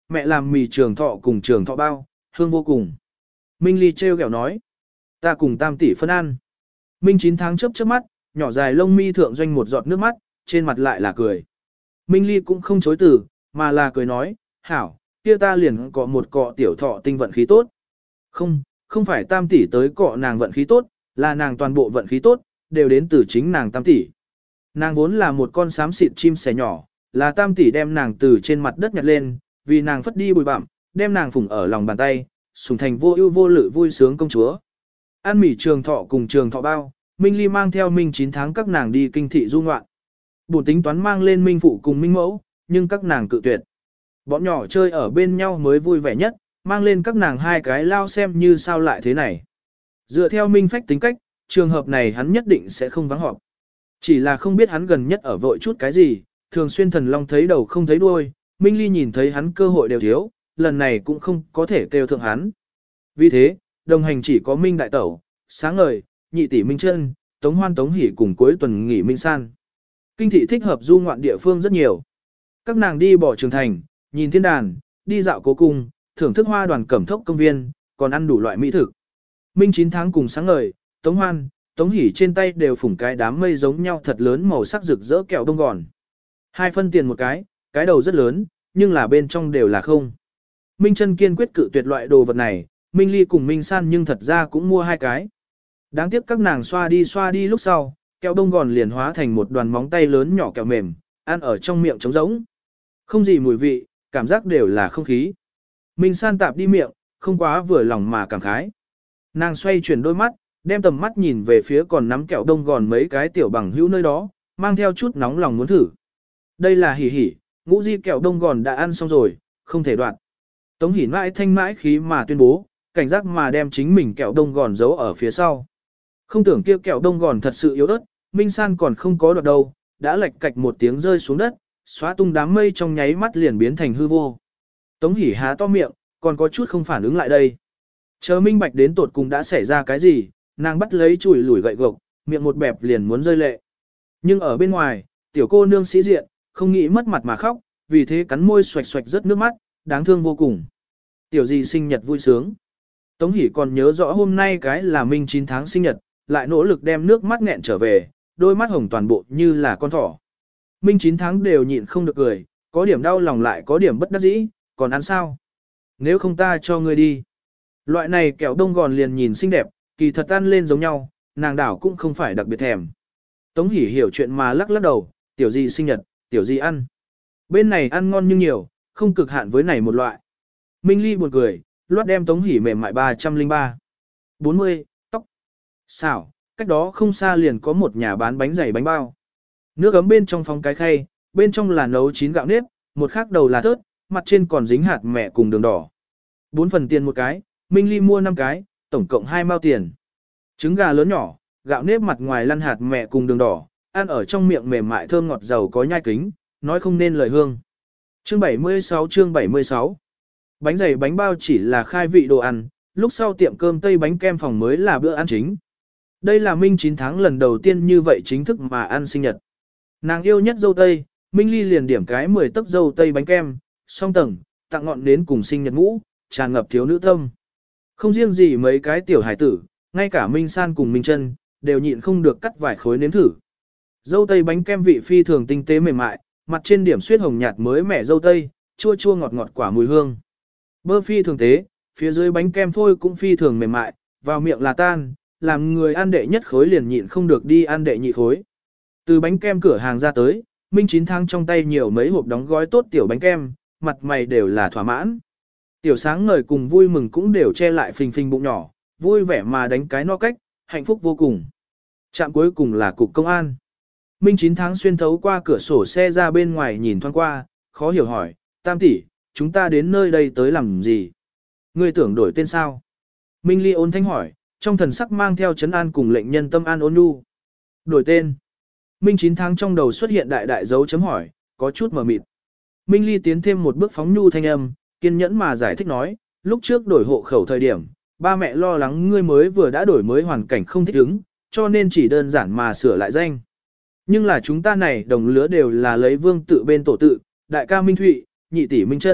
mẹ làm mì trường thọ cùng trường thọ bao, hương vô cùng. Minh Ly trêu ghẹo nói, ta cùng tam tỷ phân ăn. Minh chín tháng chớp chớp mắt, nhỏ dài lông mi thượng doanh một giọt nước mắt, trên mặt lại là cười. Minh Ly cũng không chối từ, mà là cười nói, hảo, kia ta liền cọ một cọ tiểu thọ tinh vận khí tốt. Không, không phải tam tỷ tới cọ nàng vận khí tốt, là nàng toàn bộ vận khí tốt, đều đến từ chính nàng tam tỷ. Nàng vốn là một con xám xịt chim sẻ nhỏ, là tam tỷ đem nàng từ trên mặt đất nhặt lên, vì nàng phất đi bụi bặm, đem nàng phủng ở lòng bàn tay, sủng thành vô ưu vô lự vui sướng công chúa. Ăn mỉ trường thọ cùng trường thọ bao, Minh Ly mang theo Minh chín tháng các nàng đi kinh thị du ngoạn. Bổn tính toán mang lên Minh phụ cùng Minh mẫu, nhưng các nàng cự tuyệt. Bọn nhỏ chơi ở bên nhau mới vui vẻ nhất, mang lên các nàng hai cái lao xem như sao lại thế này. Dựa theo Minh Phách tính cách, trường hợp này hắn nhất định sẽ không vắng họp. Chỉ là không biết hắn gần nhất ở vội chút cái gì, thường xuyên thần long thấy đầu không thấy đuôi, Minh Ly nhìn thấy hắn cơ hội đều thiếu, lần này cũng không có thể kêu thượng hắn. Vì thế, đồng hành chỉ có Minh Đại Tẩu, Sáng Ngời, Nhị tỷ Minh Trân, Tống Hoan Tống Hỷ cùng cuối tuần nghỉ Minh San. Kinh thị thích hợp du ngoạn địa phương rất nhiều. Các nàng đi bỏ trường thành, nhìn thiên đàn, đi dạo cố cung, thưởng thức hoa đoàn cẩm thốc công viên, còn ăn đủ loại mỹ thực. Minh chín tháng cùng Sáng Ngời, Tống Hoan, Tống Hỷ trên tay đều phủng cái đám mây giống nhau thật lớn màu sắc rực rỡ kẹo đông gòn. Hai phân tiền một cái, cái đầu rất lớn, nhưng là bên trong đều là không. Minh Trân kiên quyết cự tuyệt loại đồ vật này, Minh Ly cùng Minh San nhưng thật ra cũng mua hai cái. Đáng tiếc các nàng xoa đi xoa đi lúc sau, kẹo đông gòn liền hóa thành một đoàn móng tay lớn nhỏ kẹo mềm, ăn ở trong miệng trống rỗng. Không gì mùi vị, cảm giác đều là không khí. Minh San tạp đi miệng, không quá vừa lòng mà cảm khái. Nàng xoay chuyển đôi mắt, đem tầm mắt nhìn về phía còn nắm kẹo đông gòn mấy cái tiểu bằng hữu nơi đó, mang theo chút nóng lòng muốn thử. Đây là Hỉ Hỉ, ngũ di kẹo đông gòn đã ăn xong rồi, không thể đoạt. Tống Hỷ mãi thanh mãi khí mà tuyên bố, cảnh giác mà đem chính mình kẹo đông gòn giấu ở phía sau. Không tưởng kia kẹo đông gòn thật sự yếu ớt, Minh San còn không có đoạt đâu, đã lệch cạch một tiếng rơi xuống đất, xóa tung đám mây trong nháy mắt liền biến thành hư vô. Tống Hỷ há to miệng, còn có chút không phản ứng lại đây. Chờ minh bạch đến tột cùng đã xảy ra cái gì, nàng bắt lấy chùi lủi gậy gộc, miệng một bẹp liền muốn rơi lệ. Nhưng ở bên ngoài, tiểu cô nương sĩ diện, không nghĩ mất mặt mà khóc, vì thế cắn môi xoạch xoạch rất nước mắt, đáng thương vô cùng. Tiểu gì sinh nhật vui sướng. Tống Hỷ còn nhớ rõ hôm nay cái là Minh chín tháng sinh nhật, lại nỗ lực đem nước mắt nghẹn trở về, đôi mắt hồng toàn bộ như là con thỏ. Minh chín tháng đều nhịn không được cười, có điểm đau lòng lại có điểm bất đắc dĩ, còn ăn sao? Nếu không ta cho ngươi đi. Loại này kẹo đông gòn liền nhìn xinh đẹp, kỳ thật ăn lên giống nhau, nàng đảo cũng không phải đặc biệt thèm. Tống Hỷ hiểu chuyện mà lắc lắc đầu, tiểu gì sinh nhật, tiểu gì ăn. Bên này ăn ngon nhưng nhiều, không cực hạn với này một loại. Minh Ly buồn cười, loát đem Tống Hỷ mềm mại ba trăm lẻ ba. bốn mươi, tóc. Xảo, cách đó không xa liền có một nhà bán bánh dày bánh bao. Nước ấm bên trong phóng cái khay, bên trong là nấu chín gạo nếp, một khác đầu là thớt, mặt trên còn dính hạt mẹ cùng đường đỏ. Bốn phần tiền một cái, Minh Ly mua năm cái, tổng cộng hai mao tiền. Trứng gà lớn nhỏ, gạo nếp mặt ngoài lăn hạt mẹ cùng đường đỏ, ăn ở trong miệng mềm mại thơm ngọt giàu có nhai kính, nói không nên lời hương. Chương bảy mươi sáu chương bảy mươi sáu. Bánh dày bánh bao chỉ là khai vị đồ ăn, lúc sau tiệm cơm tây bánh kem phòng mới là bữa ăn chính. Đây là Minh chín tháng lần đầu tiên như vậy chính thức mà ăn sinh nhật. Nàng yêu nhất dâu tây, Minh Ly liền điểm cái mười tấc dâu tây bánh kem, song tầng, tặng ngọn nến cùng sinh nhật ngũ, tràn ngập thiếu nữ tâm. Không riêng gì mấy cái tiểu hải tử, ngay cả Minh San cùng Minh Trân đều nhịn không được cắt vài khối nếm thử. Dâu tây bánh kem vị phi thường tinh tế mềm mại, mặt trên điểm xuyết hồng nhạt mới mẻ dâu tây, chua chua ngọt ngọt quả mùi hương. Bơ phi thường tế, phía dưới bánh kem phôi cũng phi thường mềm mại, vào miệng là tan, làm người ăn đệ nhất khối liền nhịn không được đi ăn đệ nhị khối. Từ bánh kem cửa hàng ra tới, Minh chín tháng trong tay nhiều mấy hộp đóng gói tốt tiểu bánh kem, mặt mày đều là thỏa mãn. Tiểu Sáng Ngời cùng vui mừng cũng đều che lại phình phình bụng nhỏ, vui vẻ mà đánh cái no cách, hạnh phúc vô cùng. Trạm cuối cùng là cục công an. Minh chín tháng xuyên thấu qua cửa sổ xe ra bên ngoài nhìn thoáng qua, khó hiểu hỏi, Tam tỷ, chúng ta đến nơi đây tới làm gì? Ngươi tưởng đổi tên sao? Minh Ly ôn thanh hỏi, trong thần sắc mang theo trấn an cùng lệnh nhân tâm an ôn nhu. Đổi tên. Minh chín tháng trong đầu xuất hiện đại đại dấu chấm hỏi, có chút mờ mịt. Minh Ly tiến thêm một bước phóng nhu thanh âm, kiên nhẫn mà giải thích nói, lúc trước đổi hộ khẩu thời điểm, ba mẹ lo lắng ngươi mới vừa đã đổi mới hoàn cảnh không thích ứng, cho nên chỉ đơn giản mà sửa lại danh. Nhưng là chúng ta này đồng lứa đều là lấy vương tự bên tổ tự, đại ca Minh Thụy, nhị tỷ Minh Trân,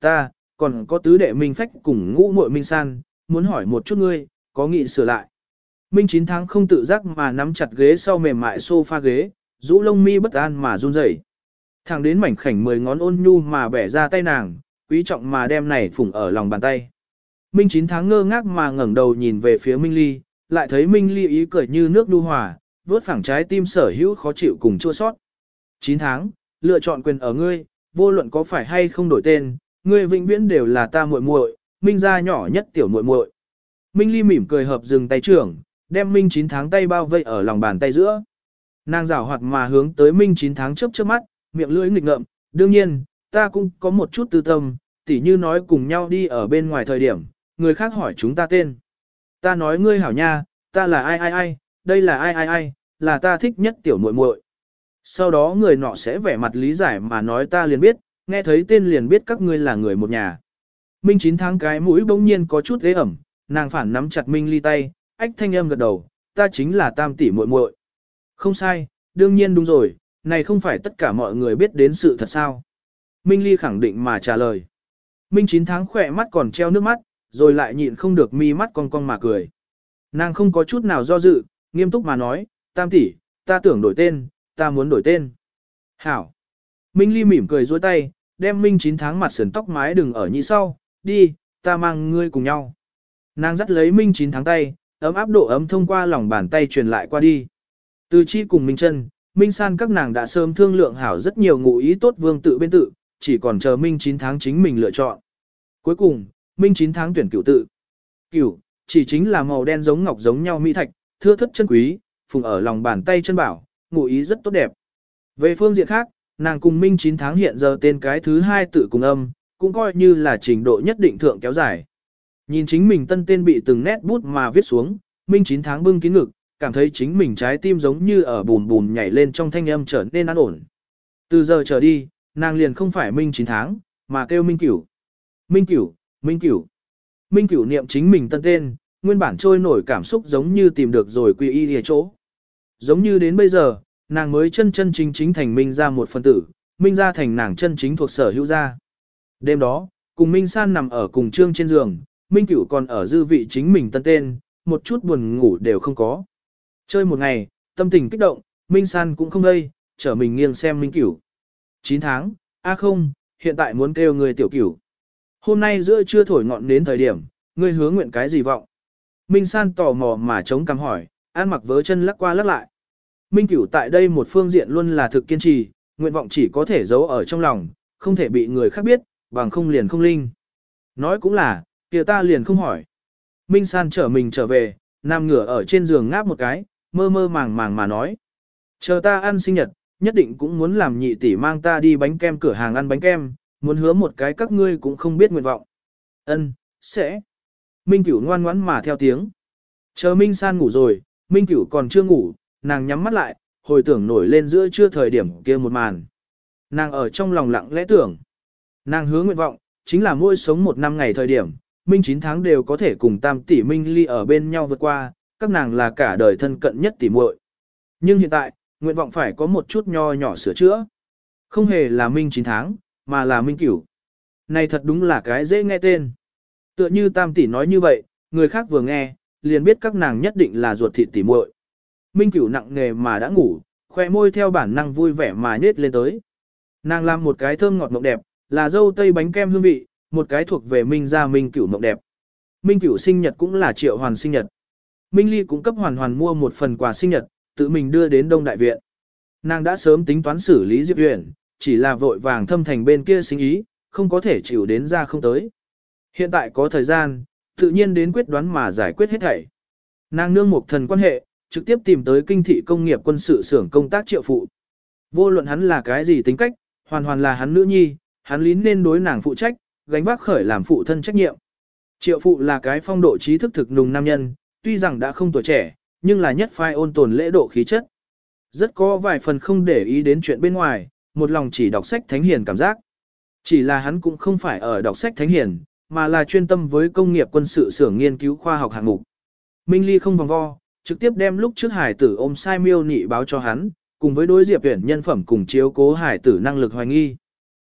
ta, còn có tứ đệ Minh Phách cùng ngũ muội Minh San, muốn hỏi một chút ngươi, có nghị sửa lại. Minh chín tháng không tự giác mà nắm chặt ghế sau mềm mại sofa ghế, rũ lông mi bất an mà run rẩy. Thẳng đến mảnh khảnh mười ngón ôn nhu mà bẻ ra tay nàng, quý trọng mà đem này phủng ở lòng bàn tay. Minh chín tháng ngơ ngác mà ngẩng đầu nhìn về phía Minh Ly, lại thấy Minh Ly ý cười như nước nhu hòa, vớt phẳng trái tim sở hữu khó chịu cùng chua sót. chín tháng, lựa chọn quyền ở ngươi, vô luận có phải hay không đổi tên, ngươi vĩnh viễn đều là ta muội muội, Minh gia nhỏ nhất tiểu muội muội. Minh Ly mỉm cười hợp dừng tay trưởng, đem Minh chín tháng tay bao vây ở lòng bàn tay giữa. Nàng rảo hoạt mà hướng tới Minh chín tháng chớp chớp mắt, miệng lưỡi nghịch ngợm, đương nhiên, ta cũng có một chút tư tâm, tỉ như nói cùng nhau đi ở bên ngoài thời điểm, người khác hỏi chúng ta tên. Ta nói ngươi hảo nha, ta là ai ai ai, đây là ai ai ai, là ta thích nhất tiểu muội muội. Sau đó người nọ sẽ vẻ mặt lý giải mà nói ta liền biết, nghe thấy tên liền biết các ngươi là người một nhà. Minh chín tháng cái mũi bỗng nhiên có chút ghế ẩm, nàng phản nắm chặt Minh Ly tay, ách thanh âm gật đầu, ta chính là tam tỷ muội muội. Không sai, đương nhiên đúng rồi, này không phải tất cả mọi người biết đến sự thật sao. Minh Ly khẳng định mà trả lời. Minh chín tháng khỏe mắt còn treo nước mắt, rồi lại nhịn không được mi mắt cong cong mà cười. Nàng không có chút nào do dự, nghiêm túc mà nói, tam tỷ, ta tưởng đổi tên, ta muốn đổi tên. Hảo. Minh Ly mỉm cười dối tay, đem Minh chín tháng mặt sườn tóc mái đừng ở nhị sau, đi, ta mang ngươi cùng nhau. Nàng dắt lấy Minh chín tháng tay, ấm áp độ ấm thông qua lòng bàn tay truyền lại qua đi. Từ Chi cùng Minh Chân, Minh San các nàng đã sớm thương lượng hảo rất nhiều ngụ ý tốt vương tự bên tự, chỉ còn chờ Minh chín tháng chính mình lựa chọn. Cuối cùng, Minh chín tháng tuyển cửu tự. Cửu, chỉ chính là màu đen giống ngọc giống nhau mỹ thạch, thưa thất chân quý, phùng ở lòng bàn tay chân bảo, ngụ ý rất tốt đẹp. Về phương diện khác, nàng cùng Minh chín tháng hiện giờ tên cái thứ hai tự cùng âm, cũng coi như là trình độ nhất định thượng kéo dài. Nhìn chính mình tân tên bị từng nét bút mà viết xuống, Minh chín tháng bưng kín ngực, cảm thấy chính mình trái tim giống như ở bùn bùn nhảy lên trong thanh âm trở nên an ổn. Từ giờ trở đi, nàng liền không phải Minh chín tháng, mà kêu Minh Cửu. Minh Cửu, Minh Cửu. Minh Cửu niệm chính mình tân tên, nguyên bản trôi nổi cảm xúc giống như tìm được rồi quy y ở chỗ. Giống như đến bây giờ, nàng mới chân chân chính chính thành Minh ra một phần tử, Minh ra thành nàng chân chính thuộc sở hữu gia. Đêm đó, cùng Minh San nằm ở cùng trương trên giường, Minh Cửu còn ở dư vị chính mình tân tên, một chút buồn ngủ đều không có. Chơi một ngày, tâm tình kích động, Minh San cũng không đây, trở mình nghiêng xem Minh Cửu. chín tháng, a không, hiện tại muốn kêu người tiểu Cửu. Hôm nay giữa trưa thổi ngọn đến thời điểm, ngươi hứa nguyện cái gì vọng? Minh San tò mò mà chống cằm hỏi, An Mặc vớ chân lắc qua lắc lại. Minh Cửu tại đây một phương diện luôn là thực kiên trì, nguyện vọng chỉ có thể giấu ở trong lòng, không thể bị người khác biết, bằng không liền không linh. Nói cũng là, kia ta liền không hỏi. Minh San trở mình trở về, nằm ngửa ở trên giường ngáp một cái, mơ mơ màng màng mà nói. Chờ ta ăn sinh nhật, nhất định cũng muốn làm nhị tỷ mang ta đi bánh kem cửa hàng ăn bánh kem, muốn hứa một cái các ngươi cũng không biết nguyện vọng. Ân, sẽ. Minh Cửu ngoan ngoãn mà theo tiếng. Chờ Minh San ngủ rồi, Minh Cửu còn chưa ngủ, nàng nhắm mắt lại, hồi tưởng nổi lên giữa trưa thời điểm kia một màn. Nàng ở trong lòng lặng lẽ tưởng. Nàng hứa nguyện vọng, chính là mỗi sống một năm ngày thời điểm, Minh chín tháng đều có thể cùng tam tỷ Minh Ly ở bên nhau vượt qua, các nàng là cả đời thân cận nhất tỷ muội. Nhưng hiện tại, nguyện vọng phải có một chút nho nhỏ sửa chữa. Không hề là Minh chín tháng, mà là Minh Cửu. Này thật đúng là cái dễ nghe tên. Tựa như tam tỷ nói như vậy, người khác vừa nghe, liền biết các nàng nhất định là ruột thịt tỷ muội. Minh Cửu nặng nề mà đã ngủ, khoe môi theo bản năng vui vẻ mà nhếch lên tới. Nàng làm một cái thơm ngọt mộng đẹp, là dâu tây bánh kem hương vị, một cái thuộc về Minh gia Minh Cửu mộng đẹp. Minh Cửu sinh nhật cũng là Triệu Hoàn sinh nhật. Minh Ly cũng cấp Hoàn Hoàn mua một phần quà sinh nhật, tự mình đưa đến Đông Đại Viện. Nàng đã sớm tính toán xử lý Diệp Huyền, chỉ là vội vàng thâm thành bên kia sinh ý, không có thể chịu đến ra không tới. Hiện tại có thời gian, tự nhiên đến quyết đoán mà giải quyết hết thảy. Nàng nương một thần quan hệ, trực tiếp tìm tới kinh thị công nghiệp quân sự xưởng công tác Triệu Phụ. Vô luận hắn là cái gì tính cách, Hoàn Hoàn là hắn nữ nhi, hắn lý nên đối nàng phụ trách, gánh vác khởi làm phụ thân trách nhiệm. Triệu Phụ là cái phong độ trí thức thực nùng nam nhân, tuy rằng đã không tuổi trẻ, nhưng là nhất phái ôn tồn lễ độ khí chất. Rất có vài phần không để ý đến chuyện bên ngoài, một lòng chỉ đọc sách thánh hiền cảm giác. Chỉ là hắn cũng không phải ở đọc sách thánh hiền, mà là chuyên tâm với công nghiệp quân sự xưởng nghiên cứu khoa học hạng mục. Minh Ly không vòng vo, trực tiếp đem lúc trước hải tử ôm sai miêu nị báo cho hắn, cùng với đối Diệp Uyển nhân phẩm cùng chiếu cố hải tử năng lực hoài nghi.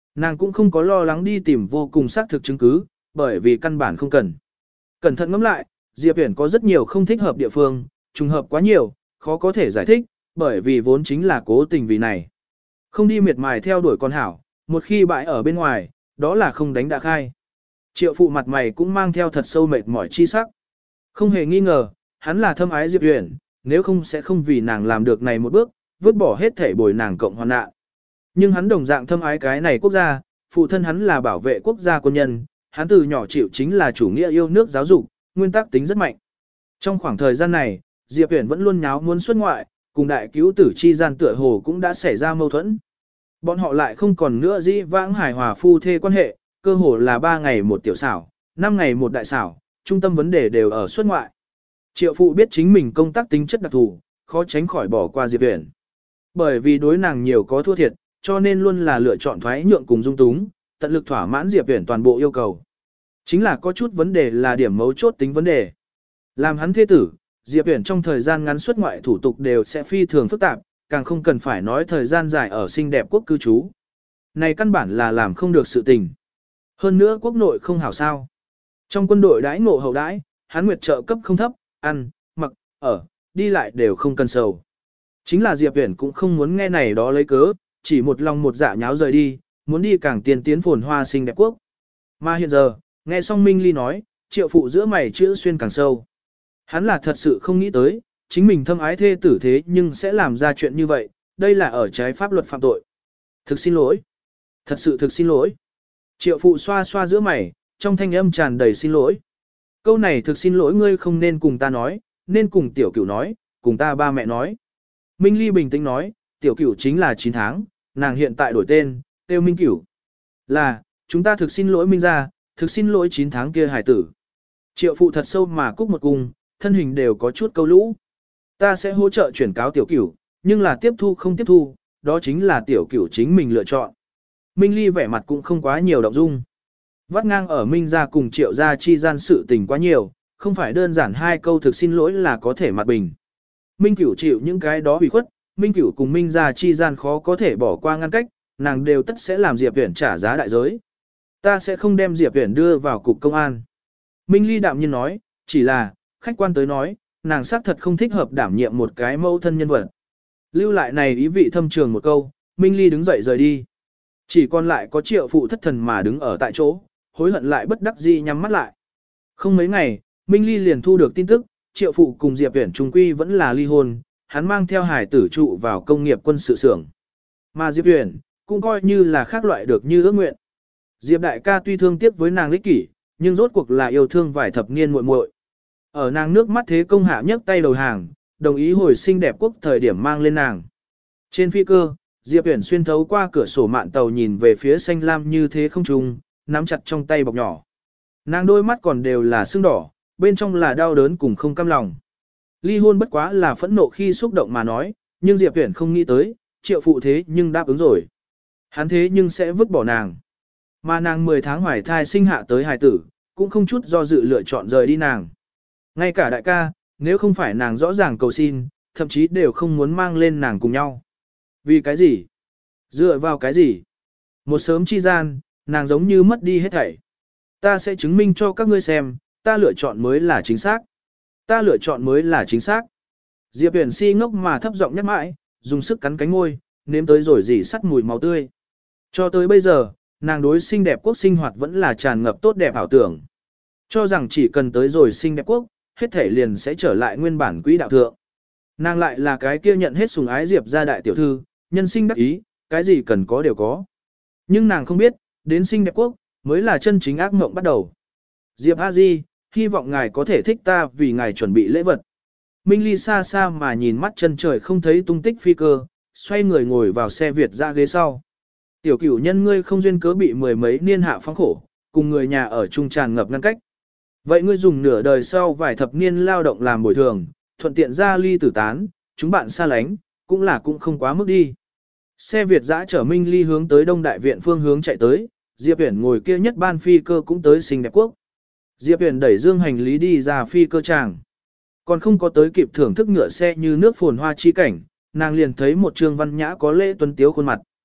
Nàng cũng không có lo lắng đi tìm vô cùng xác thực chứng cứ, bởi vì căn bản không cần. Cẩn thận ngẫm lại, Diệp Uyển có rất nhiều không thích hợp địa phương, trùng hợp quá nhiều, khó có thể giải thích, bởi vì vốn chính là cố tình vì này. Không đi miệt mài theo đuổi con hảo, một khi bại ở bên ngoài, đó là không đánh đã khai. Triệu phụ mặt mày cũng mang theo thật sâu mệt mỏi chi sắc. Không hề nghi ngờ, hắn là thâm ái Diệp Uyển, nếu không sẽ không vì nàng làm được này một bước, vứt bỏ hết thể bồi nàng cộng hoàn nạn. Nhưng hắn đồng dạng thâm ái cái này quốc gia, phụ thân hắn là bảo vệ quốc gia quân nhân, hắn từ nhỏ chịu chính là chủ nghĩa yêu nước giáo dục, nguyên tắc tính rất mạnh. Trong khoảng thời gian này, Diệp Uyển vẫn luôn nháo muốn xuất ngoại, cùng đại cứu tử chi gian tựa hồ cũng đã xảy ra mâu thuẫn. Bọn họ lại không còn nữa dĩ vãng hài hòa phu thê quan hệ, cơ hồ là ba ngày một tiểu xảo, năm ngày một đại xảo, trung tâm vấn đề đều ở xuất ngoại. Triệu phụ biết chính mình công tác tính chất đặc thù, khó tránh khỏi bỏ qua Diệp Uyển. Bởi vì đối nàng nhiều có thua thiệt, cho nên luôn là lựa chọn thoái nhượng cùng dung túng, tận lực thỏa mãn Diệp Uyển toàn bộ yêu cầu. Chính là có chút vấn đề là điểm mấu chốt tính vấn đề. Làm hắn thế tử, Diệp Uyển trong thời gian ngắn xuất ngoại thủ tục đều sẽ phi thường phức tạp, càng không cần phải nói thời gian dài ở xinh đẹp quốc cư trú. Này căn bản là làm không được sự tình. Hơn nữa quốc nội không hảo sao. Trong quân đội đãi ngộ hậu đãi, hắn nguyệt trợ cấp không thấp, ăn, mặc, ở, đi lại đều không cần sầu. Chính là Diệp Uyển cũng không muốn nghe này đó lấy cớ, chỉ một lòng một dạ nháo rời đi, muốn đi càng tiên tiến phồn hoa xinh đẹp quốc. Mà hiện giờ, nghe xong Minh Ly nói, triệu phụ giữa mày chữ xuyên càng sâu. Hắn là thật sự không nghĩ tới, chính mình thâm ái thê tử thế nhưng sẽ làm ra chuyện như vậy, đây là ở trái pháp luật phạm tội. Thực xin lỗi. Thật sự thực xin lỗi. Triệu phụ xoa xoa giữa mày, trong thanh âm tràn đầy xin lỗi. Câu này thực xin lỗi ngươi không nên cùng ta nói, nên cùng tiểu cửu nói, cùng ta ba mẹ nói. Minh Ly bình tĩnh nói, tiểu cửu chính là chín tháng, nàng hiện tại đổi tên, tiêu Minh Cửu. Là, chúng ta thực xin lỗi Minh gia, thực xin lỗi chín tháng kia hải tử. Triệu phụ thật sâu mà cúc một cung, thân hình đều có chút câu lũ. Ta sẽ hỗ trợ chuyển cáo tiểu cửu, nhưng là tiếp thu không tiếp thu, đó chính là tiểu cửu chính mình lựa chọn. Minh Ly vẻ mặt cũng không quá nhiều động dung. Vắt ngang ở Minh gia cùng triệu gia chi gian sự tình quá nhiều, không phải đơn giản hai câu thực xin lỗi là có thể mặt bình. Minh Cửu chịu những cái đó bị khuất, Minh Cửu cùng Minh gia chi gian khó có thể bỏ qua ngăn cách, nàng đều tất sẽ làm Diệp Uyển trả giá đại giới. Ta sẽ không đem Diệp Uyển đưa vào cục công an. Minh Ly đạm nhiên nói, chỉ là, khách quan tới nói, nàng xác thật không thích hợp đảm nhiệm một cái mẫu thân nhân vật. Lưu lại này ý vị thâm trường một câu, Minh Ly đứng dậy rời đi. Chỉ còn lại có triệu phụ thất thần mà đứng ở tại chỗ, hối hận lại bất đắc dĩ nhắm mắt lại. Không mấy ngày, Minh Ly liền thu được tin tức, triệu phụ cùng Diệp Uyển trung quy vẫn là ly hôn, hắn mang theo hải tử trụ vào công nghiệp quân sự xưởng. Mà Diệp Uyển cũng coi như là khác loại được như ước nguyện. Diệp đại ca tuy thương tiếc với nàng ích kỷ, nhưng rốt cuộc là yêu thương vài thập niên muội muội. Ở nàng nước mắt thế công hạ nhấc tay đầu hàng, đồng ý hồi sinh đẹp quốc thời điểm mang lên nàng. Trên phi cơ, Diệp Uyển xuyên thấu qua cửa sổ mạn tàu nhìn về phía xanh lam như thế không trung, nắm chặt trong tay bọc nhỏ. Nàng đôi mắt còn đều là sưng đỏ, bên trong là đau đớn cùng không cam lòng. Ly hôn bất quá là phẫn nộ khi xúc động mà nói, nhưng Diệp Uyển không nghĩ tới, triệu phụ thế nhưng đáp ứng rồi. Hắn thế nhưng sẽ vứt bỏ nàng. Mà nàng mười tháng hoài thai sinh hạ tới hài tử, cũng không chút do dự lựa chọn rời đi nàng. Ngay cả đại ca, nếu không phải nàng rõ ràng cầu xin, thậm chí đều không muốn mang lên nàng cùng nhau. Vì cái gì? Dựa vào cái gì? Một sớm chi gian, nàng giống như mất đi hết thảy. Ta sẽ chứng minh cho các ngươi xem, ta lựa chọn mới là chính xác. Ta lựa chọn mới là chính xác. Diệp Uyển si ngốc mà thấp giọng nhắc mãi, dùng sức cắn cánh môi, nếm tới rồi dỉ sắt mùi máu tươi. Cho tới bây giờ, nàng đối xinh đẹp quốc sinh hoạt vẫn là tràn ngập tốt đẹp ảo tưởng. Cho rằng chỉ cần tới rồi xinh đẹp quốc, hết thể liền sẽ trở lại nguyên bản quỹ đạo thượng. Nàng lại là cái kia nhận hết sủng ái Diệp gia đại tiểu thư, nhân sinh đắc ý, cái gì cần có đều có. Nhưng nàng không biết, đến xinh đẹp quốc, mới là chân chính ác mộng bắt đầu. Diệp A Di, hy vọng ngài có thể thích ta vì ngài chuẩn bị lễ vật. Minh Ly xa xa mà nhìn mắt chân trời không thấy tung tích phi cơ, xoay người ngồi vào xe Việt ra ghế sau. Tiểu cửu nhân ngươi không duyên cớ bị mười mấy niên hạ phóng khổ, cùng người nhà ở chung tràn ngập ngăn cách. Vậy ngươi dùng nửa đời sau vài thập niên lao động làm bồi thường, thuận tiện ra ly tử tán, chúng bạn xa lánh, cũng là cũng không quá mức đi. Xe Việt dã chở Minh Ly hướng tới Đông Đại Viện phương hướng chạy tới, Diệp Uyển ngồi kia nhất ban phi cơ cũng tới xinh đẹp quốc. Diệp Uyển đẩy dương hành lý đi ra phi cơ tràng. Còn không có tới kịp thưởng thức ngựa xe như nước phồn hoa chi cảnh, nàng liền thấy một trương văn nhã có lễ tuấn tiếu khuôn mặt.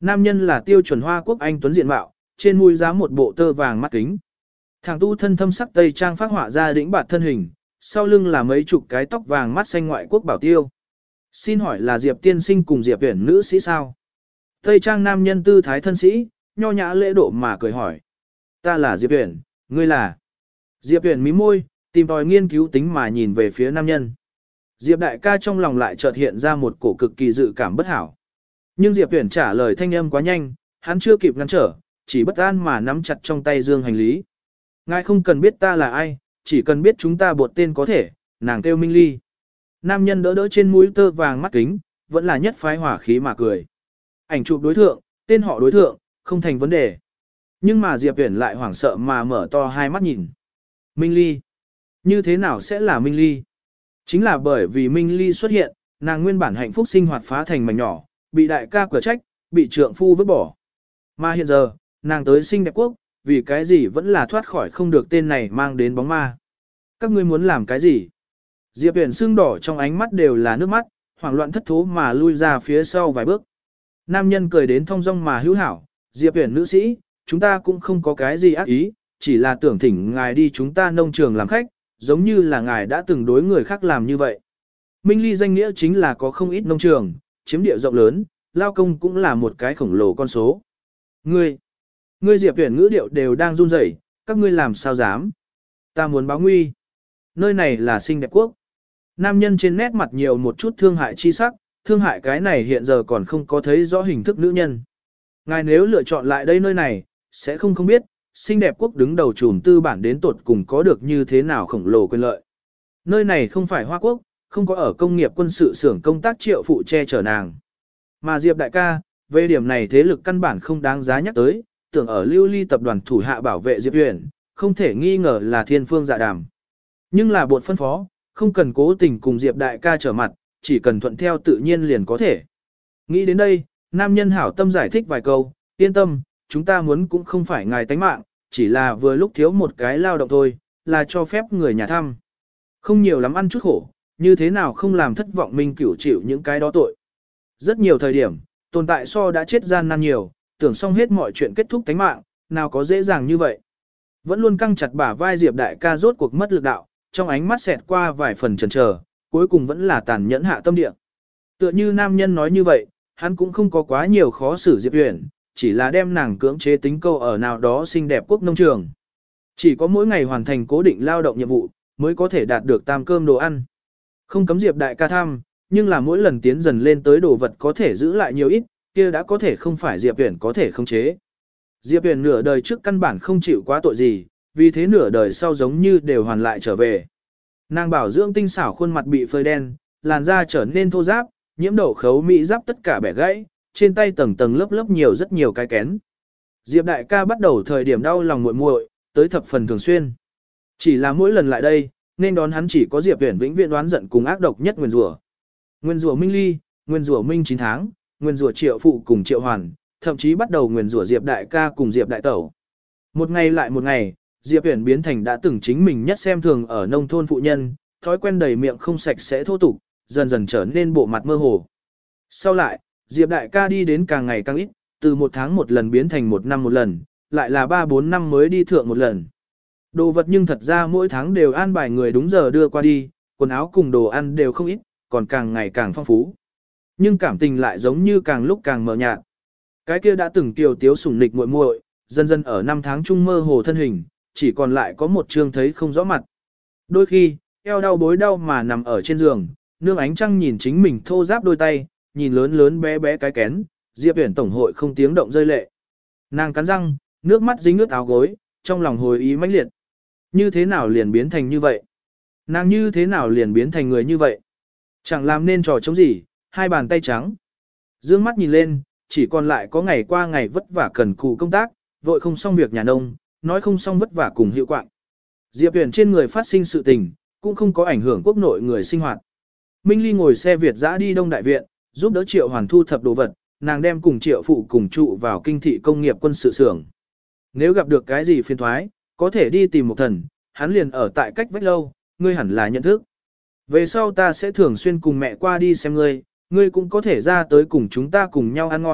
Nam nhân là tiêu chuẩn Hoa Quốc anh tuấn diện mạo, trên mũi giá một bộ tơ vàng mắt kính. Thằng tu thân thâm sắc tây trang phát họa ra đĩnh bạt thân hình, sau lưng là mấy chục cái tóc vàng mắt xanh ngoại quốc bảo tiêu. Xin hỏi là Diệp tiên sinh cùng Diệp Uyển nữ sĩ sao? Tây trang nam nhân tư thái thân sĩ, nho nhã lễ độ mà cười hỏi. Ta là Diệp Uyển, ngươi là? Diệp Uyển mí môi, tìm tòi nghiên cứu tính mà nhìn về phía nam nhân. Diệp đại ca trong lòng lại chợt hiện ra một cổ cực kỳ dự cảm bất hảo. Nhưng Diệp Uyển trả lời thanh âm quá nhanh, hắn chưa kịp ngăn trở, chỉ bất an mà nắm chặt trong tay dương hành lý. Ngài không cần biết ta là ai, chỉ cần biết chúng ta bột tên có thể, nàng kêu Minh Ly. Nam nhân đỡ đỡ trên mũi tơ vàng mắt kính, vẫn là nhất phái hỏa khí mà cười. Ảnh chụp đối thượng, tên họ đối thượng, không thành vấn đề. Nhưng mà Diệp Uyển lại hoảng sợ mà mở to hai mắt nhìn. Minh Ly? Như thế nào sẽ là Minh Ly? Chính là bởi vì Minh Ly xuất hiện, nàng nguyên bản hạnh phúc sinh hoạt phá thành mảnh nhỏ, bị đại ca cửa trách, bị trượng phu vứt bỏ. Mà hiện giờ, nàng tới xinh đẹp quốc, vì cái gì vẫn là thoát khỏi không được tên này mang đến bóng ma. Các ngươi muốn làm cái gì? Diệp Uyển sưng đỏ trong ánh mắt đều là nước mắt, hoảng loạn thất thố mà lui ra phía sau vài bước. Nam nhân cười đến thong dong mà hữu hảo, Diệp Uyển nữ sĩ, chúng ta cũng không có cái gì ác ý, chỉ là tưởng thỉnh ngài đi chúng ta nông trường làm khách, giống như là ngài đã từng đối người khác làm như vậy. Minh Ly danh nghĩa chính là có không ít nông trường, chiếm địa rộng lớn, lao công cũng là một cái khổng lồ con số. Ngươi, ngươi Diệp Uyển ngữ điệu đều đang run rẩy, các ngươi làm sao dám? Ta muốn báo nguy. Nơi này là xinh đẹp quốc. Nam nhân trên nét mặt nhiều một chút thương hại chi sắc, thương hại cái này hiện giờ còn không có thấy rõ hình thức nữ nhân. Ngài nếu lựa chọn lại đây nơi này, sẽ không không biết, xinh đẹp quốc đứng đầu chùm tư bản đến tột cùng có được như thế nào khổng lồ quyền lợi. Nơi này không phải Hoa Quốc, không có ở công nghiệp quân sự xưởng công tác triệu phụ che chở nàng. Mà Diệp đại ca, về điểm này thế lực căn bản không đáng giá nhắc tới, tưởng ở Lưu Ly tập đoàn thủ hạ bảo vệ Diệp Uyển, không thể nghi ngờ là thiên phương dạ đàm. Nhưng là bột phân phó, không cần cố tình cùng Diệp đại ca trở mặt, chỉ cần thuận theo tự nhiên liền có thể. Nghĩ đến đây, nam nhân hảo tâm giải thích vài câu, yên tâm, chúng ta muốn cũng không phải ngài tánh mạng, chỉ là vừa lúc thiếu một cái lao động thôi, là cho phép người nhà thăm. Không nhiều lắm ăn chút khổ, như thế nào không làm thất vọng Minh Cửu chịu những cái đó tội. Rất nhiều thời điểm, tồn tại so đã chết gian nan nhiều, tưởng xong hết mọi chuyện kết thúc tánh mạng, nào có dễ dàng như vậy. Vẫn luôn căng chặt bả vai Diệp đại ca rốt cuộc mất lực đạo, trong ánh mắt xẹt qua vài phần chần chờ, cuối cùng vẫn là tàn nhẫn hạ tâm địa. Tựa như nam nhân nói như vậy, hắn cũng không có quá nhiều khó xử Diệp Uyển, chỉ là đem nàng cưỡng chế tính câu ở nào đó xinh đẹp quốc nông trường. Chỉ có mỗi ngày hoàn thành cố định lao động nhiệm vụ, mới có thể đạt được tam cơm đồ ăn. Không cấm Diệp đại ca thăm, nhưng là mỗi lần tiến dần lên tới đồ vật có thể giữ lại nhiều ít, kia đã có thể không phải Diệp Uyển có thể khống chế. Diệp Uyển nửa đời trước căn bản không chịu quá tội gì, vì thế nửa đời sau giống như đều hoàn lại trở về. Nàng bảo dưỡng tinh xảo khuôn mặt bị phơi đen, làn da trở nên thô ráp, nhiễm đậu khấu mỹ giáp tất cả bẻ gãy, trên tay tầng tầng lớp lớp nhiều rất nhiều cái kén. Diệp đại ca bắt đầu thời điểm đau lòng muội muội, tới thập phần thường xuyên. Chỉ là mỗi lần lại đây, nên đón hắn chỉ có Diệp Uyển vĩnh viễn đoán giận cùng ác độc nhất nguyên rủa. Nguyên rủa Minh Ly, nguyên rủa Minh chín tháng, nguyên rủa Triệu phụ cùng Triệu Hoàn, thậm chí bắt đầu nguyên rủa Diệp đại ca cùng Diệp đại tẩu. Một ngày lại một ngày, Diệp Uyển biến thành đã từng chính mình nhất xem thường ở nông thôn phụ nhân, thói quen đầy miệng không sạch sẽ thô tục, dần dần trở nên bộ mặt mơ hồ. Sau lại, Diệp đại ca đi đến càng ngày càng ít, từ một tháng một lần biến thành một năm một lần, lại là ba bốn năm mới đi thượng một lần. Đồ vật nhưng thật ra mỗi tháng đều an bài người đúng giờ đưa qua đi, quần áo cùng đồ ăn đều không ít, còn càng ngày càng phong phú. Nhưng cảm tình lại giống như càng lúc càng mờ nhạt. Cái kia đã từng kiều tiếu sủng nịch muội muội, dần dần ở năm tháng trung mơ hồ thân hình, chỉ còn lại có một trương thấy không rõ mặt. Đôi khi, eo đau bối đau mà nằm ở trên giường, nương ánh trăng nhìn chính mình thô ráp đôi tay, nhìn lớn lớn bé bé cái kén, Diệp Uyển tổng hội không tiếng động rơi lệ. Nàng cắn răng, nước mắt dính ướt áo gối, trong lòng hồi ý mãnh liệt. Như thế nào liền biến thành như vậy? Nàng như thế nào liền biến thành người như vậy? Chẳng làm nên trò chống gì, hai bàn tay trắng. Dương mắt nhìn lên, chỉ còn lại có ngày qua ngày vất vả cần cù công tác, vội không xong việc nhà nông, nói không xong vất vả cùng hiệu quạng. Diệp Uyển trên người phát sinh sự tình, cũng không có ảnh hưởng quốc nội người sinh hoạt. Minh Ly ngồi xe Việt dã đi Đông Đại Viện, giúp đỡ Triệu Hoàn thu thập đồ vật, nàng đem cùng Triệu phụ cùng trụ vào kinh thị công nghiệp quân sự xưởng. Nếu gặp được cái gì phiền thoái, có thể đi tìm một thần, hắn liền ở tại cách vách lâu, ngươi hẳn là nhận thức. Về sau ta sẽ thường xuyên cùng mẹ qua đi xem ngươi, ngươi cũng có thể ra tới cùng chúng ta cùng nhau ăn ngon,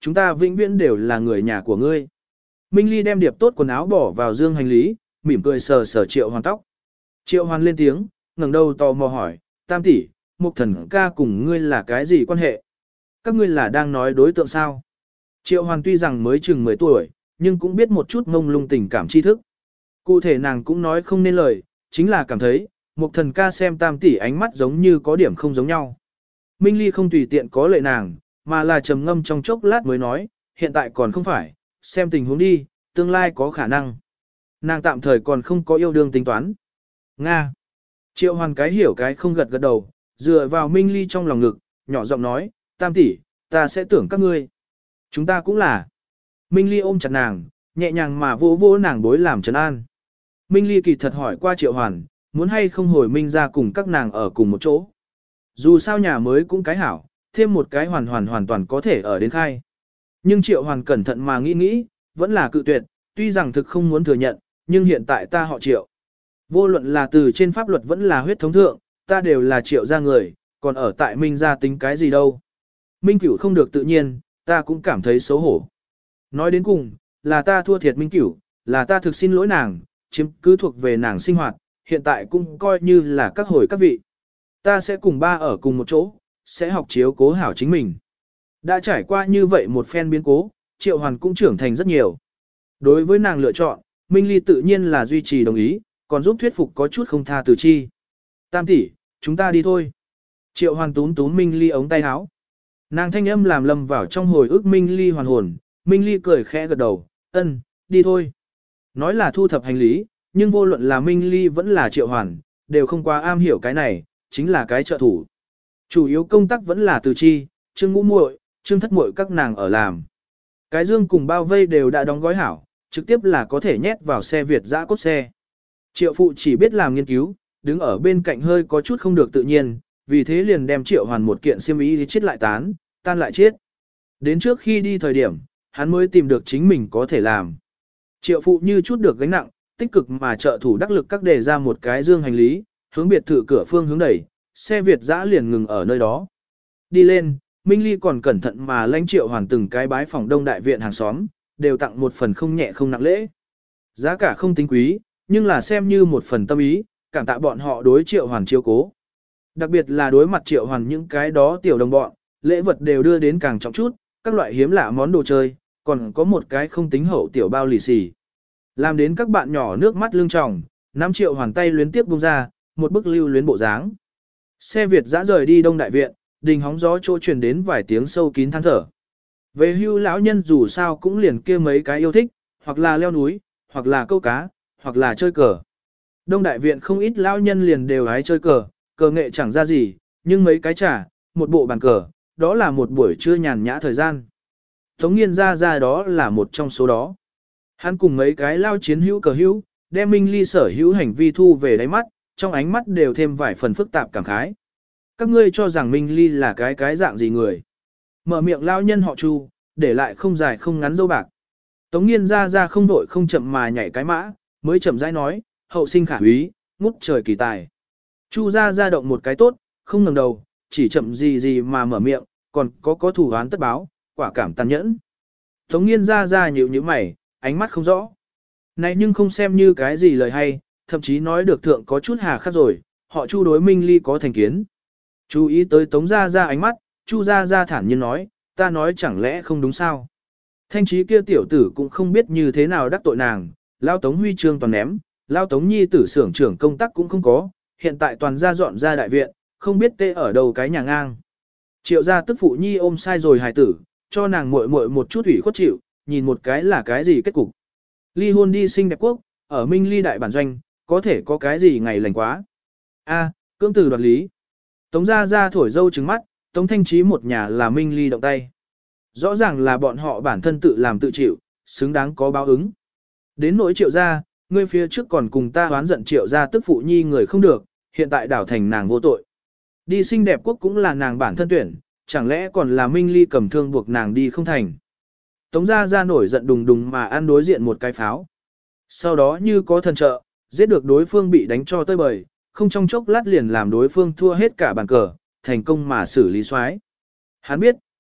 chúng ta vĩnh viễn đều là người nhà của ngươi. Minh Ly đem điệp tốt quần áo bỏ vào dương hành lý, mỉm cười sờ sờ Triệu Hoàn tóc. Triệu Hoàn lên tiếng, ngẩng đầu tò mò hỏi, tam tỷ, Mục Thần ca cùng ngươi là cái gì quan hệ? Các ngươi là đang nói đối tượng sao? Triệu Hoàn tuy rằng mới chừng mười tuổi, nhưng cũng biết một chút ngông lung tình cảm tri thức. Cụ thể nàng cũng nói không nên lời, chính là cảm thấy, Mục Thần ca xem tam tỷ ánh mắt giống như có điểm không giống nhau. Minh Ly không tùy tiện có lệ nàng, mà là trầm ngâm trong chốc lát mới nói, hiện tại còn không phải, xem tình huống đi, tương lai có khả năng. Nàng tạm thời còn không có yêu đương tính toán. Nga. Triệu Hoàn cái hiểu cái không gật gật đầu, dựa vào Minh Ly trong lòng ngực, nhỏ giọng nói, tam tỷ, ta sẽ tưởng các ngươi. Chúng ta cũng là. Minh Ly ôm chặt nàng, nhẹ nhàng mà vỗ vỗ nàng bối làm trấn an. Minh Ly kỳ thật hỏi qua Triệu Hoàn, muốn hay không hồi Minh ra cùng các nàng ở cùng một chỗ. Dù sao nhà mới cũng cái hảo, thêm một cái hoàn hoàn hoàn toàn có thể ở đến khai. Nhưng Triệu Hoàn cẩn thận mà nghĩ nghĩ, vẫn là cự tuyệt, tuy rằng thực không muốn thừa nhận, nhưng hiện tại ta họ Triệu. Vô luận là từ trên pháp luật vẫn là huyết thống thượng, ta đều là Triệu gia người, còn ở tại Minh gia tính cái gì đâu. Minh Cửu không được tự nhiên, ta cũng cảm thấy xấu hổ. Nói đến cùng, là ta thua thiệt Minh Cửu, là ta thực xin lỗi nàng, chiếm cứ thuộc về nàng sinh hoạt, hiện tại cũng coi như là các hồi các vị. Ta sẽ cùng ba ở cùng một chỗ, sẽ học chiếu cố hảo chính mình. Đã trải qua như vậy một phen biến cố, Triệu Hoàn cũng trưởng thành rất nhiều. Đối với nàng lựa chọn, Minh Ly tự nhiên là duy trì đồng ý, còn giúp thuyết phục có chút không tha từ chi. Tam tỷ, chúng ta đi thôi. Triệu Hoàn túm túm Minh Ly ống tay áo. Nàng thanh âm làm lầm vào trong hồi ức Minh Ly hoàn hồn, Minh Ly cười khẽ gật đầu, ân, đi thôi. Nói là thu thập hành lý, nhưng vô luận là Minh Ly vẫn là Triệu Hoàn, đều không quá am hiểu cái này, chính là cái trợ thủ. Chủ yếu công tác vẫn là từ chi, Trương Ngũ muội, Trương Thất muội các nàng ở làm. Cái dương cùng bao vây đều đã đóng gói hảo, trực tiếp là có thể nhét vào xe Việt dã cốt xe. Triệu phụ chỉ biết làm nghiên cứu, đứng ở bên cạnh hơi có chút không được tự nhiên, vì thế liền đem Triệu Hoàn một kiện xiêm y chết lại tán, tan lại chết. Đến trước khi đi thời điểm, hắn mới tìm được chính mình có thể làm. Triệu phụ như chút được gánh nặng, tích cực mà trợ thủ đắc lực các đề ra một cái dương hành lý, hướng biệt thự cửa phương hướng đẩy, xe Việt dã liền ngừng ở nơi đó. Đi lên, Minh Ly còn cẩn thận mà lãnh Triệu Hoàn từng cái bái phòng Đông đại viện hàng xóm, đều tặng một phần không nhẹ không nặng lễ. Giá cả không tính quý, nhưng là xem như một phần tâm ý, cảm tạ bọn họ đối Triệu Hoàn chiếu cố. Đặc biệt là đối mặt Triệu Hoàn những cái đó tiểu đồng bọn, lễ vật đều đưa đến càng trọng chút, các loại hiếm lạ món đồ chơi, còn có một cái không tính hậu tiểu bao lì xì. Làm đến các bạn nhỏ nước mắt lưng tròng, năm Triệu Hoàn tay luyến tiếp buông ra, một bức lưu luyến bộ dáng. Xe Việt dã rời đi Đông đại viện, đình hóng gió chỗ truyền đến vài tiếng sâu kín than thở. Về hưu lão nhân dù sao cũng liền kia mấy cái yêu thích, hoặc là leo núi, hoặc là câu cá, hoặc là chơi cờ. Đông đại viện không ít lão nhân liền đều hái chơi cờ, cờ nghệ chẳng ra gì, nhưng mấy cái trà, một bộ bàn cờ, đó là một buổi trưa nhàn nhã thời gian. Tống Nghiên ra ra đó là một trong số đó. Hắn cùng mấy cái lao chiến hữu cờ hữu, đem Minh Ly sở hữu hành vi thu về đáy mắt, trong ánh mắt đều thêm vài phần phức tạp cảm khái. Các ngươi cho rằng Minh Ly là cái cái dạng gì người? Mở miệng lao nhân họ Chu, để lại không dài không ngắn dâu bạc. Tống Nghiên ra ra không vội không chậm mà nhảy cái mã, mới chậm rãi nói, hậu sinh khả úy, ngút trời kỳ tài. Chu ra ra động một cái tốt, không ngẩng đầu, chỉ chậm gì gì mà mở miệng, còn có có thủ án tất báo, quả cảm tàn nhẫn. Tống Nghiên ra ra nhíu nhíu mày, ánh mắt không rõ. Này nhưng không xem như cái gì lời hay, thậm chí nói được thượng có chút hà khắc rồi, họ Chu đối Minh Ly có thành kiến. Chú ý tới Tống ra ra ánh mắt, Chu ra ra thản nhiên nói, ta nói chẳng lẽ không đúng sao. Thanh trí kia tiểu tử cũng không biết như thế nào đắc tội nàng, lao Tống huy chương toàn ném, lao Tống nhi tử xưởng trưởng công tác cũng không có, hiện tại toàn ra dọn ra đại viện, không biết tê ở đâu cái nhà ngang. Triệu gia tức phụ nhi ôm sai rồi hài tử, cho nàng muội muội một chút ủy khuất chịu, nhìn một cái là cái gì kết cục. Ly hôn đi sinh đẹp quốc, ở Minh Ly đại bản doanh, có thể có cái gì ngày lành quá. A, cưỡng từ đoạt lý. Tống gia gia thổi dâu trứng mắt, Tống Thanh Trí một nhà là Minh Ly động tay. Rõ ràng là bọn họ bản thân tự làm tự chịu, xứng đáng có báo ứng. Đến nỗi Triệu gia, ngươi phía trước còn cùng ta oán giận Triệu gia tức phụ nhi người không được, hiện tại đảo thành nàng vô tội. Đi sinh đẹp quốc cũng là nàng bản thân tuyển, chẳng lẽ còn là Minh Ly cầm thương buộc nàng đi không thành. Tống gia gia nổi giận đùng đùng mà ăn đối diện một cái pháo. Sau đó như có thần trợ, giết được đối phương bị đánh cho tơi bời, không trong chốc lát liền làm đối phương thua hết cả bàn cờ, thành công mà xử lý soái. Hắn biết,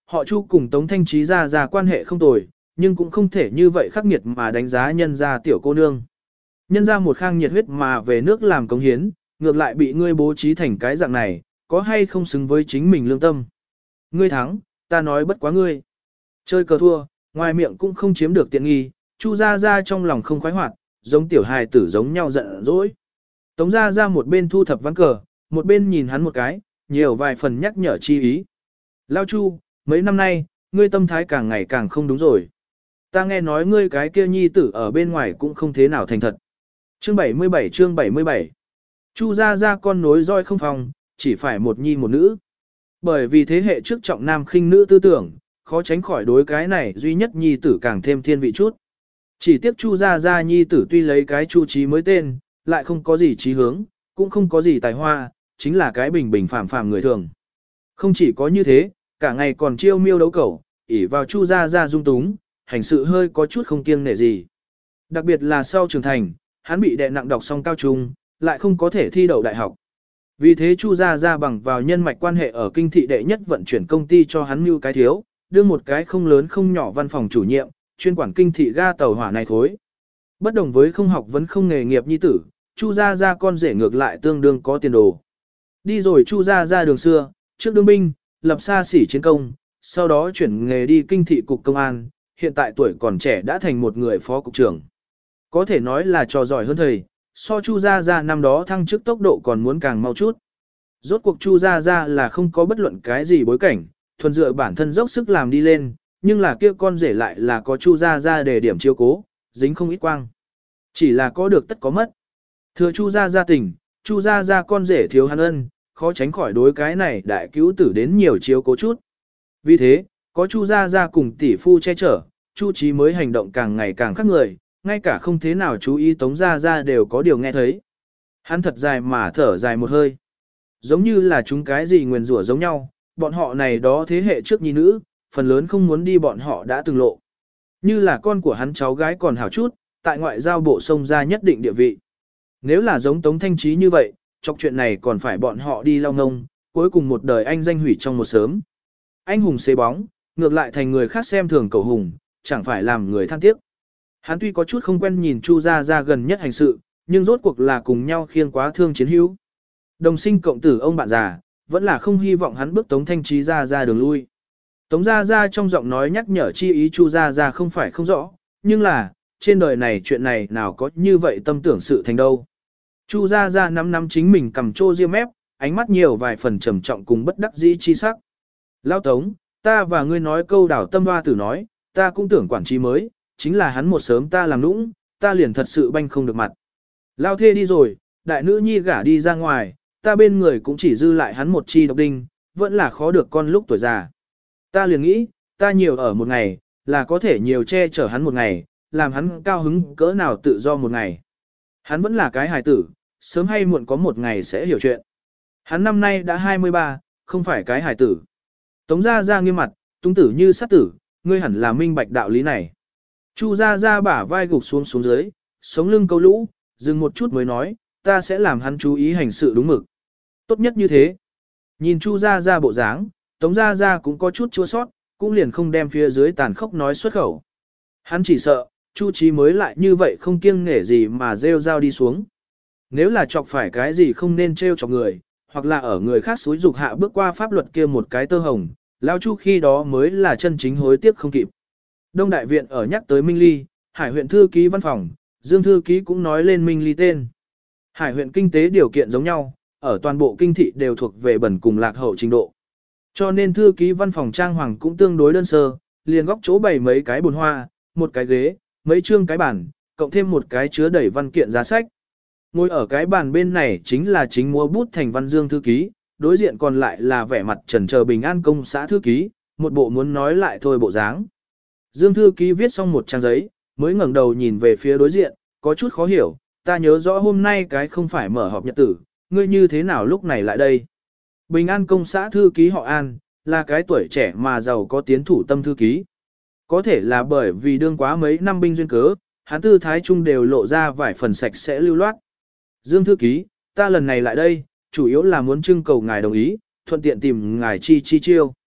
họ Chu cùng Tống Thanh Trí ra ra quan hệ không tồi, nhưng cũng không thể như vậy khắc nghiệt mà đánh giá nhân gia tiểu cô nương. Nhân ra một khang nhiệt huyết mà về nước làm cống hiến, ngược lại bị ngươi bố trí thành cái dạng này, có hay không xứng với chính mình lương tâm. Ngươi thắng, ta nói bất quá ngươi. Chơi cờ thua, ngoài miệng cũng không chiếm được tiện nghi, Chu Gia Gia trong lòng không khoái hoạt, giống tiểu hài tử giống nhau giận dỗi. Tống Gia Gia một bên thu thập ván cờ, một bên nhìn hắn một cái, nhiều vài phần nhắc nhở chi ý. Lao Chu, mấy năm nay, ngươi tâm thái càng ngày càng không đúng rồi. Ta nghe nói ngươi cái kia nhi tử ở bên ngoài cũng không thế nào thành thật. Chương bảy mươi bảy chương bảy mươi bảy Chu Gia Gia con nối roi không phòng, chỉ phải một nhi một nữ. Bởi vì thế hệ trước trọng nam khinh nữ tư tưởng, khó tránh khỏi đối cái này duy nhất nhi tử càng thêm thiên vị chút. Chỉ tiếc Chu Gia Gia nhi tử tuy lấy cái Chu Trí mới tên, lại không có gì trí hướng, cũng không có gì tài hoa, chính là cái bình bình phàm phàm người thường. Không chỉ có như thế, cả ngày còn chiêu miêu đấu cẩu, ỉ vào Chu Gia Gia dung túng, hành sự hơi có chút không kiêng nể gì. Đặc biệt là sau trưởng thành, hắn bị đè nặng đọc xong cao trung, lại không có thể thi đậu đại học. Vì thế Chu Gia Gia bằng vào nhân mạch quan hệ ở kinh thị đệ nhất vận chuyển công ty cho hắn mưu cái thiếu, đưa một cái không lớn không nhỏ văn phòng chủ nhiệm, chuyên quản kinh thị ga tàu hỏa này thối. Bất đồng với không học vấn không nghề nghiệp nhi tử, Chu Gia Gia con rể ngược lại tương đương có tiền đồ. Đi rồi Chu Gia Gia đường xưa, trước đương binh, lập xa xỉ chiến công, sau đó chuyển nghề đi kinh thị cục công an, hiện tại tuổi còn trẻ đã thành một người phó cục trưởng. Có thể nói là trò giỏi hơn thầy, so Chu Gia Gia năm đó thăng chức tốc độ còn muốn càng mau chút. Rốt cuộc Chu Gia Gia là không có bất luận cái gì bối cảnh, thuần dựa bản thân dốc sức làm đi lên, nhưng là kia con rể lại là có Chu Gia Gia để điểm chiếu cố, dính không ít quang. Chỉ là có được tất có mất. Thừa Chu Gia Gia tình, Chu Gia Gia con rể thiếu hắn ân, khó tránh khỏi đối cái này đại cứu tử đến nhiều chiếu cố chút. Vì thế, có Chu Gia Gia cùng tỷ phu che chở, Chu Chí mới hành động càng ngày càng khác người, ngay cả không thế nào chú ý Tống Gia Gia đều có điều nghe thấy. Hắn thật dài mà thở dài một hơi. Giống như là chúng cái gì nguyền rủa giống nhau, bọn họ này đó thế hệ trước nhi nữ, phần lớn không muốn đi bọn họ đã từng lộ. Như là con của hắn cháu gái còn hảo chút, tại ngoại giao bộ sông ra nhất định địa vị. Nếu là giống Tống Thanh Trí như vậy, trong chuyện này còn phải bọn họ đi lao ngông, cuối cùng một đời anh danh hủy trong một sớm. Anh hùng xế bóng, ngược lại thành người khác xem thường cầu hùng, chẳng phải làm người than tiếc. Hắn tuy có chút không quen nhìn Chu Gia Gia gần nhất hành sự, nhưng rốt cuộc là cùng nhau khiêng quá thương chiến hữu. Đồng sinh cộng tử ông bạn già, vẫn là không hy vọng hắn bước Tống Thanh Trí ra ra đường lui. Tống Gia Gia trong giọng nói nhắc nhở chi ý Chu Gia Gia không phải không rõ, nhưng là, trên đời này chuyện này nào có như vậy tâm tưởng sự thành đâu. Chu Gia Gia nắm nắm chính mình cầm trô riêng mép, ánh mắt nhiều vài phần trầm trọng cùng bất đắc dĩ chi sắc. Lao Tống, ta và ngươi nói câu đảo tâm hoa tử nói, ta cũng tưởng quản trí mới, chính là hắn một sớm ta làm nũng, ta liền thật sự banh không được mặt. Lao thê đi rồi, đại nữ nhi gả đi ra ngoài, ta bên người cũng chỉ dư lại hắn một chi độc đinh, vẫn là khó được con lúc tuổi già. Ta liền nghĩ, ta nhiều ở một ngày, là có thể nhiều che chở hắn một ngày, làm hắn cao hứng cỡ nào tự do một ngày. Hắn vẫn là cái hài tử, sớm hay muộn có một ngày sẽ hiểu chuyện. Hắn năm nay đã hai mươi ba, không phải cái hài tử. Tống Gia Gia nghiêm mặt, tung tử như sát tử, ngươi hẳn là minh bạch đạo lý này. Chu Gia Gia bả vai gục xuống xuống dưới, sống lưng câu lũ, dừng một chút mới nói, ta sẽ làm hắn chú ý hành sự đúng mực. Tốt nhất như thế. Nhìn Chu Gia Gia bộ dáng, Tống Gia Gia cũng có chút chua sót, cũng liền không đem phía dưới tàn khốc nói xuất khẩu. Hắn chỉ sợ, Chu Chí mới lại như vậy không kiêng nể gì mà rêu rao đi xuống. Nếu là chọc phải cái gì không nên trêu chọc người, hoặc là ở người khác xúi dục hạ bước qua pháp luật kia một cái tơ hồng, Lao Chu khi đó mới là chân chính hối tiếc không kịp. Đông Đại Viện ở nhắc tới Minh Ly, Hải huyện thư ký văn phòng, Dương thư ký cũng nói lên Minh Ly tên. Hải huyện kinh tế điều kiện giống nhau, ở toàn bộ kinh thị đều thuộc về bẩn cùng lạc hậu trình độ. Cho nên thư ký văn phòng trang hoàng cũng tương đối đơn sơ, liền góc chỗ bày mấy cái bồn hoa, một cái ghế, mấy chương cái bàn, cộng thêm một cái chứa đầy văn kiện giá sách. Ngồi ở cái bàn bên này chính là chính mua bút thành văn Dương thư ký, đối diện còn lại là vẻ mặt trần chờ bình an công xã thư ký, một bộ muốn nói lại thôi bộ dáng. Dương thư ký viết xong một trang giấy, mới ngẩng đầu nhìn về phía đối diện, có chút khó hiểu, ta nhớ rõ hôm nay cái không phải mở họp nhật tử, ngươi như thế nào lúc này lại đây. Bình an công xã thư ký họ An, là cái tuổi trẻ mà giàu có tiến thủ tâm thư ký. Có thể là bởi vì đương quá mấy năm binh duyên cớ, hắn tư thái trung đều lộ ra vài phần sạch sẽ lưu loát. Dương thư ký, ta lần này lại đây, chủ yếu là muốn trưng cầu ngài đồng ý, thuận tiện tìm ngài chi chi chiêu.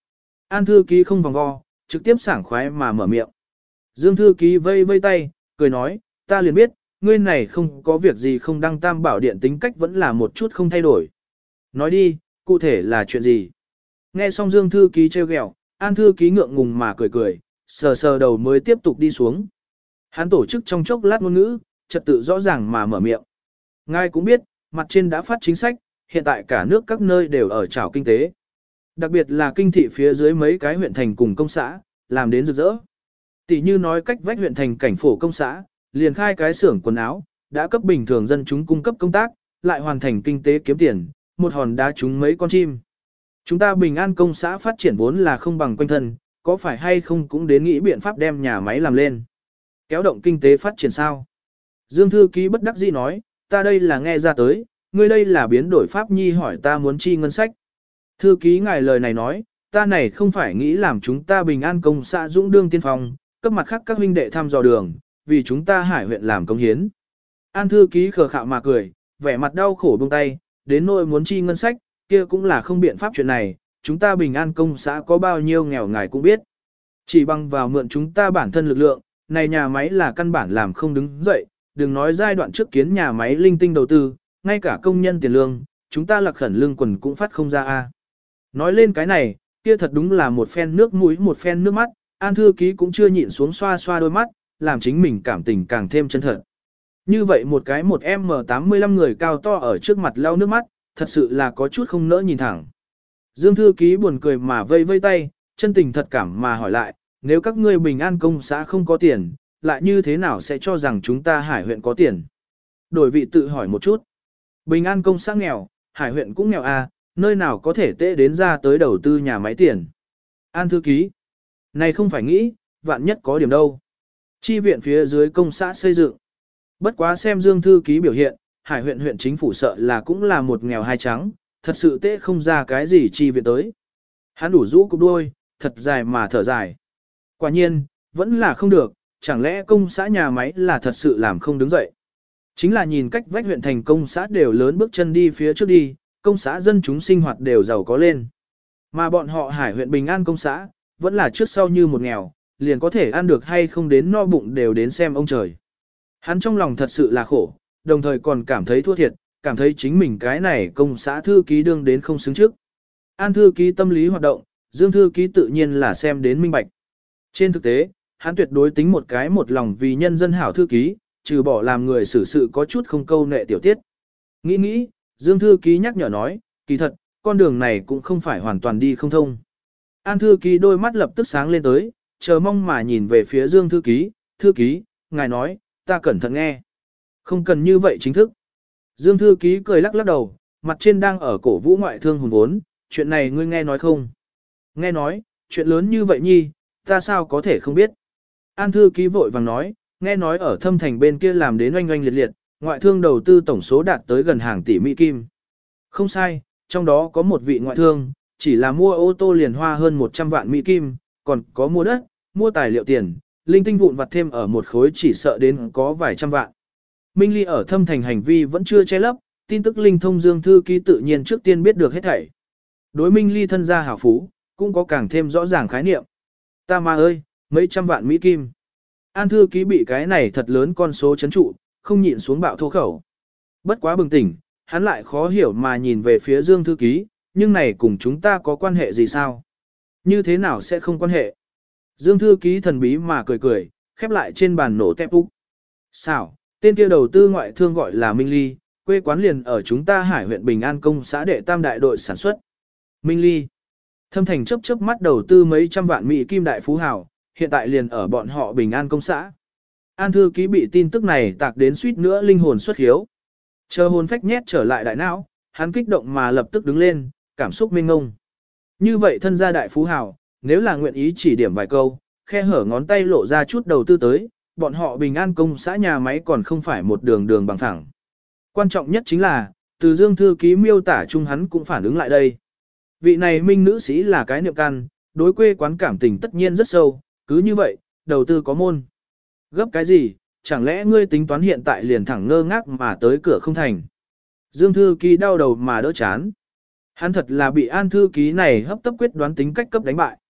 An thư ký không vòng vo, trực tiếp sảng khoái mà mở miệng. Dương thư ký vây vây tay, cười nói, ta liền biết, ngươi này không có việc gì không đăng tam bảo điện tính cách vẫn là một chút không thay đổi. Nói đi, cụ thể là chuyện gì? Nghe xong Dương thư ký trêu ghẹo, An thư ký ngượng ngùng mà cười cười, sờ sờ đầu mới tiếp tục đi xuống. Hắn tổ chức trong chốc lát ngôn ngữ, trật tự rõ ràng mà mở miệng. Ngài cũng biết, mặt trên đã phát chính sách, hiện tại cả nước các nơi đều ở trào kinh tế. Đặc biệt là kinh thị phía dưới mấy cái huyện thành cùng công xã, làm đến rực rỡ. Tỷ như nói cách vách huyện thành cảnh phổ công xã, liền khai cái xưởng quần áo, đã cấp bình thường dân chúng cung cấp công tác, lại hoàn thành kinh tế kiếm tiền, một hòn đá trúng mấy con chim. Chúng ta bình an công xã phát triển vốn là không bằng quanh thân, có phải hay không cũng đến nghĩ biện pháp đem nhà máy làm lên. Kéo động kinh tế phát triển sao? Dương thư ký bất đắc dĩ nói, ta đây là nghe ra tới, ngươi đây là biến đổi pháp nhi hỏi ta muốn chi ngân sách. Thư ký ngài lời này nói, ta này không phải nghĩ làm chúng ta bình an công xã dũng đương tiên phong, cấp mặt khác các huynh đệ thăm dò đường, vì chúng ta hải huyện làm công hiến. An thư ký khờ khạo mà cười, vẻ mặt đau khổ buông tay, đến nỗi muốn chi ngân sách, kia cũng là không biện pháp chuyện này, chúng ta bình an công xã có bao nhiêu nghèo ngài cũng biết. Chỉ bằng vào mượn chúng ta bản thân lực lượng, này nhà máy là căn bản làm không đứng dậy, đừng nói giai đoạn trước kiến nhà máy linh tinh đầu tư, ngay cả công nhân tiền lương, chúng ta lạc khẩn lương quần cũng phát không ra a. Nói lên cái này, kia thật đúng là một phen nước mũi một phen nước mắt, An thư ký cũng chưa nhịn xuống xoa xoa đôi mắt, làm chính mình cảm tình càng thêm chân thật. Như vậy một cái một em tám mươi lăm người cao to ở trước mặt lau nước mắt, thật sự là có chút không nỡ nhìn thẳng. Dương thư ký buồn cười mà vây vây tay, chân tình thật cảm mà hỏi lại, nếu các ngươi bình an công xã không có tiền, lại như thế nào sẽ cho rằng chúng ta hải huyện có tiền? Đổi vị tự hỏi một chút. Bình an công xã nghèo, hải huyện cũng nghèo à, nơi nào có thể tệ đến ra tới đầu tư nhà máy tiền. An thư ký, này không phải nghĩ, vạn nhất có điểm đâu. Chi viện phía dưới công xã xây dựng. Bất quá xem Dương thư ký biểu hiện, hải huyện huyện chính phủ sợ là cũng là một nghèo hai trắng, thật sự tệ không ra cái gì chi viện tới. Hắn đủ rũ cục đuôi, thật dài mà thở dài. Quả nhiên, vẫn là không được, chẳng lẽ công xã nhà máy là thật sự làm không đứng dậy. Chính là nhìn cách vách huyện thành công xã đều lớn bước chân đi phía trước đi, công xã dân chúng sinh hoạt đều giàu có lên. Mà bọn họ hải huyện Bình An công xã, vẫn là trước sau như một nghèo, liền có thể ăn được hay không đến no bụng đều đến xem ông trời. Hắn trong lòng thật sự là khổ, đồng thời còn cảm thấy thua thiệt, cảm thấy chính mình cái này công xã thư ký đương đến không xứng trước. An thư ký tâm lý hoạt động, Dương thư ký tự nhiên là xem đến minh bạch. Trên thực tế, hắn tuyệt đối tính một cái một lòng vì nhân dân hảo thư ký, trừ bỏ làm người xử sự có chút không câu nệ tiểu tiết. Nghĩ nghĩ, Dương thư ký nhắc nhở nói, kỳ thật, con đường này cũng không phải hoàn toàn đi không thông. An thư ký đôi mắt lập tức sáng lên tới, chờ mong mà nhìn về phía Dương thư ký, thư ký, ngài nói, ta cẩn thận nghe. Không cần như vậy chính thức. Dương thư ký cười lắc lắc đầu, mặt trên đang ở cổ vũ ngoại thương hùn vốn, chuyện này ngươi nghe nói không? Nghe nói, chuyện lớn như vậy nhi, ta sao có thể không biết? An thư ký vội vàng nói, nghe nói ở thâm thành bên kia làm đến oanh oanh liệt liệt, ngoại thương đầu tư tổng số đạt tới gần hàng tỷ Mỹ Kim. Không sai, trong đó có một vị ngoại thương, chỉ là mua ô tô liền hoa hơn một trăm vạn Mỹ Kim, còn có mua đất, mua tài liệu tiền, linh tinh vụn vặt thêm ở một khối chỉ sợ đến có vài trăm vạn. Minh Ly ở thâm thành hành vi vẫn chưa che lấp, tin tức linh thông Dương thư ký tự nhiên trước tiên biết được hết thảy. Đối Minh Ly thân gia hảo phú, cũng có càng thêm rõ ràng khái niệm. Ta mà ơi, mấy trăm vạn Mỹ Kim. An thư ký bị cái này thật lớn con số chấn trụ, không nhịn xuống bạo thô khẩu. Bất quá bừng tỉnh, hắn lại khó hiểu mà nhìn về phía Dương thư ký, nhưng này cùng chúng ta có quan hệ gì sao? Như thế nào sẽ không quan hệ? Dương thư ký thần bí mà cười cười, khép lại trên bàn nổ tép úc. Sao, tên kia đầu tư ngoại thương gọi là Minh Ly, quê quán liền ở chúng ta hải huyện Bình An công xã đệ tam đại đội sản xuất. Minh Ly. Thâm thành chấp chớp mắt đầu tư mấy trăm vạn Mỹ kim đại phú hào, hiện tại liền ở bọn họ Bình An công xã. An thư ký bị tin tức này tạc đến suýt nữa linh hồn xuất hiếu. Chờ hồn phách nhét trở lại đại não, hắn kích động mà lập tức đứng lên, cảm xúc mênh ngông. Như vậy thân gia đại phú hào, nếu là nguyện ý chỉ điểm vài câu, khe hở ngón tay lộ ra chút đầu tư tới, bọn họ Bình An công xã nhà máy còn không phải một đường đường bằng thẳng. Quan trọng nhất chính là, từ Dương thư ký miêu tả chung hắn cũng phản ứng lại đây. Vị này minh nữ sĩ là cái niệm căn, đối quê quán cảm tình tất nhiên rất sâu, cứ như vậy, đầu tư có môn. Gấp cái gì, chẳng lẽ ngươi tính toán hiện tại liền thẳng ngơ ngác mà tới cửa không thành. Dương thư ký đau đầu mà đỡ chán. Hắn thật là bị An thư ký này hấp tấp quyết đoán tính cách cấp đánh bại.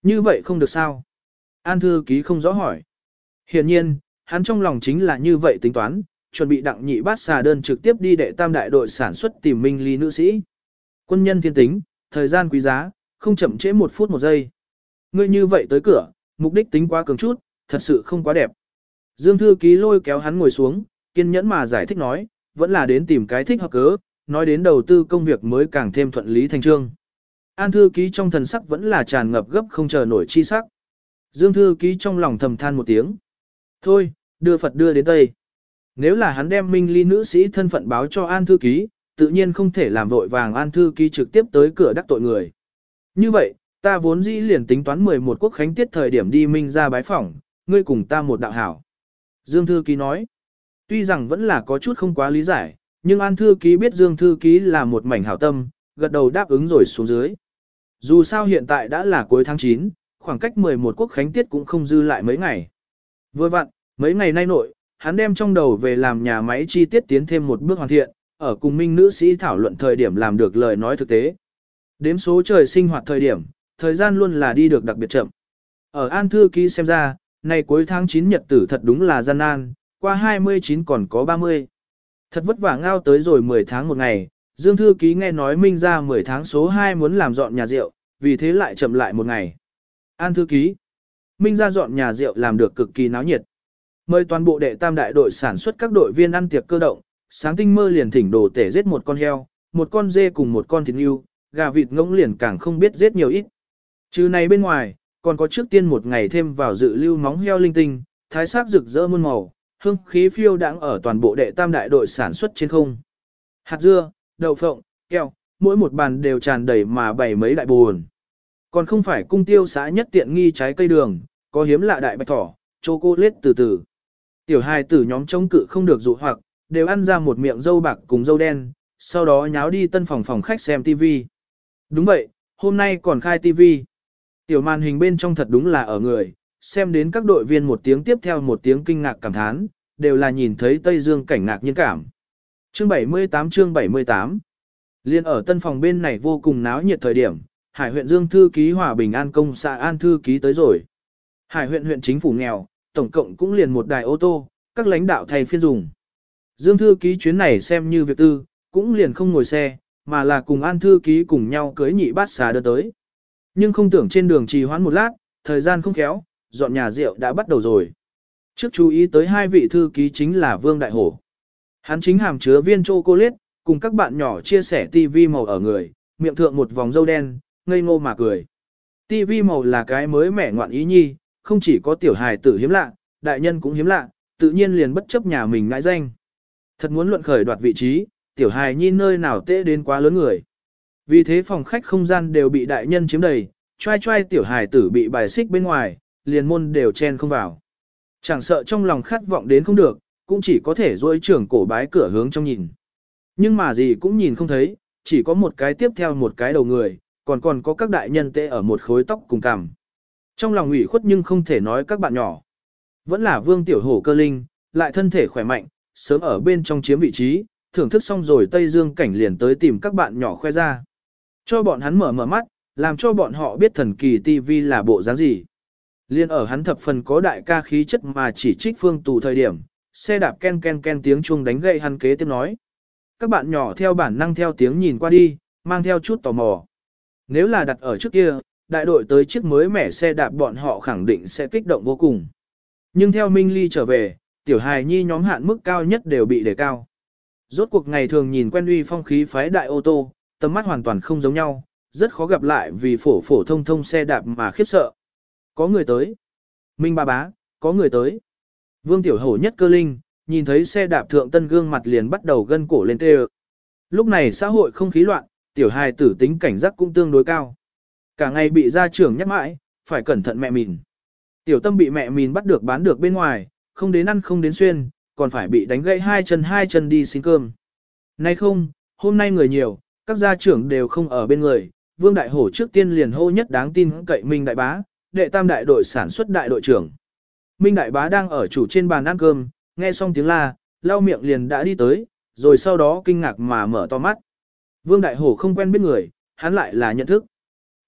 Như vậy không được sao? An thư ký không rõ hỏi. Hiển nhiên, hắn trong lòng chính là như vậy tính toán, chuẩn bị đặng nhị bát xà đơn trực tiếp đi đệ tam đại đội sản xuất tìm Minh Ly nữ sĩ. Quân nhân thiên tính, thời gian quý giá, không chậm trễ một phút một giây. Ngươi như vậy tới cửa, mục đích tính quá cường chút, thật sự không quá đẹp. Dương thư ký lôi kéo hắn ngồi xuống, kiên nhẫn mà giải thích nói, vẫn là đến tìm cái thích hợp cớ, nói đến đầu tư công việc mới càng thêm thuận lý thành trương. An thư ký trong thần sắc vẫn là tràn ngập gấp không chờ nổi chi sắc. Dương thư ký trong lòng thầm than một tiếng. Thôi, đưa Phật đưa đến Tây. Nếu là hắn đem Minh Ly nữ sĩ thân phận báo cho An thư ký, tự nhiên không thể làm vội vàng An thư ký trực tiếp tới cửa đắc tội người. Như vậy, ta vốn dĩ liền tính toán mười một quốc khánh tiết thời điểm đi Minh ra bái phỏng, ngươi cùng ta một đạo hảo. Dương thư ký nói, tuy rằng vẫn là có chút không quá lý giải, nhưng An thư ký biết Dương thư ký là một mảnh hảo tâm, gật đầu đáp ứng rồi xuống dưới. Dù sao hiện tại đã là cuối tháng chín, khoảng cách mười một quốc khánh tiết cũng không dư lại mấy ngày. Vừa vặn, mấy ngày nay nội, hắn đem trong đầu về làm nhà máy chi tiết tiến thêm một bước hoàn thiện, ở cùng Minh nữ sĩ thảo luận thời điểm làm được lời nói thực tế. Đếm số trời sinh hoạt thời điểm, thời gian luôn là đi được đặc biệt chậm. Ở An thư ký xem ra, này cuối tháng chín nhật tử thật đúng là gian nan, qua hai mươi chín còn có ba mươi. Thật vất vả ngao tới rồi mười tháng một ngày, Dương thư ký nghe nói Minh ra mười tháng số hai muốn làm dọn nhà rượu, vì thế lại chậm lại một ngày. An thư ký, Minh ra dọn nhà rượu làm được cực kỳ náo nhiệt. Mời toàn bộ đệ tam đại đội sản xuất các đội viên ăn tiệc cơ động, sáng tinh mơ liền thỉnh đồ tể giết một con heo, một con dê cùng một con thịt ngưu, gà vịt ngỗng liền càng không biết giết nhiều ít. Trừ này bên ngoài, còn có trước tiên một ngày thêm vào dự lưu móng heo linh tinh, thái sắc rực rỡ muôn màu, hương khí phiêu đãng ở toàn bộ đệ tam đại đội sản xuất trên không. Hạt dưa, đậu phộng, keo, mỗi một bàn đều tràn đầy mà bày mấy đại buồn. Còn không phải cung tiêu xã nhất tiện nghi trái cây đường, có hiếm lạ đại bạch thỏ, chocolate từ từ. Tiểu hài tử nhóm chống cự không được dụ hoặc, đều ăn ra một miệng dâu bạc cùng dâu đen, sau đó nháo đi tân phòng phòng khách xem tivi. Đúng vậy, hôm nay còn khai tivi. Tiểu màn hình bên trong thật đúng là ở người, xem đến các đội viên một tiếng tiếp theo một tiếng kinh ngạc cảm thán, đều là nhìn thấy Tây Dương cảnh ngạc nhiên cảm. Chương bảy mươi tám chương bảy mươi tám Liên ở tân phòng bên này vô cùng náo nhiệt thời điểm, Hải huyện Dương thư ký Hòa Bình An công xã An thư ký tới rồi. Hải huyện huyện chính phủ nghèo, tổng cộng cũng liền một đài ô tô, các lãnh đạo thay phiên dùng. Dương thư ký chuyến này xem như việc tư, cũng liền không ngồi xe, mà là cùng An thư ký cùng nhau cưới nhị bát xà đưa tới. Nhưng không tưởng trên đường trì hoãn một lát, thời gian không khéo, dọn nhà rượu đã bắt đầu rồi. Trước chú ý tới hai vị thư ký chính là Vương Đại Hổ. Hắn chính hàm chứa viên chocolate, cùng các bạn nhỏ chia sẻ tivi màu ở người, miệng thượng một vòng râu đen, ngây ngô mà cười. Tivi màu là cái mới mẻ ngoạn ý nhi, không chỉ có tiểu hài tử hiếm lạ, đại nhân cũng hiếm lạ, tự nhiên liền bất chấp nhà mình ngãi danh. Thật muốn luận khởi đoạt vị trí, tiểu hài nhi nơi nào tệ đến quá lớn người. Vì thế phòng khách không gian đều bị đại nhân chiếm đầy, trai trai tiểu hài tử bị bài xích bên ngoài, liền môn đều chen không vào. Chẳng sợ trong lòng khát vọng đến không được, cũng chỉ có thể duỗi trưởng cổ bái cửa hướng trong nhìn. Nhưng mà gì cũng nhìn không thấy, chỉ có một cái tiếp theo một cái đầu người, còn còn có các đại nhân tệ ở một khối tóc cùng cằm. Trong lòng ủy khuất nhưng không thể nói các bạn nhỏ. Vẫn là Vương Tiểu Hổ cơ linh, lại thân thể khỏe mạnh, sớm ở bên trong chiếm vị trí, thưởng thức xong rồi Tây Dương cảnh liền tới tìm các bạn nhỏ khoe ra. Cho bọn hắn mở mở mắt, làm cho bọn họ biết thần kỳ tivi là bộ dáng gì. Liên ở hắn thập phần có đại ca khí chất mà chỉ trích Phương Tù thời điểm, xe đạp ken ken ken tiếng chuông đánh gậy hắn kế tiếp nói. Các bạn nhỏ theo bản năng theo tiếng nhìn qua đi, mang theo chút tò mò. Nếu là đặt ở trước kia, đại đội tới chiếc mới mẻ xe đạp bọn họ khẳng định sẽ kích động vô cùng. Nhưng theo Minh Ly trở về, tiểu hài nhi nhóm hạn mức cao nhất đều bị đề cao. Rốt cuộc ngày thường nhìn quen uy phong khí phái đại ô tô, tầm mắt hoàn toàn không giống nhau, rất khó gặp lại vì phổ phổ thông thông xe đạp mà khiếp sợ. Có người tới. Minh ba bá, có người tới. Vương Tiểu Hổ nhất cơ linh, nhìn thấy xe đạp thượng tân gương mặt liền bắt đầu gân cổ lên tê. Lúc này xã hội không khí loạn, tiểu hài tử tính cảnh giác cũng tương đối cao. Cả ngày bị gia trưởng nhắc mãi, phải cẩn thận mẹ mìn. Tiểu tâm bị mẹ mìn bắt được bán được bên ngoài, không đến ăn không đến xuyên, còn phải bị đánh gãy hai chân hai chân đi xin cơm. Nay không, hôm nay người nhiều, các gia trưởng đều không ở bên người, Vương Đại Hổ trước tiên liền hô nhất đáng tin cậy Minh Đại Bá, đệ tam đại đội sản xuất đại đội trưởng. Minh Đại Bá đang ở chủ trên bàn ăn cơm, nghe xong tiếng la, lau miệng liền đã đi tới, rồi sau đó kinh ngạc mà mở to mắt. Vương Đại Hổ không quen biết người, hắn lại là nhận thức.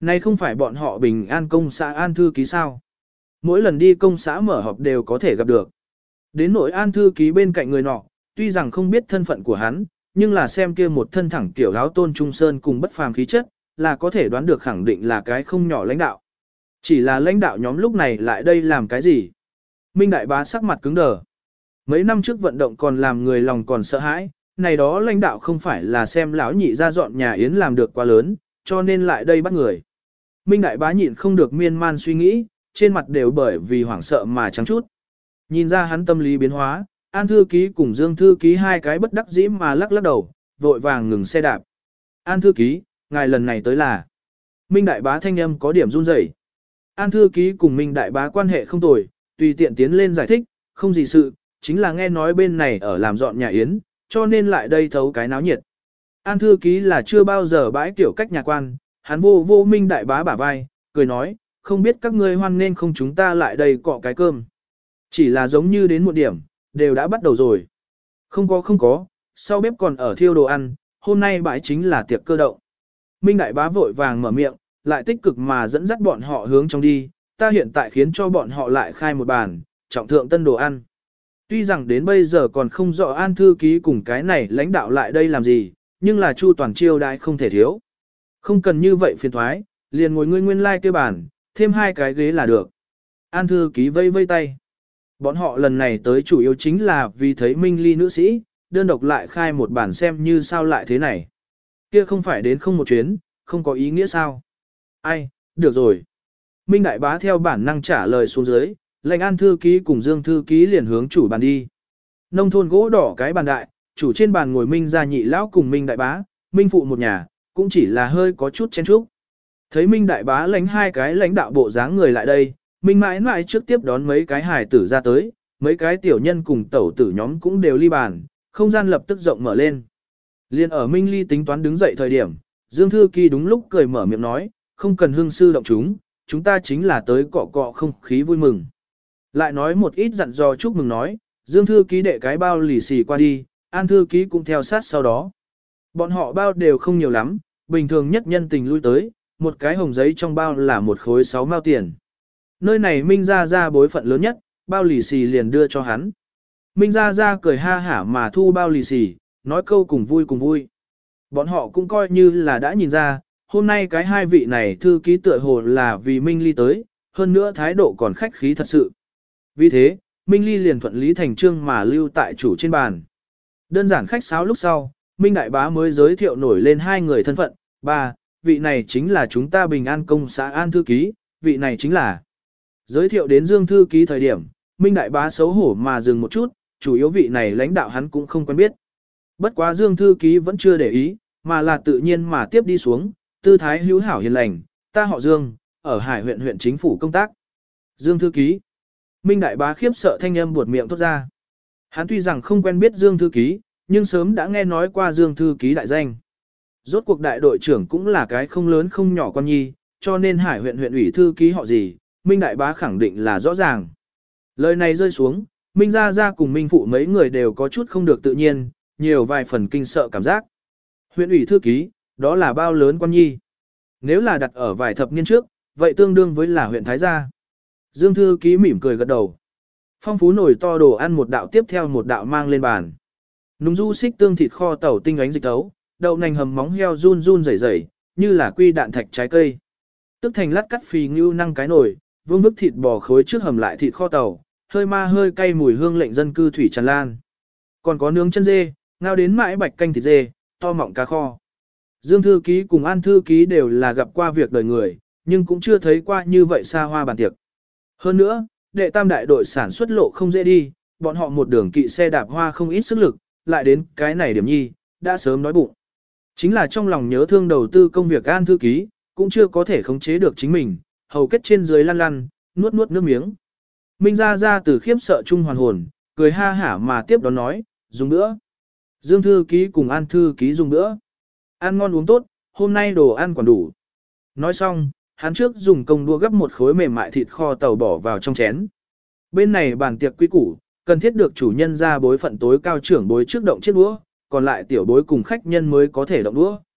Này không phải bọn họ bình an công xã an thư ký sao? Mỗi lần đi công xã mở họp đều có thể gặp được. Đến nỗi an thư ký bên cạnh người nọ, tuy rằng không biết thân phận của hắn, nhưng là xem kia một thân thẳng kiểu áo tôn trung sơn cùng bất phàm khí chất, là có thể đoán được khẳng định là cái không nhỏ lãnh đạo. Chỉ là lãnh đạo nhóm lúc này lại đây làm cái gì? Minh Đại Bá sắc mặt cứng đờ. Mấy năm trước vận động còn làm người lòng còn sợ hãi, này đó lãnh đạo không phải là xem lão nhị ra dọn nhà yến làm được quá lớn, cho nên lại đây bắt người. Minh Đại Bá nhịn không được miên man suy nghĩ, trên mặt đều bởi vì hoảng sợ mà trắng chút. Nhìn ra hắn tâm lý biến hóa, An thư ký cùng Dương thư ký hai cái bất đắc dĩ mà lắc lắc đầu, vội vàng ngừng xe đạp. An thư ký, ngài lần này tới là. Minh Đại Bá thanh âm có điểm run rẩy. An thư ký cùng Minh Đại Bá quan hệ không tồi, tùy tiện tiến lên giải thích, không gì sự, chính là nghe nói bên này ở làm dọn nhà yến, cho nên lại đây thấu cái náo nhiệt. An thư ký là chưa bao giờ bãi tiểu cách nhà quan, hắn vô vô Minh Đại Bá bả vai, cười nói, không biết các ngươi hoan nên không chúng ta lại đây cọ cái cơm. Chỉ là giống như đến một điểm, đều đã bắt đầu rồi. Không có không có, sau bếp còn ở thiêu đồ ăn, hôm nay bãi chính là tiệc cơ động. Minh Đại Bá vội vàng mở miệng, lại tích cực mà dẫn dắt bọn họ hướng trong đi, ta hiện tại khiến cho bọn họ lại khai một bàn, trọng thượng tân đồ ăn. Tuy rằng đến bây giờ còn không rõ An thư ký cùng cái này lãnh đạo lại đây làm gì, nhưng là Chu toàn chiêu đãi không thể thiếu. Không cần như vậy phiền thoái, liền ngồi ngươi nguyên lai like kia bàn, thêm hai cái ghế là được. An thư ký vây vây tay. Bọn họ lần này tới chủ yếu chính là vì thấy Minh Ly nữ sĩ, đơn độc lại khai một bản xem như sao lại thế này. Kia không phải đến không một chuyến, không có ý nghĩa sao. Ai, được rồi. Minh Đại Bá theo bản năng trả lời xuống dưới, lệnh An thư ký cùng Dương thư ký liền hướng chủ bàn đi. Nông thôn gỗ đỏ cái bàn đại, chủ trên bàn ngồi Minh gia nhị lão cùng Minh Đại Bá, Minh phụ một nhà, cũng chỉ là hơi có chút chen chúc. Thấy Minh Đại Bá lãnh hai cái lãnh đạo bộ dáng người lại đây, Minh mãi mãi trước tiếp đón mấy cái hài tử ra tới, mấy cái tiểu nhân cùng tẩu tử nhóm cũng đều ly bàn, không gian lập tức rộng mở lên. Liên ở Minh Ly tính toán đứng dậy thời điểm, Dương thư ký đúng lúc cười mở miệng nói, không cần hương sư động chúng, chúng ta chính là tới cọ cọ không khí vui mừng. Lại nói một ít dặn dò chúc mừng nói, Dương thư ký đệ cái bao lì xì qua đi, An thư ký cũng theo sát sau đó. Bọn họ bao đều không nhiều lắm, bình thường nhất nhân tình lui tới, một cái hồng giấy trong bao là một khối sáu mao tiền. Nơi này Minh Gia Gia bối phận lớn nhất, bao lì xì liền đưa cho hắn. Minh Gia Gia cười ha hả mà thu bao lì xì, nói câu cùng vui cùng vui. Bọn họ cũng coi như là đã nhìn ra, hôm nay cái hai vị này thư ký tựa hồ là vì Minh Ly tới, hơn nữa thái độ còn khách khí thật sự. Vì thế, Minh Ly liền thuận lý thành trương mà lưu tại chủ trên bàn. Đơn giản khách sáo lúc sau, Minh Đại Bá mới giới thiệu nổi lên hai người thân phận, ba, vị này chính là chúng ta Bình An công xã An thư ký, vị này chính là. Giới thiệu đến Dương thư ký thời điểm, Minh Đại Bá xấu hổ mà dừng một chút, chủ yếu vị này lãnh đạo hắn cũng không quen biết. Bất quá Dương thư ký vẫn chưa để ý, mà là tự nhiên mà tiếp đi xuống, tư thái hữu hảo hiền lành, ta họ Dương, ở Hải huyện huyện chính phủ công tác. Dương thư ký. Minh Đại Bá khiếp sợ thanh âm buột miệng thốt ra. Hắn tuy rằng không quen biết Dương thư ký, nhưng sớm đã nghe nói qua Dương thư ký đại danh. Rốt cuộc đại đội trưởng cũng là cái không lớn không nhỏ con nhi, cho nên Hải huyện huyện ủy thư ký họ gì, Minh Đại Bá khẳng định là rõ ràng. Lời này rơi xuống, Minh Gia Gia cùng Minh Phụ mấy người đều có chút không được tự nhiên, nhiều vài phần kinh sợ cảm giác. Huyện ủy thư ký, đó là bao lớn quan nhi. Nếu là đặt ở vài thập niên trước, vậy tương đương với là huyện Thái Gia. Dương thư ký mỉm cười gật đầu. Phong phú nồi to đồ ăn một đạo tiếp theo một đạo mang lên bàn. Núng du xích tương thịt kho tàu tinh ánh dịch tấu, đậu nành hầm móng heo run run rẩy rẩy, như là quy đạn thạch trái cây. Tức thành lát cắt phì ngưu năng cái nồi, vương bức thịt bò khối trước hầm lại thịt kho tàu, hơi ma hơi cay mùi hương lệnh dân cư thủy tràn lan. Còn có nướng chân dê, ngao đến mãi bạch canh thịt dê, to mọng cá kho. Dương thư ký cùng An thư ký đều là gặp qua việc đời người, nhưng cũng chưa thấy qua như vậy xa hoa bàn tiệc. Hơn nữa, đệ tam đại đội sản xuất lộ không dễ đi, bọn họ một đường kỵ xe đạp hoa không ít sức lực, lại đến cái này điểm nhi, đã sớm đói bụng. Chính là trong lòng nhớ thương đầu tư công việc An thư ký, cũng chưa có thể khống chế được chính mình, hầu kết trên dưới lăn lăn, nuốt nuốt nước miếng. Minh Gia Gia từ khiếp sợ chung hoàn hồn, cười ha hả mà tiếp đón nói, dùng nữa. Dương thư ký cùng An thư ký dùng nữa. Ăn ngon uống tốt, hôm nay đồ ăn còn đủ. Nói xong, hắn trước dùng công đua gấp một khối mềm mại thịt kho tàu bỏ vào trong chén. Bên này bàn tiệc quý củ, cần thiết được chủ nhân ra bối phận tối cao trưởng bối trước động chiếc đũa, còn lại tiểu bối cùng khách nhân mới có thể động đũa.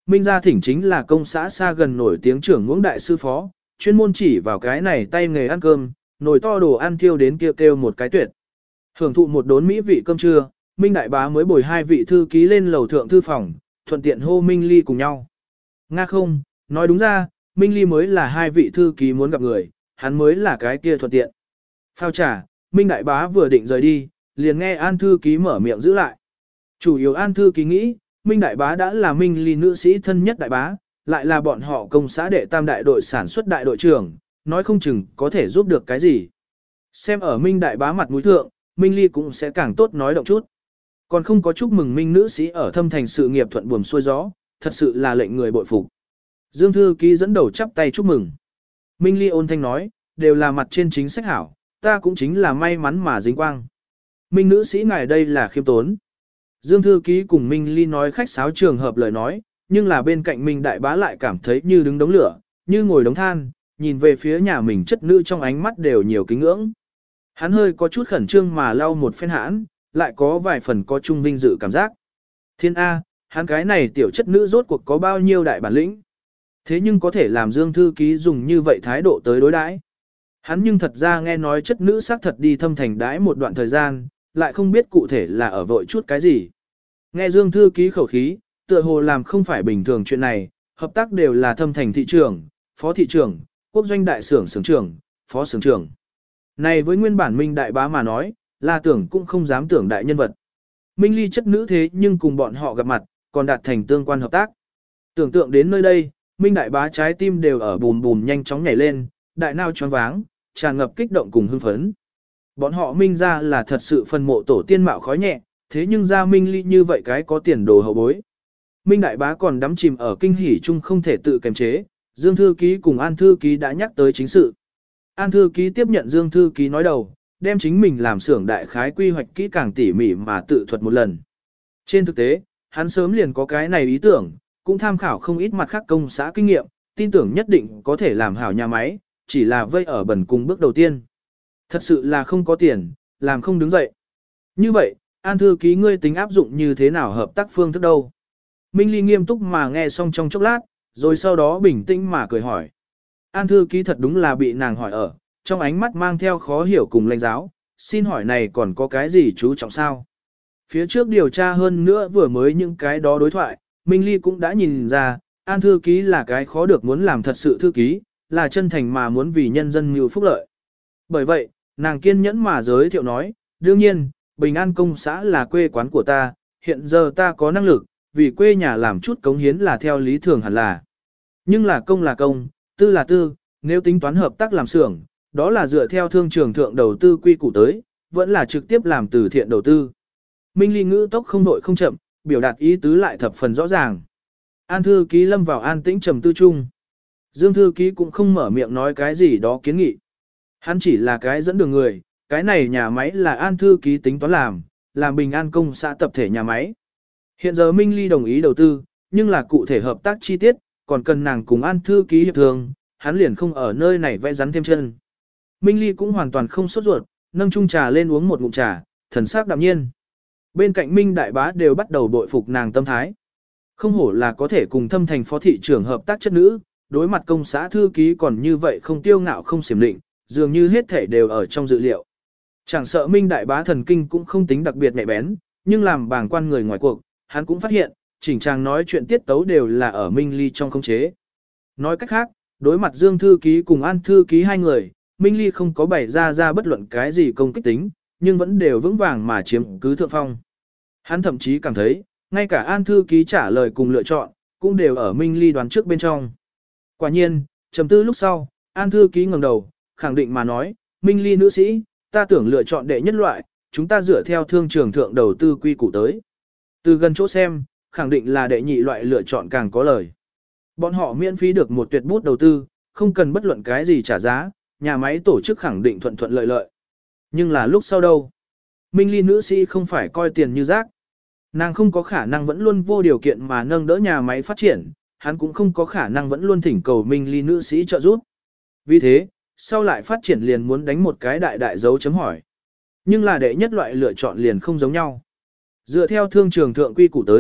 Minh gia thỉnh chính là công xã xa gần nổi tiếng trưởng ngưỡng đại sư phó, chuyên môn chỉ vào cái này tay nghề ăn cơm, nồi to đồ ăn thiêu đến kêu kêu một cái tuyệt. Hưởng thụ một đốn mỹ vị cơm trưa, Minh đại bá mới bồi hai vị thư ký lên lầu thượng thư phòng, thuận tiện hô Minh Ly cùng nhau. Nga không, nói đúng ra, Minh Ly mới là hai vị thư ký muốn gặp người, hắn mới là cái kia thuận tiện. Phao trà, Minh đại bá vừa định rời đi, liền nghe An thư ký mở miệng giữ lại. Chủ yếu An thư ký nghĩ, Minh đại bá đã là Minh Ly nữ sĩ thân nhất đại bá, lại là bọn họ công xã đệ tam đại đội sản xuất đại đội trưởng, nói không chừng có thể giúp được cái gì. Xem ở Minh đại bá mặt mũi thượng, Minh Ly cũng sẽ càng tốt nói động chút. Còn không có chúc mừng Minh nữ sĩ ở thâm thành sự nghiệp thuận buồm xuôi gió, thật sự là lệnh người bội phục. Dương thư ký dẫn đầu chắp tay chúc mừng. Minh Ly ôn thanh nói, đều là mặt trên chính sách hảo, ta cũng chính là may mắn mà dính quang. Minh nữ sĩ ngài đây là khiêm tốn. Dương thư ký cùng Minh Ly nói khách sáo trường hợp lời nói, nhưng là bên cạnh Minh đại bá lại cảm thấy như đứng đống lửa, như ngồi đống than, nhìn về phía nhà mình chất nữ trong ánh mắt đều nhiều kính ngưỡng. Hắn hơi có chút khẩn trương mà lau một phen hãn, lại có vài phần có trung vinh dự cảm giác. Thiên A, hắn cái này tiểu chất nữ rốt cuộc có bao nhiêu đại bản lĩnh. Thế nhưng có thể làm Dương thư ký dùng như vậy thái độ tới đối đãi. Hắn nhưng thật ra nghe nói chất nữ xác thật đi thâm thành đãi một đoạn thời gian, lại không biết cụ thể là ở vội chút cái gì. Nghe Dương thư ký khẩu khí, tựa hồ làm không phải bình thường chuyện này, hợp tác đều là thâm thành thị trưởng, phó thị trưởng, quốc doanh đại xưởng xưởng trưởng, phó xưởng trưởng. Này với nguyên bản Minh đại bá mà nói, là tưởng cũng không dám tưởng đại nhân vật. Minh Ly chất nữ thế nhưng cùng bọn họ gặp mặt, còn đạt thành tương quan hợp tác. Tưởng tượng đến nơi đây, Minh đại bá trái tim đều ở bùm bùm nhanh chóng nhảy lên, đại nao choáng váng, tràn ngập kích động cùng hưng phấn. Bọn họ Minh ra là thật sự phân mộ tổ tiên mạo khói nhẹ, thế nhưng ra Minh Ly như vậy cái có tiền đồ hậu bối. Minh đại bá còn đắm chìm ở kinh hỉ chung không thể tự kiềm chế, Dương thư ký cùng An thư ký đã nhắc tới chính sự. An thư ký tiếp nhận Dương thư ký nói đầu, đem chính mình làm xưởng đại khái quy hoạch kỹ càng tỉ mỉ mà tự thuật một lần. Trên thực tế, hắn sớm liền có cái này ý tưởng, cũng tham khảo không ít mặt khác công xã kinh nghiệm, tin tưởng nhất định có thể làm hảo nhà máy, chỉ là vây ở bẩn cùng bước đầu tiên. Thật sự là không có tiền, làm không đứng dậy. Như vậy, An thư ký ngươi tính áp dụng như thế nào hợp tác phương thức đâu? Minh Ly nghiêm túc mà nghe xong trong chốc lát, rồi sau đó bình tĩnh mà cười hỏi. An thư ký thật đúng là bị nàng hỏi ở, trong ánh mắt mang theo khó hiểu cùng lãnh giáo, xin hỏi này còn có cái gì chú trọng sao? Phía trước điều tra hơn nữa vừa mới những cái đó đối thoại, Minh Ly cũng đã nhìn ra, An thư ký là cái khó được muốn làm thật sự thư ký, là chân thành mà muốn vì nhân dân mưu phúc lợi. Bởi vậy, nàng kiên nhẫn mà giới thiệu nói, đương nhiên, Bình An công xã là quê quán của ta, hiện giờ ta có năng lực, vì quê nhà làm chút cống hiến là theo lý thường hẳn là. Nhưng là công là công, tư là tư, nếu tính toán hợp tác làm xưởng, đó là dựa theo thương trường thượng đầu tư quy củ tới, vẫn là trực tiếp làm từ thiện đầu tư. Minh Ly ngữ tốc không đội không chậm, biểu đạt ý tứ lại thập phần rõ ràng. An thư ký lâm vào an tĩnh trầm tư chung. Dương thư ký cũng không mở miệng nói cái gì đó kiến nghị. Hắn chỉ là cái dẫn đường người, cái này nhà máy là An thư ký tính toán làm, làm Bình An công xã tập thể nhà máy. Hiện giờ Minh Ly đồng ý đầu tư, nhưng là cụ thể hợp tác chi tiết, còn cần nàng cùng An thư ký hiệp thương, hắn liền không ở nơi này vẽ rắn thêm chân. Minh Ly cũng hoàn toàn không sốt ruột, nâng chung trà lên uống một ngụm trà, thần sắc đạm nhiên. Bên cạnh Minh đại bá đều bắt đầu bội phục nàng tâm thái. Không hổ là có thể cùng thâm thành phó thị trưởng hợp tác chất nữ, đối mặt công xã thư ký còn như vậy không tiêu ngạo không xiểm định, dường như hết thể đều ở trong dự liệu. Chẳng sợ Minh đại bá thần kinh cũng không tính đặc biệt nhạy bén, nhưng làm bảng quan người ngoài cuộc, hắn cũng phát hiện, chỉnh chàng nói chuyện tiết tấu đều là ở Minh Ly trong khống chế. Nói cách khác, đối mặt Dương thư ký cùng An thư ký hai người, Minh Ly không có bày ra ra bất luận cái gì công kích tính, nhưng vẫn đều vững vàng mà chiếm cứ thượng phong. Hắn thậm chí cảm thấy, ngay cả An thư ký trả lời cùng lựa chọn, cũng đều ở Minh Ly đoán trước bên trong. Quả nhiên, trầm tư lúc sau, An thư ký ngẩng đầu, khẳng định mà nói, Minh Ly nữ sĩ, ta tưởng lựa chọn đệ nhất loại, chúng ta dựa theo thương trường thượng đầu tư quy củ tới. Từ gần chỗ xem, khẳng định là đệ nhị loại lựa chọn càng có lời. Bọn họ miễn phí được một tuyệt bút đầu tư, không cần bất luận cái gì trả giá, nhà máy tổ chức khẳng định thuận thuận lợi lợi. Nhưng là lúc sau đâu? Minh Ly nữ sĩ không phải coi tiền như rác. Nàng không có khả năng vẫn luôn vô điều kiện mà nâng đỡ nhà máy phát triển, hắn cũng không có khả năng vẫn luôn thỉnh cầu Minh Ly nữ sĩ trợ giúp. Vì thế, sau lại phát triển liền muốn đánh một cái đại đại dấu chấm hỏi. Nhưng là đệ nhất loại lựa chọn liền không giống nhau. Dựa theo thương trường thượng quy củ tới,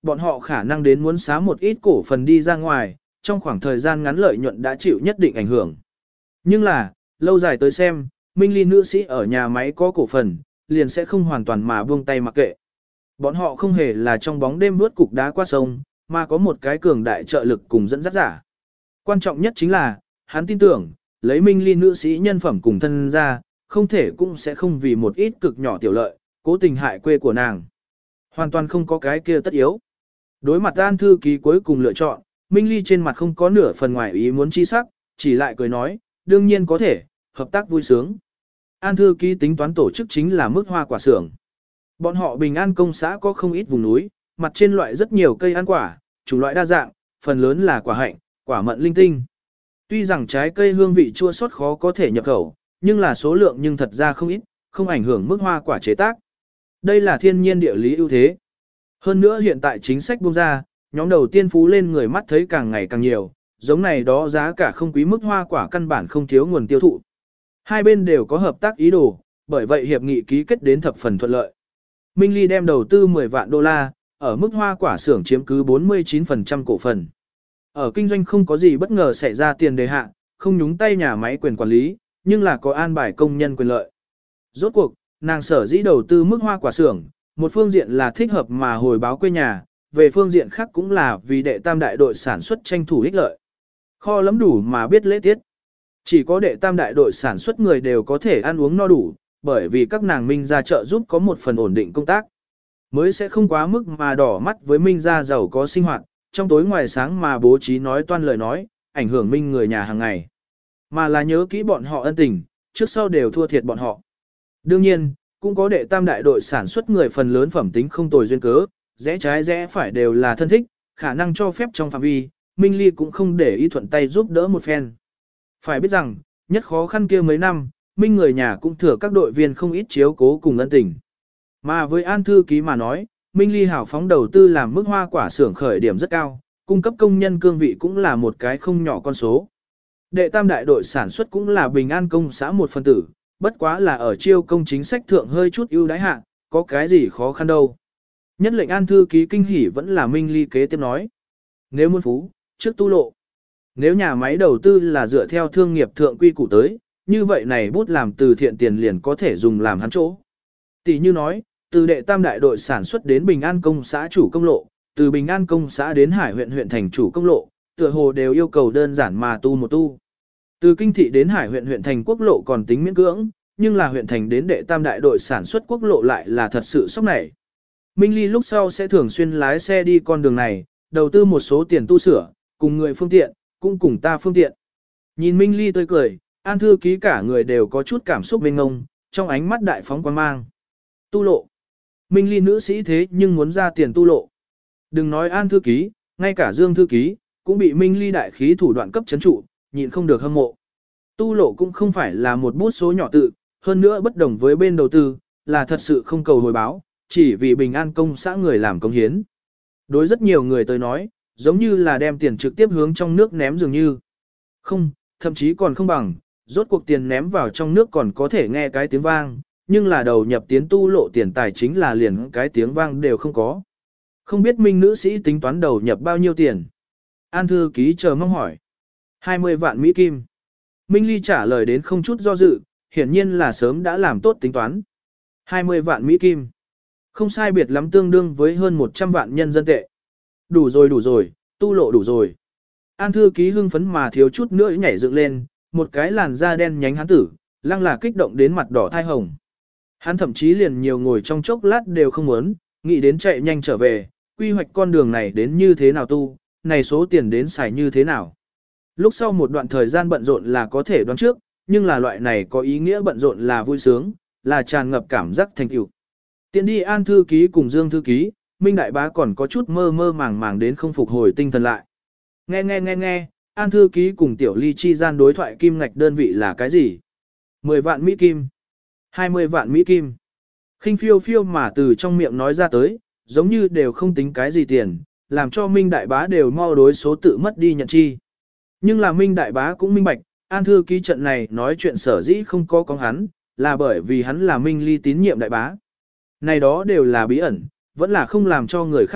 bọn họ khả năng đến muốn xá một ít cổ phần đi ra ngoài, trong khoảng thời gian ngắn lợi nhuận đã chịu nhất định ảnh hưởng. Nhưng là, lâu dài tới xem, Minh Ly nữ sĩ ở nhà máy có cổ phần, liền sẽ không hoàn toàn mà buông tay mặc kệ. Bọn họ không hề là trong bóng đêm vớt cục đá qua sông, mà có một cái cường đại trợ lực cùng dẫn dắt giả. Quan trọng nhất chính là, hắn tin tưởng, lấy Minh Ly nữ sĩ nhân phẩm cùng thân ra, không thể cũng sẽ không vì một ít cực nhỏ tiểu lợi, cố tình hại quê của nàng. Hoàn toàn không có cái kia tất yếu. Đối mặt An thư ký cuối cùng lựa chọn, Minh Ly trên mặt không có nửa phần ngoài ý muốn chi sắc, chỉ lại cười nói, đương nhiên có thể, hợp tác vui sướng. An thư ký tính toán tổ chức chính là mức hoa quả xưởng. Bọn họ Bình An công xã có không ít vùng núi, mặt trên loại rất nhiều cây ăn quả, chủng loại đa dạng, phần lớn là quả hạnh, quả mận linh tinh. Tuy rằng trái cây hương vị chua xót khó có thể nhập khẩu, nhưng là số lượng nhưng thật ra không ít, không ảnh hưởng mức hoa quả chế tác. Đây là thiên nhiên địa lý ưu thế. Hơn nữa hiện tại chính sách buông ra, nhóm đầu tiên phú lên người mắt thấy càng ngày càng nhiều, giống này đó giá cả không quý mức hoa quả căn bản không thiếu nguồn tiêu thụ. Hai bên đều có hợp tác ý đồ, bởi vậy hiệp nghị ký kết đến thập phần thuận lợi. Minh Ly đem đầu tư mười vạn đô la, ở mức hoa quả xưởng chiếm cứ bốn mươi chín phần trăm cổ phần. Ở kinh doanh không có gì bất ngờ xảy ra tiền đề hạ, không nhúng tay nhà máy quyền quản lý, nhưng là có an bài công nhân quyền lợi. Rốt cuộc, nàng sở dĩ đầu tư mức hoa quả xưởng, một phương diện là thích hợp mà hồi báo quê nhà, về phương diện khác cũng là vì đệ tam đại đội sản xuất tranh thủ ích lợi. Kho lắm đủ mà biết lễ tiết. Chỉ có đệ tam đại đội sản xuất người đều có thể ăn uống no đủ, bởi vì các nàng Minh gia trợ giúp có một phần ổn định công tác. Mới sẽ không quá mức mà đỏ mắt với Minh gia giàu có sinh hoạt, trong tối ngoài sáng mà bố trí nói toan lời nói, ảnh hưởng Minh người nhà hàng ngày. Mà là nhớ kỹ bọn họ ân tình, trước sau đều thua thiệt bọn họ. Đương nhiên, cũng có đệ tam đại đội sản xuất người phần lớn phẩm tính không tồi duyên cớ, rẽ trái rẽ phải đều là thân thích, khả năng cho phép trong phạm vi, Minh Ly cũng không để ý thuận tay giúp đỡ một phen. Phải biết rằng, nhất khó khăn kia mấy năm, Minh người nhà cũng thừa các đội viên không ít chiếu cố cùng ân tình. Mà với An thư ký mà nói, Minh Ly hảo phóng đầu tư làm mức hoa quả xưởng khởi điểm rất cao, cung cấp công nhân cương vị cũng là một cái không nhỏ con số. Đệ tam đại đội sản xuất cũng là Bình An công xã một phân tử, bất quá là ở chiêu công chính sách thượng hơi chút ưu đãi hạ, có cái gì khó khăn đâu. Nhất lệnh An thư ký kinh hỉ vẫn là Minh Ly kế tiếp nói. Nếu muốn phú, trước tu lộ. Nếu nhà máy đầu tư là dựa theo thương nghiệp thượng quy củ tới, như vậy này bút làm từ thiện tiền liền có thể dùng làm hắn chỗ. Tỷ như nói, từ đệ tam đại đội sản xuất đến Bình An công xã chủ công lộ, từ Bình An công xã đến Hải huyện huyện thành chủ công lộ, tựa hồ đều yêu cầu đơn giản mà tu một tu. Từ kinh thị đến Hải huyện huyện thành quốc lộ còn tính miễn cưỡng, nhưng là huyện thành đến đệ tam đại đội sản xuất quốc lộ lại là thật sự sốc nảy. Minh Ly lúc sau sẽ thường xuyên lái xe đi con đường này, đầu tư một số tiền tu sửa, cùng người phương tiện, cũng cùng ta phương tiện. Nhìn Minh Ly tươi cười, An thư ký cả người đều có chút cảm xúc mênh ngông, trong ánh mắt đại phóng quan mang. Tu lộ. Minh Ly nữ sĩ thế nhưng muốn ra tiền tu lộ. Đừng nói An thư ký, ngay cả Dương thư ký, cũng bị Minh Ly đại khí thủ đoạn cấp chấn trụ, nhịn không được hâm mộ. Tu lộ cũng không phải là một bút số nhỏ tự, hơn nữa bất đồng với bên đầu tư, là thật sự không cầu hồi báo, chỉ vì Bình An công xã người làm công hiến. Đối rất nhiều người tới nói, giống như là đem tiền trực tiếp hướng trong nước ném dường như. Không, thậm chí còn không bằng, rốt cuộc tiền ném vào trong nước còn có thể nghe cái tiếng vang, nhưng là đầu nhập tiến tu lộ tiền tài chính là liền cái tiếng vang đều không có. Không biết Minh nữ sĩ tính toán đầu nhập bao nhiêu tiền? An thư ký chờ mong hỏi. hai mươi vạn Mỹ Kim. Minh Ly trả lời đến không chút do dự, hiển nhiên là sớm đã làm tốt tính toán. hai mươi vạn Mỹ Kim. Không sai biệt lắm tương đương với hơn một trăm vạn nhân dân tệ. Đủ rồi đủ rồi, tu lộ đủ rồi. An thư ký hưng phấn mà thiếu chút nữa nhảy dựng lên, một cái làn da đen nhánh hắn tử, lăng là kích động đến mặt đỏ thai hồng. Hắn thậm chí liền nhiều ngồi trong chốc lát đều không muốn, nghĩ đến chạy nhanh trở về, quy hoạch con đường này đến như thế nào tu, này số tiền đến xài như thế nào. Lúc sau một đoạn thời gian bận rộn là có thể đoán trước, nhưng là loại này có ý nghĩa bận rộn là vui sướng, là tràn ngập cảm giác thành tựu. Tiến đi An thư ký cùng Dương thư ký, Minh đại bá còn có chút mơ mơ màng màng đến không phục hồi tinh thần lại. Nghe nghe nghe nghe, An thư ký cùng Tiểu Ly chi gian đối thoại kim ngạch đơn vị là cái gì? mười vạn Mỹ Kim, hai mươi vạn Mỹ Kim. Khinh phiêu phiêu mà từ trong miệng nói ra tới, giống như đều không tính cái gì tiền, làm cho Minh đại bá đều mau đối số tự mất đi nhận chi. Nhưng là Minh đại bá cũng minh bạch, An thư ký trận này nói chuyện sở dĩ không có con hắn, là bởi vì hắn là Minh Ly tín nhiệm đại bá. Này đó đều là bí ẩn, vẫn là không làm cho người khác biết,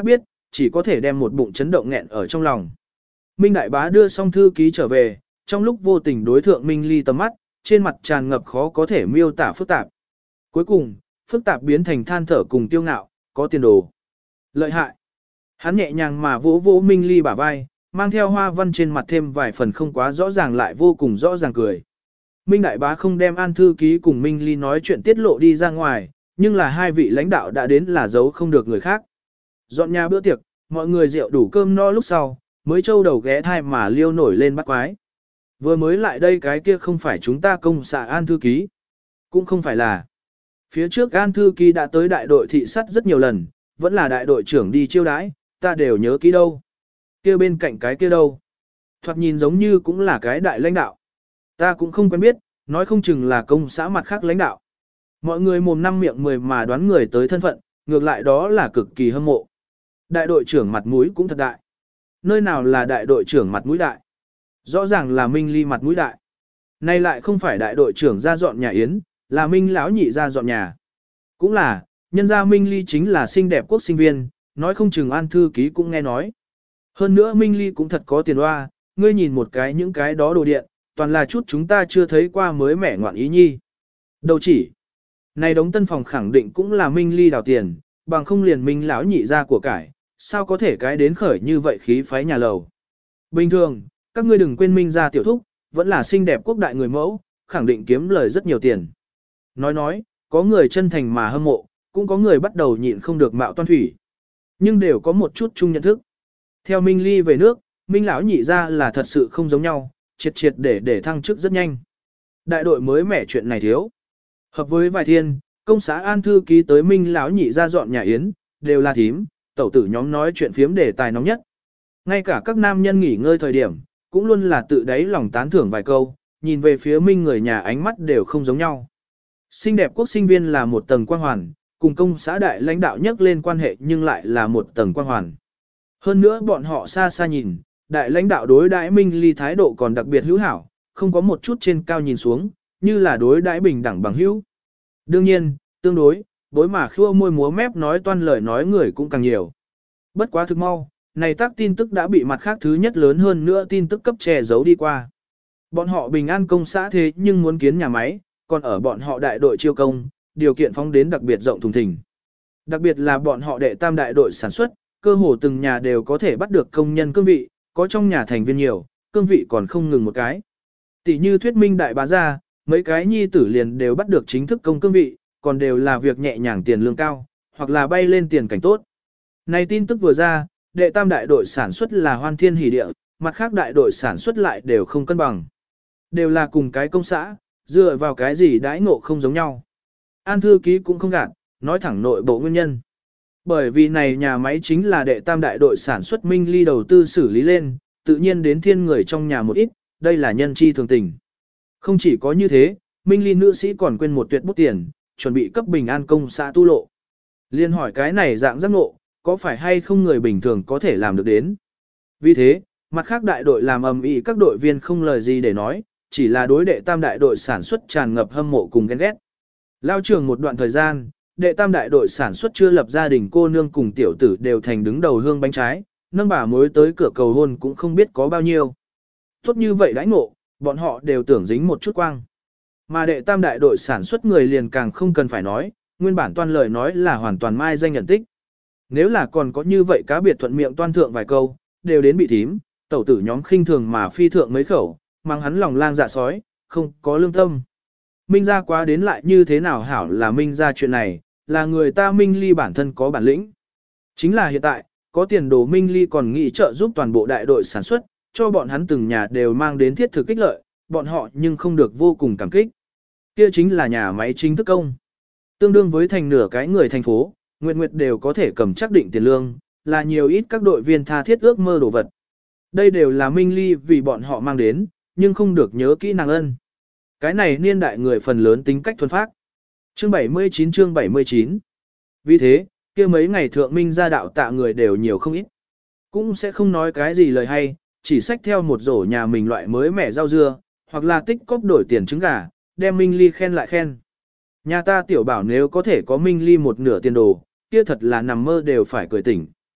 chỉ có thể đem một bụng chấn động nghẹn ở trong lòng. Minh Đại Bá đưa xong thư ký trở về, trong lúc vô tình đối thượng Minh Ly tầm mắt, trên mặt tràn ngập khó có thể miêu tả phức tạp. Cuối cùng, phức tạp biến thành than thở cùng tiêu ngạo, có tiền đồ. Lợi hại. Hắn nhẹ nhàng mà vỗ vỗ Minh Ly bả vai, mang theo hoa văn trên mặt thêm vài phần không quá rõ ràng lại vô cùng rõ ràng cười. Minh Đại Bá không đem An thư ký cùng Minh Ly nói chuyện tiết lộ đi ra ngoài, nhưng là hai vị lãnh đạo đã đến là giấu không được người khác. Dọn nhà bữa tiệc, mọi người rượu đủ cơm no lúc sau, mới trâu đầu ghé thai mà liêu nổi lên bắt quái. Vừa mới lại đây cái kia không phải chúng ta công xạ An thư ký. Cũng không phải là. Phía trước An thư ký đã tới đại đội thị sát rất nhiều lần, vẫn là đại đội trưởng đi chiêu đãi, ta đều nhớ kỹ đâu. Kia bên cạnh cái kia đâu. Thoạt nhìn giống như cũng là cái đại lãnh đạo. Ta cũng không quen biết, nói không chừng là công xã mặt khác lãnh đạo. Mọi người mồm năm miệng mười mà đoán người tới thân phận, ngược lại đó là cực kỳ hâm mộ. Đại đội trưởng mặt mũi cũng thật đại. Nơi nào là đại đội trưởng mặt mũi đại? Rõ ràng là Minh Ly mặt mũi đại. Nay lại không phải đại đội trưởng ra dọn nhà yến, là Minh lão nhị ra dọn nhà. Cũng là, nhân gia Minh Ly chính là xinh đẹp quốc sinh viên, nói không chừng An thư ký cũng nghe nói. Hơn nữa Minh Ly cũng thật có tiền hoa, ngươi nhìn một cái những cái đó đồ điện, toàn là chút chúng ta chưa thấy qua mới mẻ ngoạn ý nhi. Đâu chỉ. Này đống tân phòng khẳng định cũng là Minh Ly đào tiền, bằng không liền Minh lão nhị ra của cải, sao có thể cái đến khởi như vậy khí phái nhà lầu. Bình thường, các ngươi đừng quên Minh gia tiểu thúc, vẫn là xinh đẹp quốc đại người mẫu, khẳng định kiếm lời rất nhiều tiền. Nói nói, có người chân thành mà hâm mộ, cũng có người bắt đầu nhịn không được mạo toan thủy. Nhưng đều có một chút chung nhận thức. Theo Minh Ly về nước, Minh lão nhị ra là thật sự không giống nhau, triệt triệt để để thăng chức rất nhanh. Đại đội mới mẻ chuyện này thiếu. Hợp với vài thiên, công xã An thư ký tới Minh lão nhị ra dọn nhà yến, đều là thím, tẩu tử nhóm nói chuyện phiếm đề tài nóng nhất. Ngay cả các nam nhân nghỉ ngơi thời điểm, cũng luôn là tự đáy lòng tán thưởng vài câu, nhìn về phía Minh người nhà ánh mắt đều không giống nhau. Xinh đẹp quốc sinh viên là một tầng quan hoàn, cùng công xã đại lãnh đạo nhắc lên quan hệ nhưng lại là một tầng quan hoàn. Hơn nữa bọn họ xa xa nhìn, đại lãnh đạo đối đãi Minh Ly thái độ còn đặc biệt hữu hảo, không có một chút trên cao nhìn xuống, như là đối đãi bình đẳng bằng hữu. Đương nhiên, tương đối, đối mà khua môi múa mép nói toan lời nói người cũng càng nhiều. Bất quá thực mau, này tác tin tức đã bị mặt khác thứ nhất lớn hơn nữa tin tức cấp che giấu đi qua. Bọn họ bình an công xã thế nhưng muốn kiến nhà máy, còn ở bọn họ đại đội chiêu công, điều kiện phóng đến đặc biệt rộng thùng thình. Đặc biệt là bọn họ đệ tam đại đội sản xuất, cơ hồ từng nhà đều có thể bắt được công nhân cương vị, có trong nhà thành viên nhiều, cương vị còn không ngừng một cái. Tỷ như thuyết minh đại bá gia, mấy cái nhi tử liền đều bắt được chính thức công cương vị, còn đều là việc nhẹ nhàng tiền lương cao, hoặc là bay lên tiền cảnh tốt. Này tin tức vừa ra, đệ tam đại đội sản xuất là hoan thiên hỷ địa, mặt khác đại đội sản xuất lại đều không cân bằng. Đều là cùng cái công xã, dựa vào cái gì đãi ngộ không giống nhau. An thư ký cũng không gạt, nói thẳng nội bộ nguyên nhân. Bởi vì này nhà máy chính là đệ tam đại đội sản xuất Minh Ly đầu tư xử lý lên, tự nhiên đến thiên người trong nhà một ít, đây là nhân chi thường tình. Không chỉ có như thế, Minh Ly nữ sĩ còn quên một tuyệt bút tiền, chuẩn bị cấp bình an công xã tu lộ. Liên hỏi cái này dạng giác ngộ, có phải hay không người bình thường có thể làm được đến. Vì thế, mặt khác đại đội làm ầm ĩ các đội viên không lời gì để nói, chỉ là đối đệ tam đại đội sản xuất tràn ngập hâm mộ cùng ghen ghét. Lao trường một đoạn thời gian, đệ tam đại đội sản xuất chưa lập gia đình cô nương cùng tiểu tử đều thành đứng đầu hương bánh trái, nâng bà mối tới cửa cầu hôn cũng không biết có bao nhiêu. Tốt như vậy đãi ngộ, bọn họ đều tưởng dính một chút quang. Mà đệ tam đại đội sản xuất người liền càng không cần phải nói, nguyên bản toàn lời nói là hoàn toàn mai danh nhận tích. Nếu là còn có như vậy cá biệt thuận miệng toan thượng vài câu, đều đến bị thím, tẩu tử nhóm khinh thường mà phi thượng mấy khẩu, mang hắn lòng lang dạ sói, không có lương tâm. Minh ra quá đến lại như thế nào hảo là Minh ra chuyện này, là người ta Minh Ly bản thân có bản lĩnh. Chính là hiện tại, có tiền đồ Minh Ly còn nghĩ trợ giúp toàn bộ đại đội sản xuất, cho bọn hắn từng nhà đều mang đến thiết thực kích lợi, bọn họ nhưng không được vô cùng cảm kích. Kia chính là nhà máy chính thức công. Tương đương với thành nửa cái người thành phố, Nguyệt Nguyệt đều có thể cầm chắc định tiền lương, là nhiều ít các đội viên tha thiết ước mơ đồ vật. Đây đều là Minh Ly vì bọn họ mang đến, nhưng không được nhớ kỹ nàng ân. Cái này niên đại người phần lớn tính cách thuần phác. Chương bảy mươi chín chương bảy mươi chín. Vì thế, kia mấy ngày thượng Minh gia đạo tạ người đều nhiều không ít. Cũng sẽ không nói cái gì lời hay, chỉ xách theo một rổ nhà mình loại mới mẻ rau dưa, hoặc là tích cóp đổi tiền trứng gà, đem Minh Ly khen lại khen. Nhà ta tiểu bảo nếu có thể có Minh Ly một nửa tiền đồ, kia thật là nằm mơ đều phải cười tỉnh.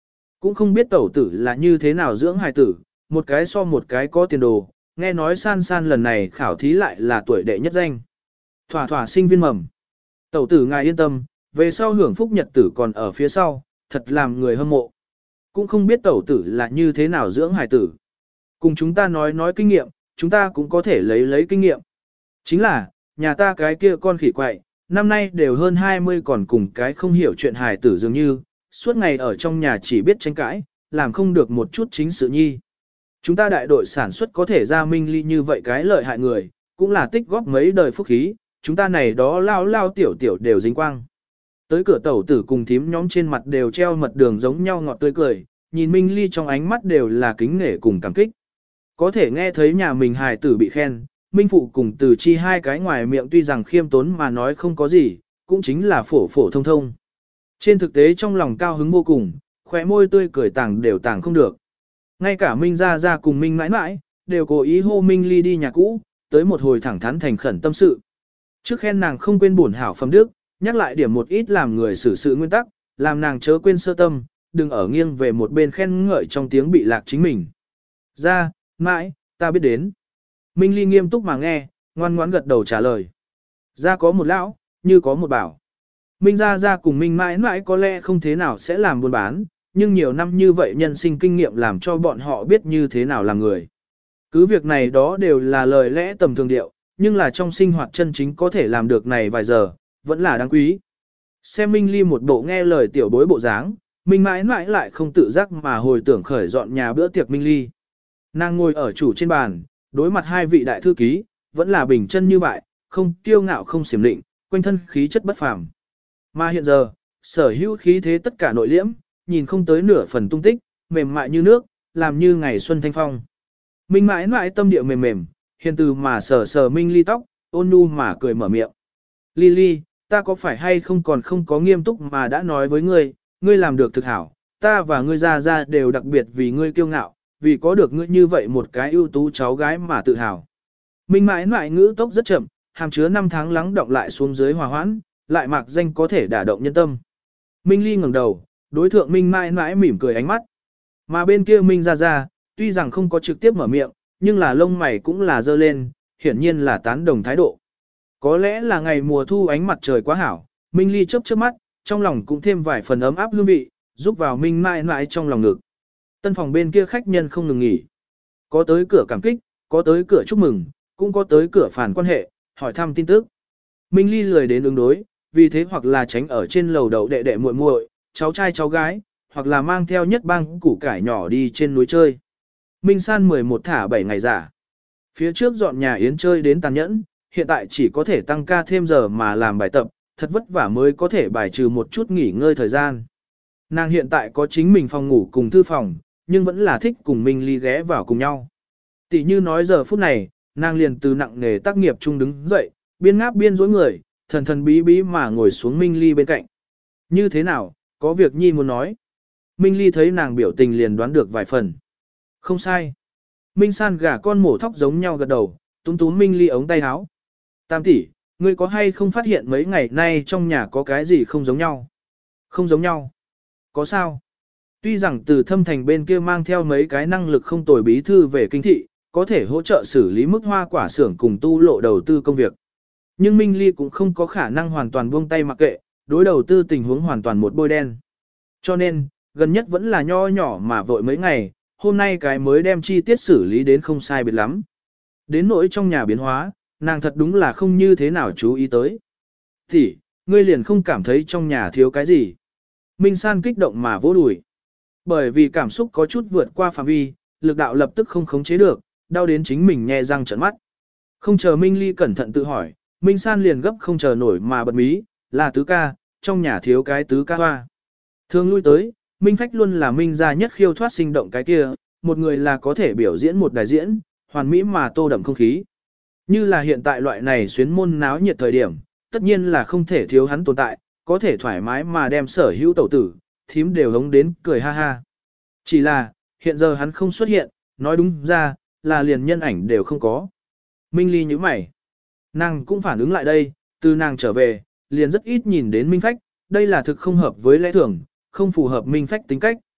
cũng không biết tẩu tử là như thế nào dưỡng hài tử, một cái so một cái có tiền đồ, nghe nói san san lần này khảo thí lại là tuổi đệ nhất danh. Thỏa thỏa sinh viên mầm. Tẩu tử ngài yên tâm, về sau hưởng phúc nhật tử còn ở phía sau, thật làm người hâm mộ. Cũng không biết tẩu tử là như thế nào dưỡng hài tử. Cùng chúng ta nói nói kinh nghiệm, chúng ta cũng có thể lấy lấy kinh nghiệm. Chính là, nhà ta cái kia con khỉ quậy, năm nay đều hơn hai mươi còn cùng cái không hiểu chuyện hài tử dường như, suốt ngày ở trong nhà chỉ biết tranh cãi, làm không được một chút chính sự nhi. Chúng ta đại đội sản xuất có thể ra Minh Ly như vậy cái lợi hại người, cũng là tích góp mấy đời phúc khí, chúng ta này đó lao lao tiểu tiểu đều dính quang. Tới cửa tẩu tử cùng thím nhóm trên mặt đều treo mật đường giống nhau ngọt tươi cười, nhìn Minh Ly trong ánh mắt đều là kính nể cùng cảm kích. Có thể nghe thấy nhà mình hài tử bị khen, Minh Phụ cùng Từ Chi hai cái ngoài miệng tuy rằng khiêm tốn mà nói không có gì, cũng chính là phổ phổ thông thông. Trên thực tế trong lòng cao hứng vô cùng, khóe môi tươi cười tàng đều tàng không được. Ngay cả Minh Gia Gia cùng Minh mãi mãi, đều cố ý hô Minh Ly đi nhà cũ, tới một hồi thẳng thắn thành khẩn tâm sự. Trước khen nàng không quên bổn hảo phẩm đức, nhắc lại điểm một ít làm người xử sự nguyên tắc, làm nàng chớ quên sơ tâm, đừng ở nghiêng về một bên khen ngợi trong tiếng bị lạc chính mình. Ra, mãi, ta biết đến. Minh Ly nghiêm túc mà nghe, ngoan ngoãn gật đầu trả lời. Ra có một lão, như có một bảo. Minh Gia Gia cùng Minh mãi mãi có lẽ không thế nào sẽ làm buôn bán, nhưng nhiều năm như vậy nhân sinh kinh nghiệm làm cho bọn họ biết như thế nào làm người. Cứ việc này đó đều là lời lẽ tầm thường điệu, nhưng là trong sinh hoạt chân chính có thể làm được này vài giờ, vẫn là đáng quý. Xem Minh Ly một bộ nghe lời tiểu bối bộ dáng, Minh mãi mãi lại không tự giác mà hồi tưởng khởi dọn nhà bữa tiệc Minh Ly. Nàng ngồi ở chủ trên bàn, đối mặt hai vị đại thư ký, vẫn là bình chân như vậy, không kiêu ngạo không xiểm định, quanh thân khí chất bất phàm. Mà hiện giờ, sở hữu khí thế tất cả nội liễm, nhìn không tới nửa phần tung tích, mềm mại như nước, làm như ngày xuân thanh phong. Minh mãi mãi tâm địa mềm mềm, hiền từ mà sờ sờ Minh Ly tóc, ôn nhu mà cười mở miệng. Ly Ly, ta có phải hay không còn không có nghiêm túc mà đã nói với ngươi, ngươi làm được thực hảo, ta và ngươi Gia Gia đều đặc biệt vì ngươi kiêu ngạo, vì có được ngươi như vậy một cái ưu tú cháu gái mà tự hào. Minh mãi mãi ngữ tốc rất chậm, hàm chứa năm tháng lắng động lại xuống dưới hòa hoãn, lại mạc danh có thể đả động nhân tâm. Minh Ly ngẩng đầu, đối thượng Minh mãi mãi mỉm cười ánh mắt. Mà bên kia Minh Gia Gia, tuy rằng không có trực tiếp mở miệng, nhưng là lông mày cũng là dơ lên, hiển nhiên là tán đồng thái độ. Có lẽ là ngày mùa thu ánh mặt trời quá hảo, Minh Ly chớp chớp mắt, trong lòng cũng thêm vài phần ấm áp hương vị, giúp vào Minh mãi mãi trong lòng ngực. Tân phòng bên kia khách nhân không ngừng nghỉ. Có tới cửa cảm kích, có tới cửa chúc mừng, cũng có tới cửa phản quan hệ, hỏi thăm tin tức. Minh Ly lười đến ứng đối, vì thế hoặc là tránh ở trên lầu đậu đệ đệ muội muội, cháu trai cháu gái, hoặc là mang theo nhất bang củ cải nhỏ đi trên núi chơi. Minh San mười một thả bảy ngày giả. Phía trước dọn nhà yến chơi đến tàn nhẫn, hiện tại chỉ có thể tăng ca thêm giờ mà làm bài tập, thật vất vả mới có thể bài trừ một chút nghỉ ngơi thời gian. Nàng hiện tại có chính mình phòng ngủ cùng thư phòng, nhưng vẫn là thích cùng Minh Ly ghé vào cùng nhau. Tỷ như nói giờ phút này, nàng liền từ nặng nghề tác nghiệp chung đứng dậy, biên ngáp biên dối người, thần thần bí bí mà ngồi xuống Minh Ly bên cạnh. Như thế nào, có việc nhi muốn nói. Minh Ly thấy nàng biểu tình liền đoán được vài phần. Không sai. Minh San gà con mổ thóc giống nhau gật đầu, túm túm Minh Ly ống tay áo. Tam tỷ, ngươi có hay không phát hiện mấy ngày nay trong nhà có cái gì không giống nhau? Không giống nhau. Có sao? Tuy rằng từ thâm thành bên kia mang theo mấy cái năng lực không tồi bí thư về kinh thị, có thể hỗ trợ xử lý mức hoa quả xưởng cùng tu lộ đầu tư công việc. Nhưng Minh Ly cũng không có khả năng hoàn toàn buông tay mặc kệ, đối đầu tư tình huống hoàn toàn một bôi đen. Cho nên, gần nhất vẫn là nho nhỏ mà vội mấy ngày, hôm nay cái mới đem chi tiết xử lý đến không sai biệt lắm. Đến nỗi trong nhà biến hóa, nàng thật đúng là không như thế nào chú ý tới. Thì, ngươi liền không cảm thấy trong nhà thiếu cái gì. Minh San kích động mà vỗ đùi. Bởi vì cảm xúc có chút vượt qua phạm vi, lực đạo lập tức không khống chế được, đau đến chính mình nhe răng trợn mắt. Không chờ Minh Ly cẩn thận tự hỏi, Minh San liền gấp không chờ nổi mà bật mí, là tứ ca, trong nhà thiếu cái tứ ca hoa. Thường lui tới, Minh Phách luôn là Minh gia nhất khiêu thoát sinh động cái kia, một người là có thể biểu diễn một đại diễn, hoàn mỹ mà tô đậm không khí. Như là hiện tại loại này xuyến môn náo nhiệt thời điểm, tất nhiên là không thể thiếu hắn tồn tại, có thể thoải mái mà đem sở hữu tẩu tử, thím đều hống đến cười ha ha. Chỉ là, hiện giờ hắn không xuất hiện, nói đúng ra, là liền nhân ảnh đều không có. Minh Ly như mày. Nàng cũng phản ứng lại đây, từ nàng trở về, liền rất ít nhìn đến Minh Phách, đây là thực không hợp với lẽ thường, không phù hợp Minh Phách tính cách.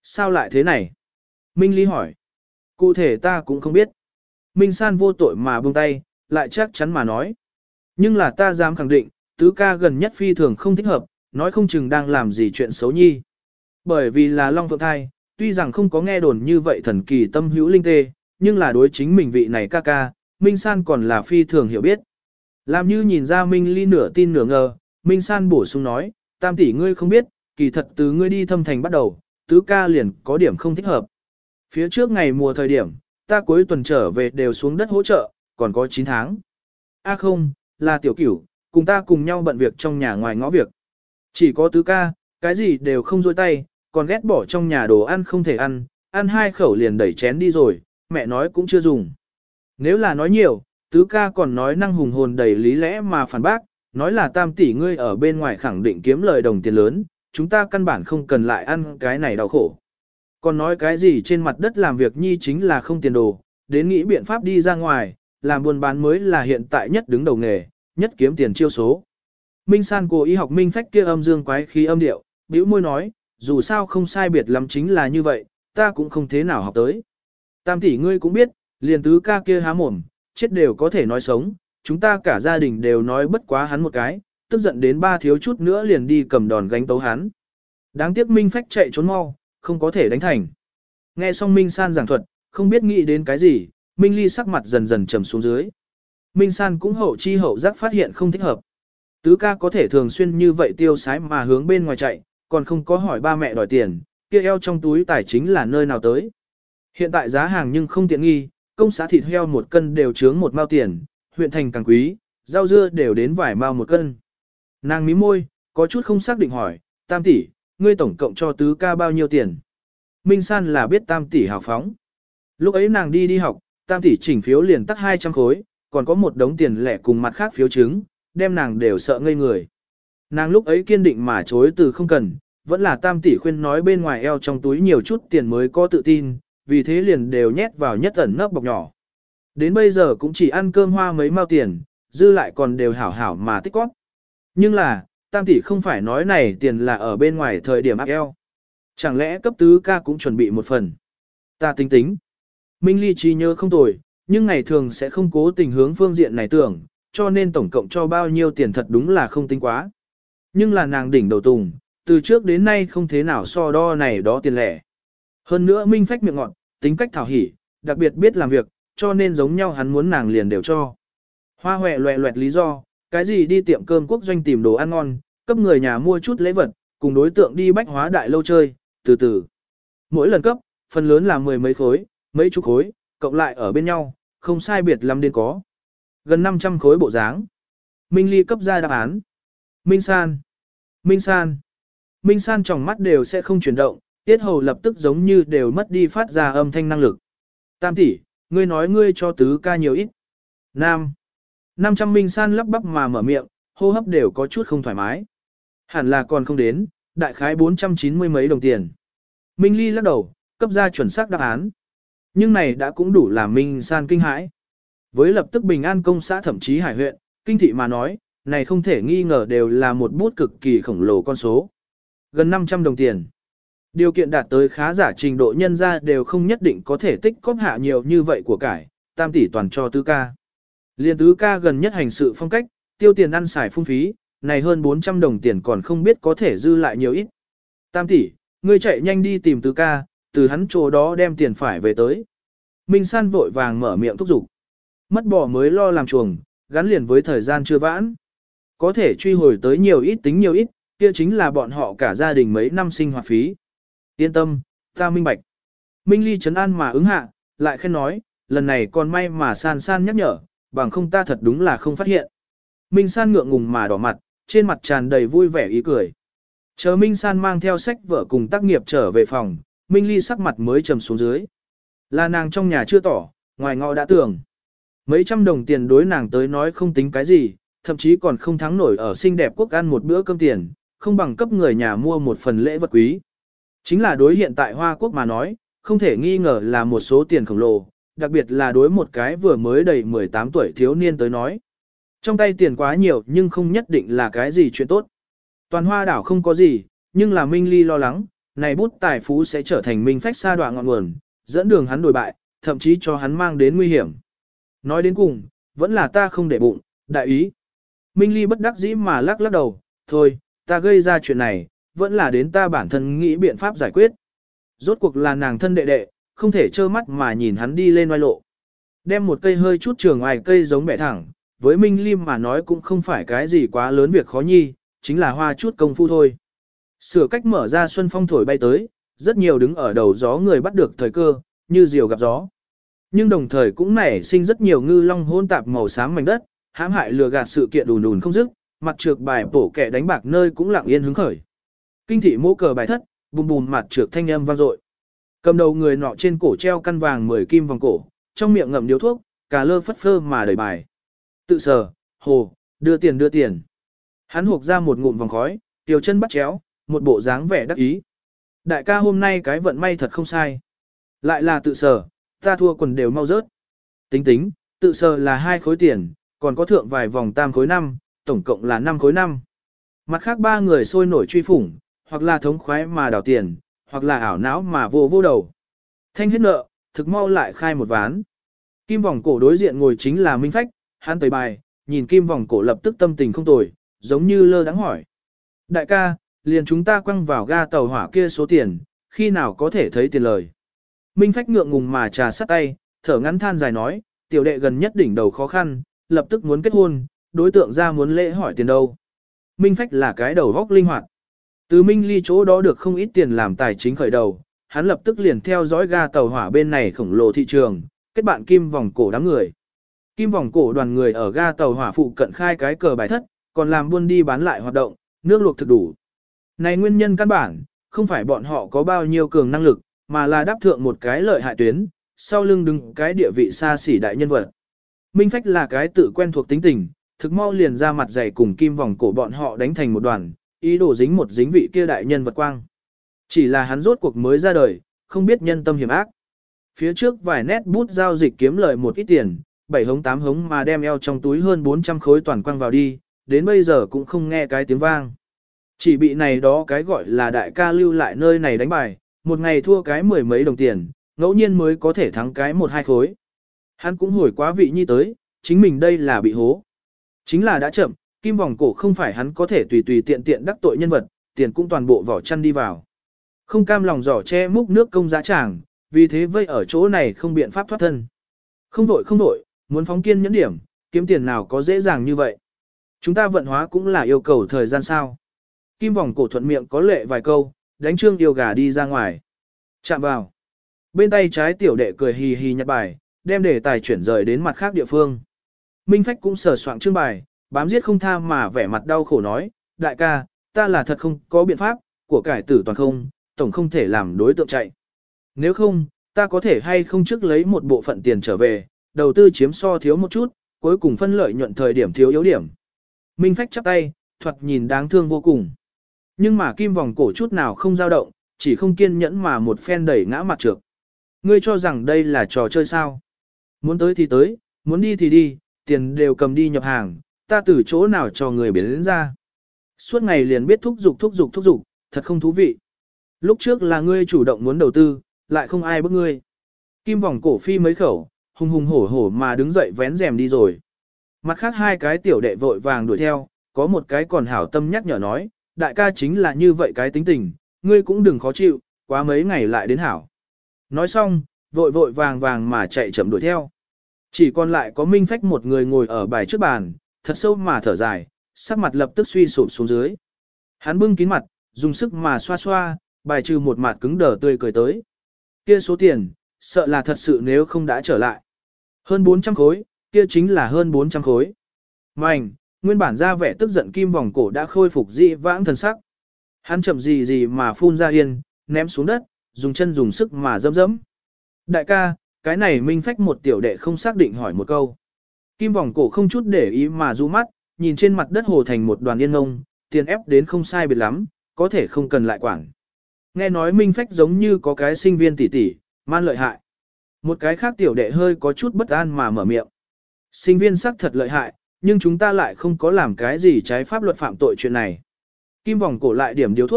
Sao lại thế này? Minh Ly hỏi. Cụ thể ta cũng không biết. Minh San vô tội mà buông tay, lại chắc chắn mà nói. Nhưng là ta dám khẳng định, tứ ca gần nhất phi thường không thích hợp, nói không chừng đang làm gì chuyện xấu nhi. Bởi vì là Long Phượng thai, tuy rằng không có nghe đồn như vậy thần kỳ tâm hữu linh tê, nhưng là đối chính mình vị này ca ca, Minh San còn là phi thường hiểu biết. Làm như nhìn ra Minh Ly nửa tin nửa ngờ, Minh San bổ sung nói, tam tỷ ngươi không biết, kỳ thật từ ngươi đi thâm thành bắt đầu, tứ ca liền có điểm không thích hợp. Phía trước ngày mùa thời điểm, ta cuối tuần trở về đều xuống đất hỗ trợ, còn có chín tháng. A không, là tiểu cửu, cùng ta cùng nhau bận việc trong nhà ngoài ngõ việc. Chỉ có tứ ca, cái gì đều không dôi tay, còn ghét bỏ trong nhà đồ ăn không thể ăn, ăn hai khẩu liền đẩy chén đi rồi, mẹ nói cũng chưa dùng. Nếu là nói nhiều, tứ ca còn nói năng hùng hồn đầy lý lẽ mà phản bác, nói là tam tỷ ngươi ở bên ngoài khẳng định kiếm lời đồng tiền lớn, chúng ta căn bản không cần lại ăn cái này đau khổ. Còn nói cái gì trên mặt đất làm việc nhi chính là không tiền đồ, đến nghĩ biện pháp đi ra ngoài, làm buôn bán mới là hiện tại nhất đứng đầu nghề, nhất kiếm tiền chiêu số. Minh San cố ý học Minh Phách kia âm dương quái khí âm điệu, bĩu môi nói, dù sao không sai biệt lắm chính là như vậy, ta cũng không thế nào học tới. Tam tỷ ngươi cũng biết, liền tứ ca kia há mồm, chết đều có thể nói sống, chúng ta cả gia đình đều nói bất quá hắn một cái, tức giận đến ba thiếu chút nữa liền đi cầm đòn gánh tấu hắn. Đáng tiếc Minh Phách chạy trốn mau, không có thể đánh thành. Nghe xong Minh San giảng thuật, không biết nghĩ đến cái gì, Minh Ly sắc mặt dần dần trầm xuống dưới. Minh San cũng hậu chi hậu giác phát hiện không thích hợp. Tứ ca có thể thường xuyên như vậy tiêu sái mà hướng bên ngoài chạy, còn không có hỏi ba mẹ đòi tiền, kia eo trong túi tài chính là nơi nào tới. Hiện tại giá hàng nhưng không tiện nghi, công xã thịt heo một cân đều chướng một mao tiền, huyện thành càng quý, rau dưa đều đến vài mao một cân. Nàng mí môi, có chút không xác định hỏi, tam tỷ, ngươi tổng cộng cho tứ ca bao nhiêu tiền? Minh San là biết tam tỷ hào phóng. Lúc ấy nàng đi đi học, tam tỷ chỉnh phiếu liền tắc hai trăm khối, còn có một đống tiền lẻ cùng mặt khác phiếu chứng, đem nàng đều sợ ngây người. Nàng lúc ấy kiên định mà chối từ không cần, vẫn là tam tỷ khuyên nói bên ngoài eo trong túi nhiều chút tiền mới có tự tin, vì thế liền đều nhét vào nhất ẩn nấp bọc nhỏ. Đến bây giờ cũng chỉ ăn cơm hoa mấy mao tiền, dư lại còn đều hảo hảo mà tích góp. Nhưng là, tam tỷ không phải nói này tiền là ở bên ngoài thời điểm áp eo. Chẳng lẽ cấp tứ ca cũng chuẩn bị một phần? Ta tính tính. Minh Ly trí nhớ không tồi, nhưng ngày thường sẽ không cố tình hướng phương diện này tưởng, cho nên tổng cộng cho bao nhiêu tiền thật đúng là không tính quá. Nhưng là nàng đỉnh đầu tùng, từ trước đến nay không thế nào so đo này đó tiền lẻ. Hơn nữa Minh Phách miệng ngọt, tính cách thảo hỉ, đặc biệt biết làm việc, cho nên giống nhau hắn muốn nàng liền đều cho. Hoa hoẹ loẹ loẹt lý do, cái gì đi tiệm cơm quốc doanh tìm đồ ăn ngon, cấp người nhà mua chút lễ vật, cùng đối tượng đi bách hóa đại lâu chơi, từ từ. Mỗi lần cấp, phần lớn là mười mấy khối, mấy chục khối, cộng lại ở bên nhau, không sai biệt lắm đến có. Gần năm trăm khối bộ dáng. Minh Ly cấp ra đáp án. Minh San. Minh San. Minh San trong mắt đều sẽ không chuyển động, tiết hầu lập tức giống như đều mất đi phát ra âm thanh năng lực. Tam tỷ, ngươi nói ngươi cho tứ ca nhiều ít. Nam. năm trăm Minh San lắp bắp mà mở miệng, hô hấp đều có chút không thoải mái. Hẳn là còn không đến, đại khái bốn trăm chín mươi mấy đồng tiền. Minh Ly lắc đầu, cấp ra chuẩn xác đáp án. Nhưng này đã cũng đủ làm Minh San kinh hãi. Với lập tức bình an công xã thậm chí hải huyện, kinh thị mà nói, này không thể nghi ngờ đều là một bút cực kỳ khổng lồ con số. Gần năm trăm đồng tiền. Điều kiện đạt tới khá giả trình độ nhân ra đều không nhất định có thể tích cóp hạ nhiều như vậy của cải, tam tỷ toàn cho tứ ca. Liên tứ ca gần nhất hành sự phong cách, tiêu tiền ăn xài phung phí, này hơn bốn trăm đồng tiền còn không biết có thể dư lại nhiều ít. Tam tỷ, ngươi chạy nhanh đi tìm tứ ca, từ hắn chỗ đó đem tiền phải về tới. Minh San vội vàng mở miệng thúc giục. Mất bỏ mới lo làm chuồng, gắn liền với thời gian chưa vãn. Có thể truy hồi tới nhiều ít tính nhiều ít, kia chính là bọn họ cả gia đình mấy năm sinh hoạt phí. Yên tâm, ta minh bạch. Minh Ly trấn an mà ứng hạ, lại khen nói, lần này còn may mà San San nhắc nhở, bằng không ta thật đúng là không phát hiện. Minh San ngượng ngùng mà đỏ mặt, trên mặt tràn đầy vui vẻ ý cười. Chờ Minh San mang theo sách vở cùng tác nghiệp trở về phòng, Minh Ly sắc mặt mới trầm xuống dưới. Là nàng trong nhà chưa tỏ, ngoài ngõ đã tưởng. Mấy trăm đồng tiền đối nàng tới nói không tính cái gì, thậm chí còn không thắng nổi ở xinh đẹp quốc ăn một bữa cơm tiền, không bằng cấp người nhà mua một phần lễ vật quý. Chính là đối hiện tại Hoa Quốc mà nói, không thể nghi ngờ là một số tiền khổng lồ, đặc biệt là đối một cái vừa mới đầy mười tám tuổi thiếu niên tới nói. Trong tay tiền quá nhiều nhưng không nhất định là cái gì chuyện tốt. Toàn Hoa đảo không có gì, nhưng là Minh Ly lo lắng, này bút tài phú sẽ trở thành Minh Phách sa đoạn ngọn nguồn, dẫn đường hắn đổi bại, thậm chí cho hắn mang đến nguy hiểm. Nói đến cùng, vẫn là ta không để bụng, đại ý. Minh Ly bất đắc dĩ mà lắc lắc đầu, thôi, ta gây ra chuyện này, vẫn là đến ta bản thân nghĩ biện pháp giải quyết. Rốt cuộc là nàng thân đệ đệ, không thể trơ mắt mà nhìn hắn đi lên oai lộ. Đem một cây hơi chút trường ngoài cây giống bẻ thẳng, với Minh Ly mà nói cũng không phải cái gì quá lớn việc khó nhi, chính là hoa chút công phu thôi. Sửa cách mở ra xuân phong thổi bay tới, rất nhiều đứng ở đầu gió người bắt được thời cơ, như diều gặp gió. Nhưng đồng thời cũng nảy sinh rất nhiều ngư long hôn tạp màu xám mảnh đất, hãm hại lừa gạt sự kiện đùn đùn không dứt, mặt trược bài bổ kẻ đánh bạc nơi cũng lặng yên hứng khởi. Kinh thị mô cờ bài thất, bùm bùm mặt trược thanh âm vang dội. Cầm đầu người nọ trên cổ treo căn vàng mười kim vòng cổ, trong miệng ngậm điếu thuốc, cà lơ phất phơ mà đẩy bài. Tự sờ, hồ, đưa tiền đưa tiền. Hắn hộc ra một ngụm vòng khói, tiểu chân bắt chéo, một bộ dáng vẻ đắc ý. Đại ca hôm nay cái vận may thật không sai. Lại là tự sờ, ta thua quần đều mau rớt. Tính tính, tự sờ là hai khối tiền, còn có thượng vài vòng tam khối năm, tổng cộng là năm khối năm. Mặt khác ba người sôi nổi truy phủng, hoặc là thống khoái mà đào tiền, hoặc là ảo não mà vô vô đầu. Thanh hết nợ, thực mau lại khai một ván. Kim vòng cổ đối diện ngồi chính là Minh Phách, hắn tẩy bài, nhìn kim vòng cổ lập tức tâm tình không tồi, giống như lơ đắng hỏi. Đại ca, liền chúng ta quăng vào ga tàu hỏa kia số tiền, khi nào có thể thấy tiền lời. Minh Phách ngượng ngùng mà trà sắt tay, thở ngắn than dài nói, tiểu đệ gần nhất đỉnh đầu khó khăn, lập tức muốn kết hôn, đối tượng ra muốn lễ hỏi tiền đâu. Minh Phách là cái đầu góc linh hoạt. Từ Minh Ly chỗ đó được không ít tiền làm tài chính khởi đầu, hắn lập tức liền theo dõi ga tàu hỏa bên này khổng lồ thị trường, kết bạn kim vòng cổ đám người. Kim vòng cổ đoàn người ở ga tàu hỏa phụ cận khai cái cờ bài thất, còn làm buôn đi bán lại hoạt động, nước luộc thực đủ. Này nguyên nhân căn bản, không phải bọn họ có bao nhiêu cường năng lực, mà là đáp thượng một cái lợi hại tuyến, sau lưng đứng cái địa vị xa xỉ đại nhân vật. Minh Phách là cái tự quen thuộc tính tình, thực mau liền ra mặt dày cùng kim vòng cổ bọn họ đánh thành một đoàn, ý đồ dính một dính vị kia đại nhân vật quang. Chỉ là hắn rốt cuộc mới ra đời, không biết nhân tâm hiểm ác. Phía trước vài nét bút giao dịch kiếm lời một ít tiền, bảy hống tám hống mà đem eo trong túi hơn bốn trăm khối toàn quang vào đi, đến bây giờ cũng không nghe cái tiếng vang. Chỉ bị này đó cái gọi là đại ca lưu lại nơi này đánh bài, một ngày thua cái mười mấy đồng tiền, ngẫu nhiên mới có thể thắng cái một hai khối. Hắn cũng hồi quá vị nhi tới, chính mình đây là bị hố. Chính là đã chậm, kim vòng cổ không phải hắn có thể tùy tùy tiện tiện đắc tội nhân vật, tiền cũng toàn bộ vỏ chăn đi vào. Không cam lòng giỏ che múc nước công giá tràng, vì thế vây ở chỗ này không biện pháp thoát thân. Không vội không vội, muốn phóng kiên nhẫn điểm, kiếm tiền nào có dễ dàng như vậy. Chúng ta vận hóa cũng là yêu cầu thời gian sao. Kim vòng cổ thuận miệng có lệ vài câu, đánh trương yêu gà đi ra ngoài. Chạm vào. Bên tay trái tiểu đệ cười hì hì nhặt bài, đem đề tài chuyển rời đến mặt khác địa phương. Minh Phách cũng sờ soạng trương bài, bám giết không tha mà vẻ mặt đau khổ nói, đại ca, ta là thật không có biện pháp, của cải tử toàn không, tổng không thể làm đối tượng chạy. Nếu không, ta có thể hay không trước lấy một bộ phận tiền trở về, đầu tư chiếm so thiếu một chút, cuối cùng phân lợi nhuận thời điểm thiếu yếu điểm. Minh Phách chắp tay, thoạt nhìn đáng thương vô cùng. Nhưng mà kim vòng cổ chút nào không dao động, chỉ không kiên nhẫn mà một phen đẩy ngã mặt trược. Ngươi cho rằng đây là trò chơi sao? Muốn tới thì tới, muốn đi thì đi, tiền đều cầm đi nhập hàng, ta từ chỗ nào cho người biến đến ra. Suốt ngày liền biết thúc giục thúc giục thúc giục, thật không thú vị. Lúc trước là ngươi chủ động muốn đầu tư, lại không ai bức ngươi. Kim vòng cổ phi mấy khẩu, hùng hùng hổ hổ mà đứng dậy vén rèm đi rồi. Mặt khác hai cái tiểu đệ vội vàng đuổi theo, có một cái còn hảo tâm nhắc nhở nói, đại ca chính là như vậy cái tính tình, ngươi cũng đừng khó chịu, quá mấy ngày lại đến hảo. Nói xong, vội vội vàng vàng mà chạy chậm đuổi theo. Chỉ còn lại có Minh Phách một người ngồi ở bài trước bàn, thật sâu mà thở dài, sắc mặt lập tức suy sụp xuống dưới. Hắn bưng kín mặt, dùng sức mà xoa xoa, bài trừ một mặt cứng đờ tươi cười tới. Kia số tiền, sợ là thật sự nếu không đã trở lại. Hơn bốn trăm khối, kia chính là hơn bốn trăm khối. Mảnh, nguyên bản ra vẻ tức giận kim vòng cổ đã khôi phục dị vãng thần sắc. Hắn chậm gì gì mà phun ra yên, ném xuống đất, dùng chân dùng sức mà dẫm dẫm. Đại ca, cái này Minh Phách một tiểu đệ không xác định hỏi một câu. Kim vòng cổ không chút để ý mà du mắt, nhìn trên mặt đất hồ thành một đoàn yên ngông, tiền ép đến không sai biệt lắm, có thể không cần lại quản. Nghe nói Minh Phách giống như có cái sinh viên tỷ tỷ, man lợi hại. Một cái khác tiểu đệ hơi có chút bất an mà mở miệng. Sinh viên sắc thật lợi hại, nhưng chúng ta lại không có làm cái gì trái pháp luật phạm tội chuyện này. Kim vòng cổ lại điểm điếu thuốc,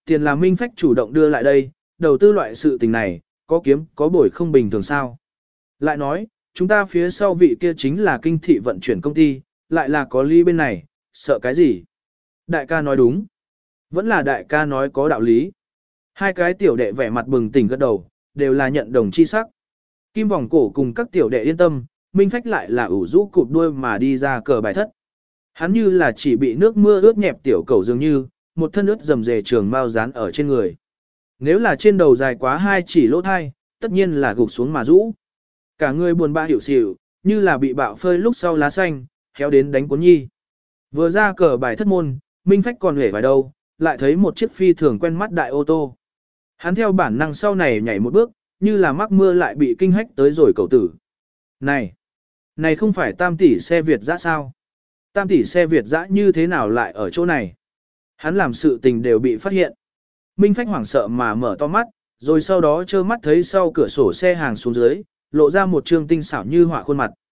tiền là Minh Phách chủ động đưa lại đây, đầu tư loại sự tình này, có kiếm có bồi không bình thường sao. Lại nói, chúng ta phía sau vị kia chính là kinh thị vận chuyển công ty, lại là có ly bên này, sợ cái gì? Đại ca nói đúng. Vẫn là đại ca nói có đạo lý. Hai cái tiểu đệ vẻ mặt bừng tỉnh gật đầu, đều là nhận đồng chi sắc. Kim vòng cổ cùng các tiểu đệ yên tâm, Minh Phách lại là ủ rũ cụp đuôi mà đi ra cờ bài thất. Hắn như là chỉ bị nước mưa ướt nhẹp tiểu cầu dường như, một thân ướt rầm rề trường mau dán ở trên người. Nếu là trên đầu dài quá hai chỉ lỗ thai, tất nhiên là gục xuống mà rũ. Cả người buồn bã hiểu xỉu, như là bị bạo phơi lúc sau lá xanh, héo đến đánh cuốn nhi. Vừa ra cờ bài thất môn, Minh Phách còn hể vài đâu, lại thấy một chiếc phi thường quen mắt đại ô tô. Hắn theo bản năng sau này nhảy một bước, như là mắc mưa lại bị kinh hách tới rồi cầu tử. Này, này không phải tam tỷ xe Việt dã sao? Tam tỷ xe Việt dã như thế nào lại ở chỗ này? Hắn làm sự tình đều bị phát hiện. Minh Phách hoảng sợ mà mở to mắt, rồi sau đó trơ mắt thấy sau cửa sổ xe hàng xuống dưới, lộ ra một trương tinh xảo như họa khuôn mặt.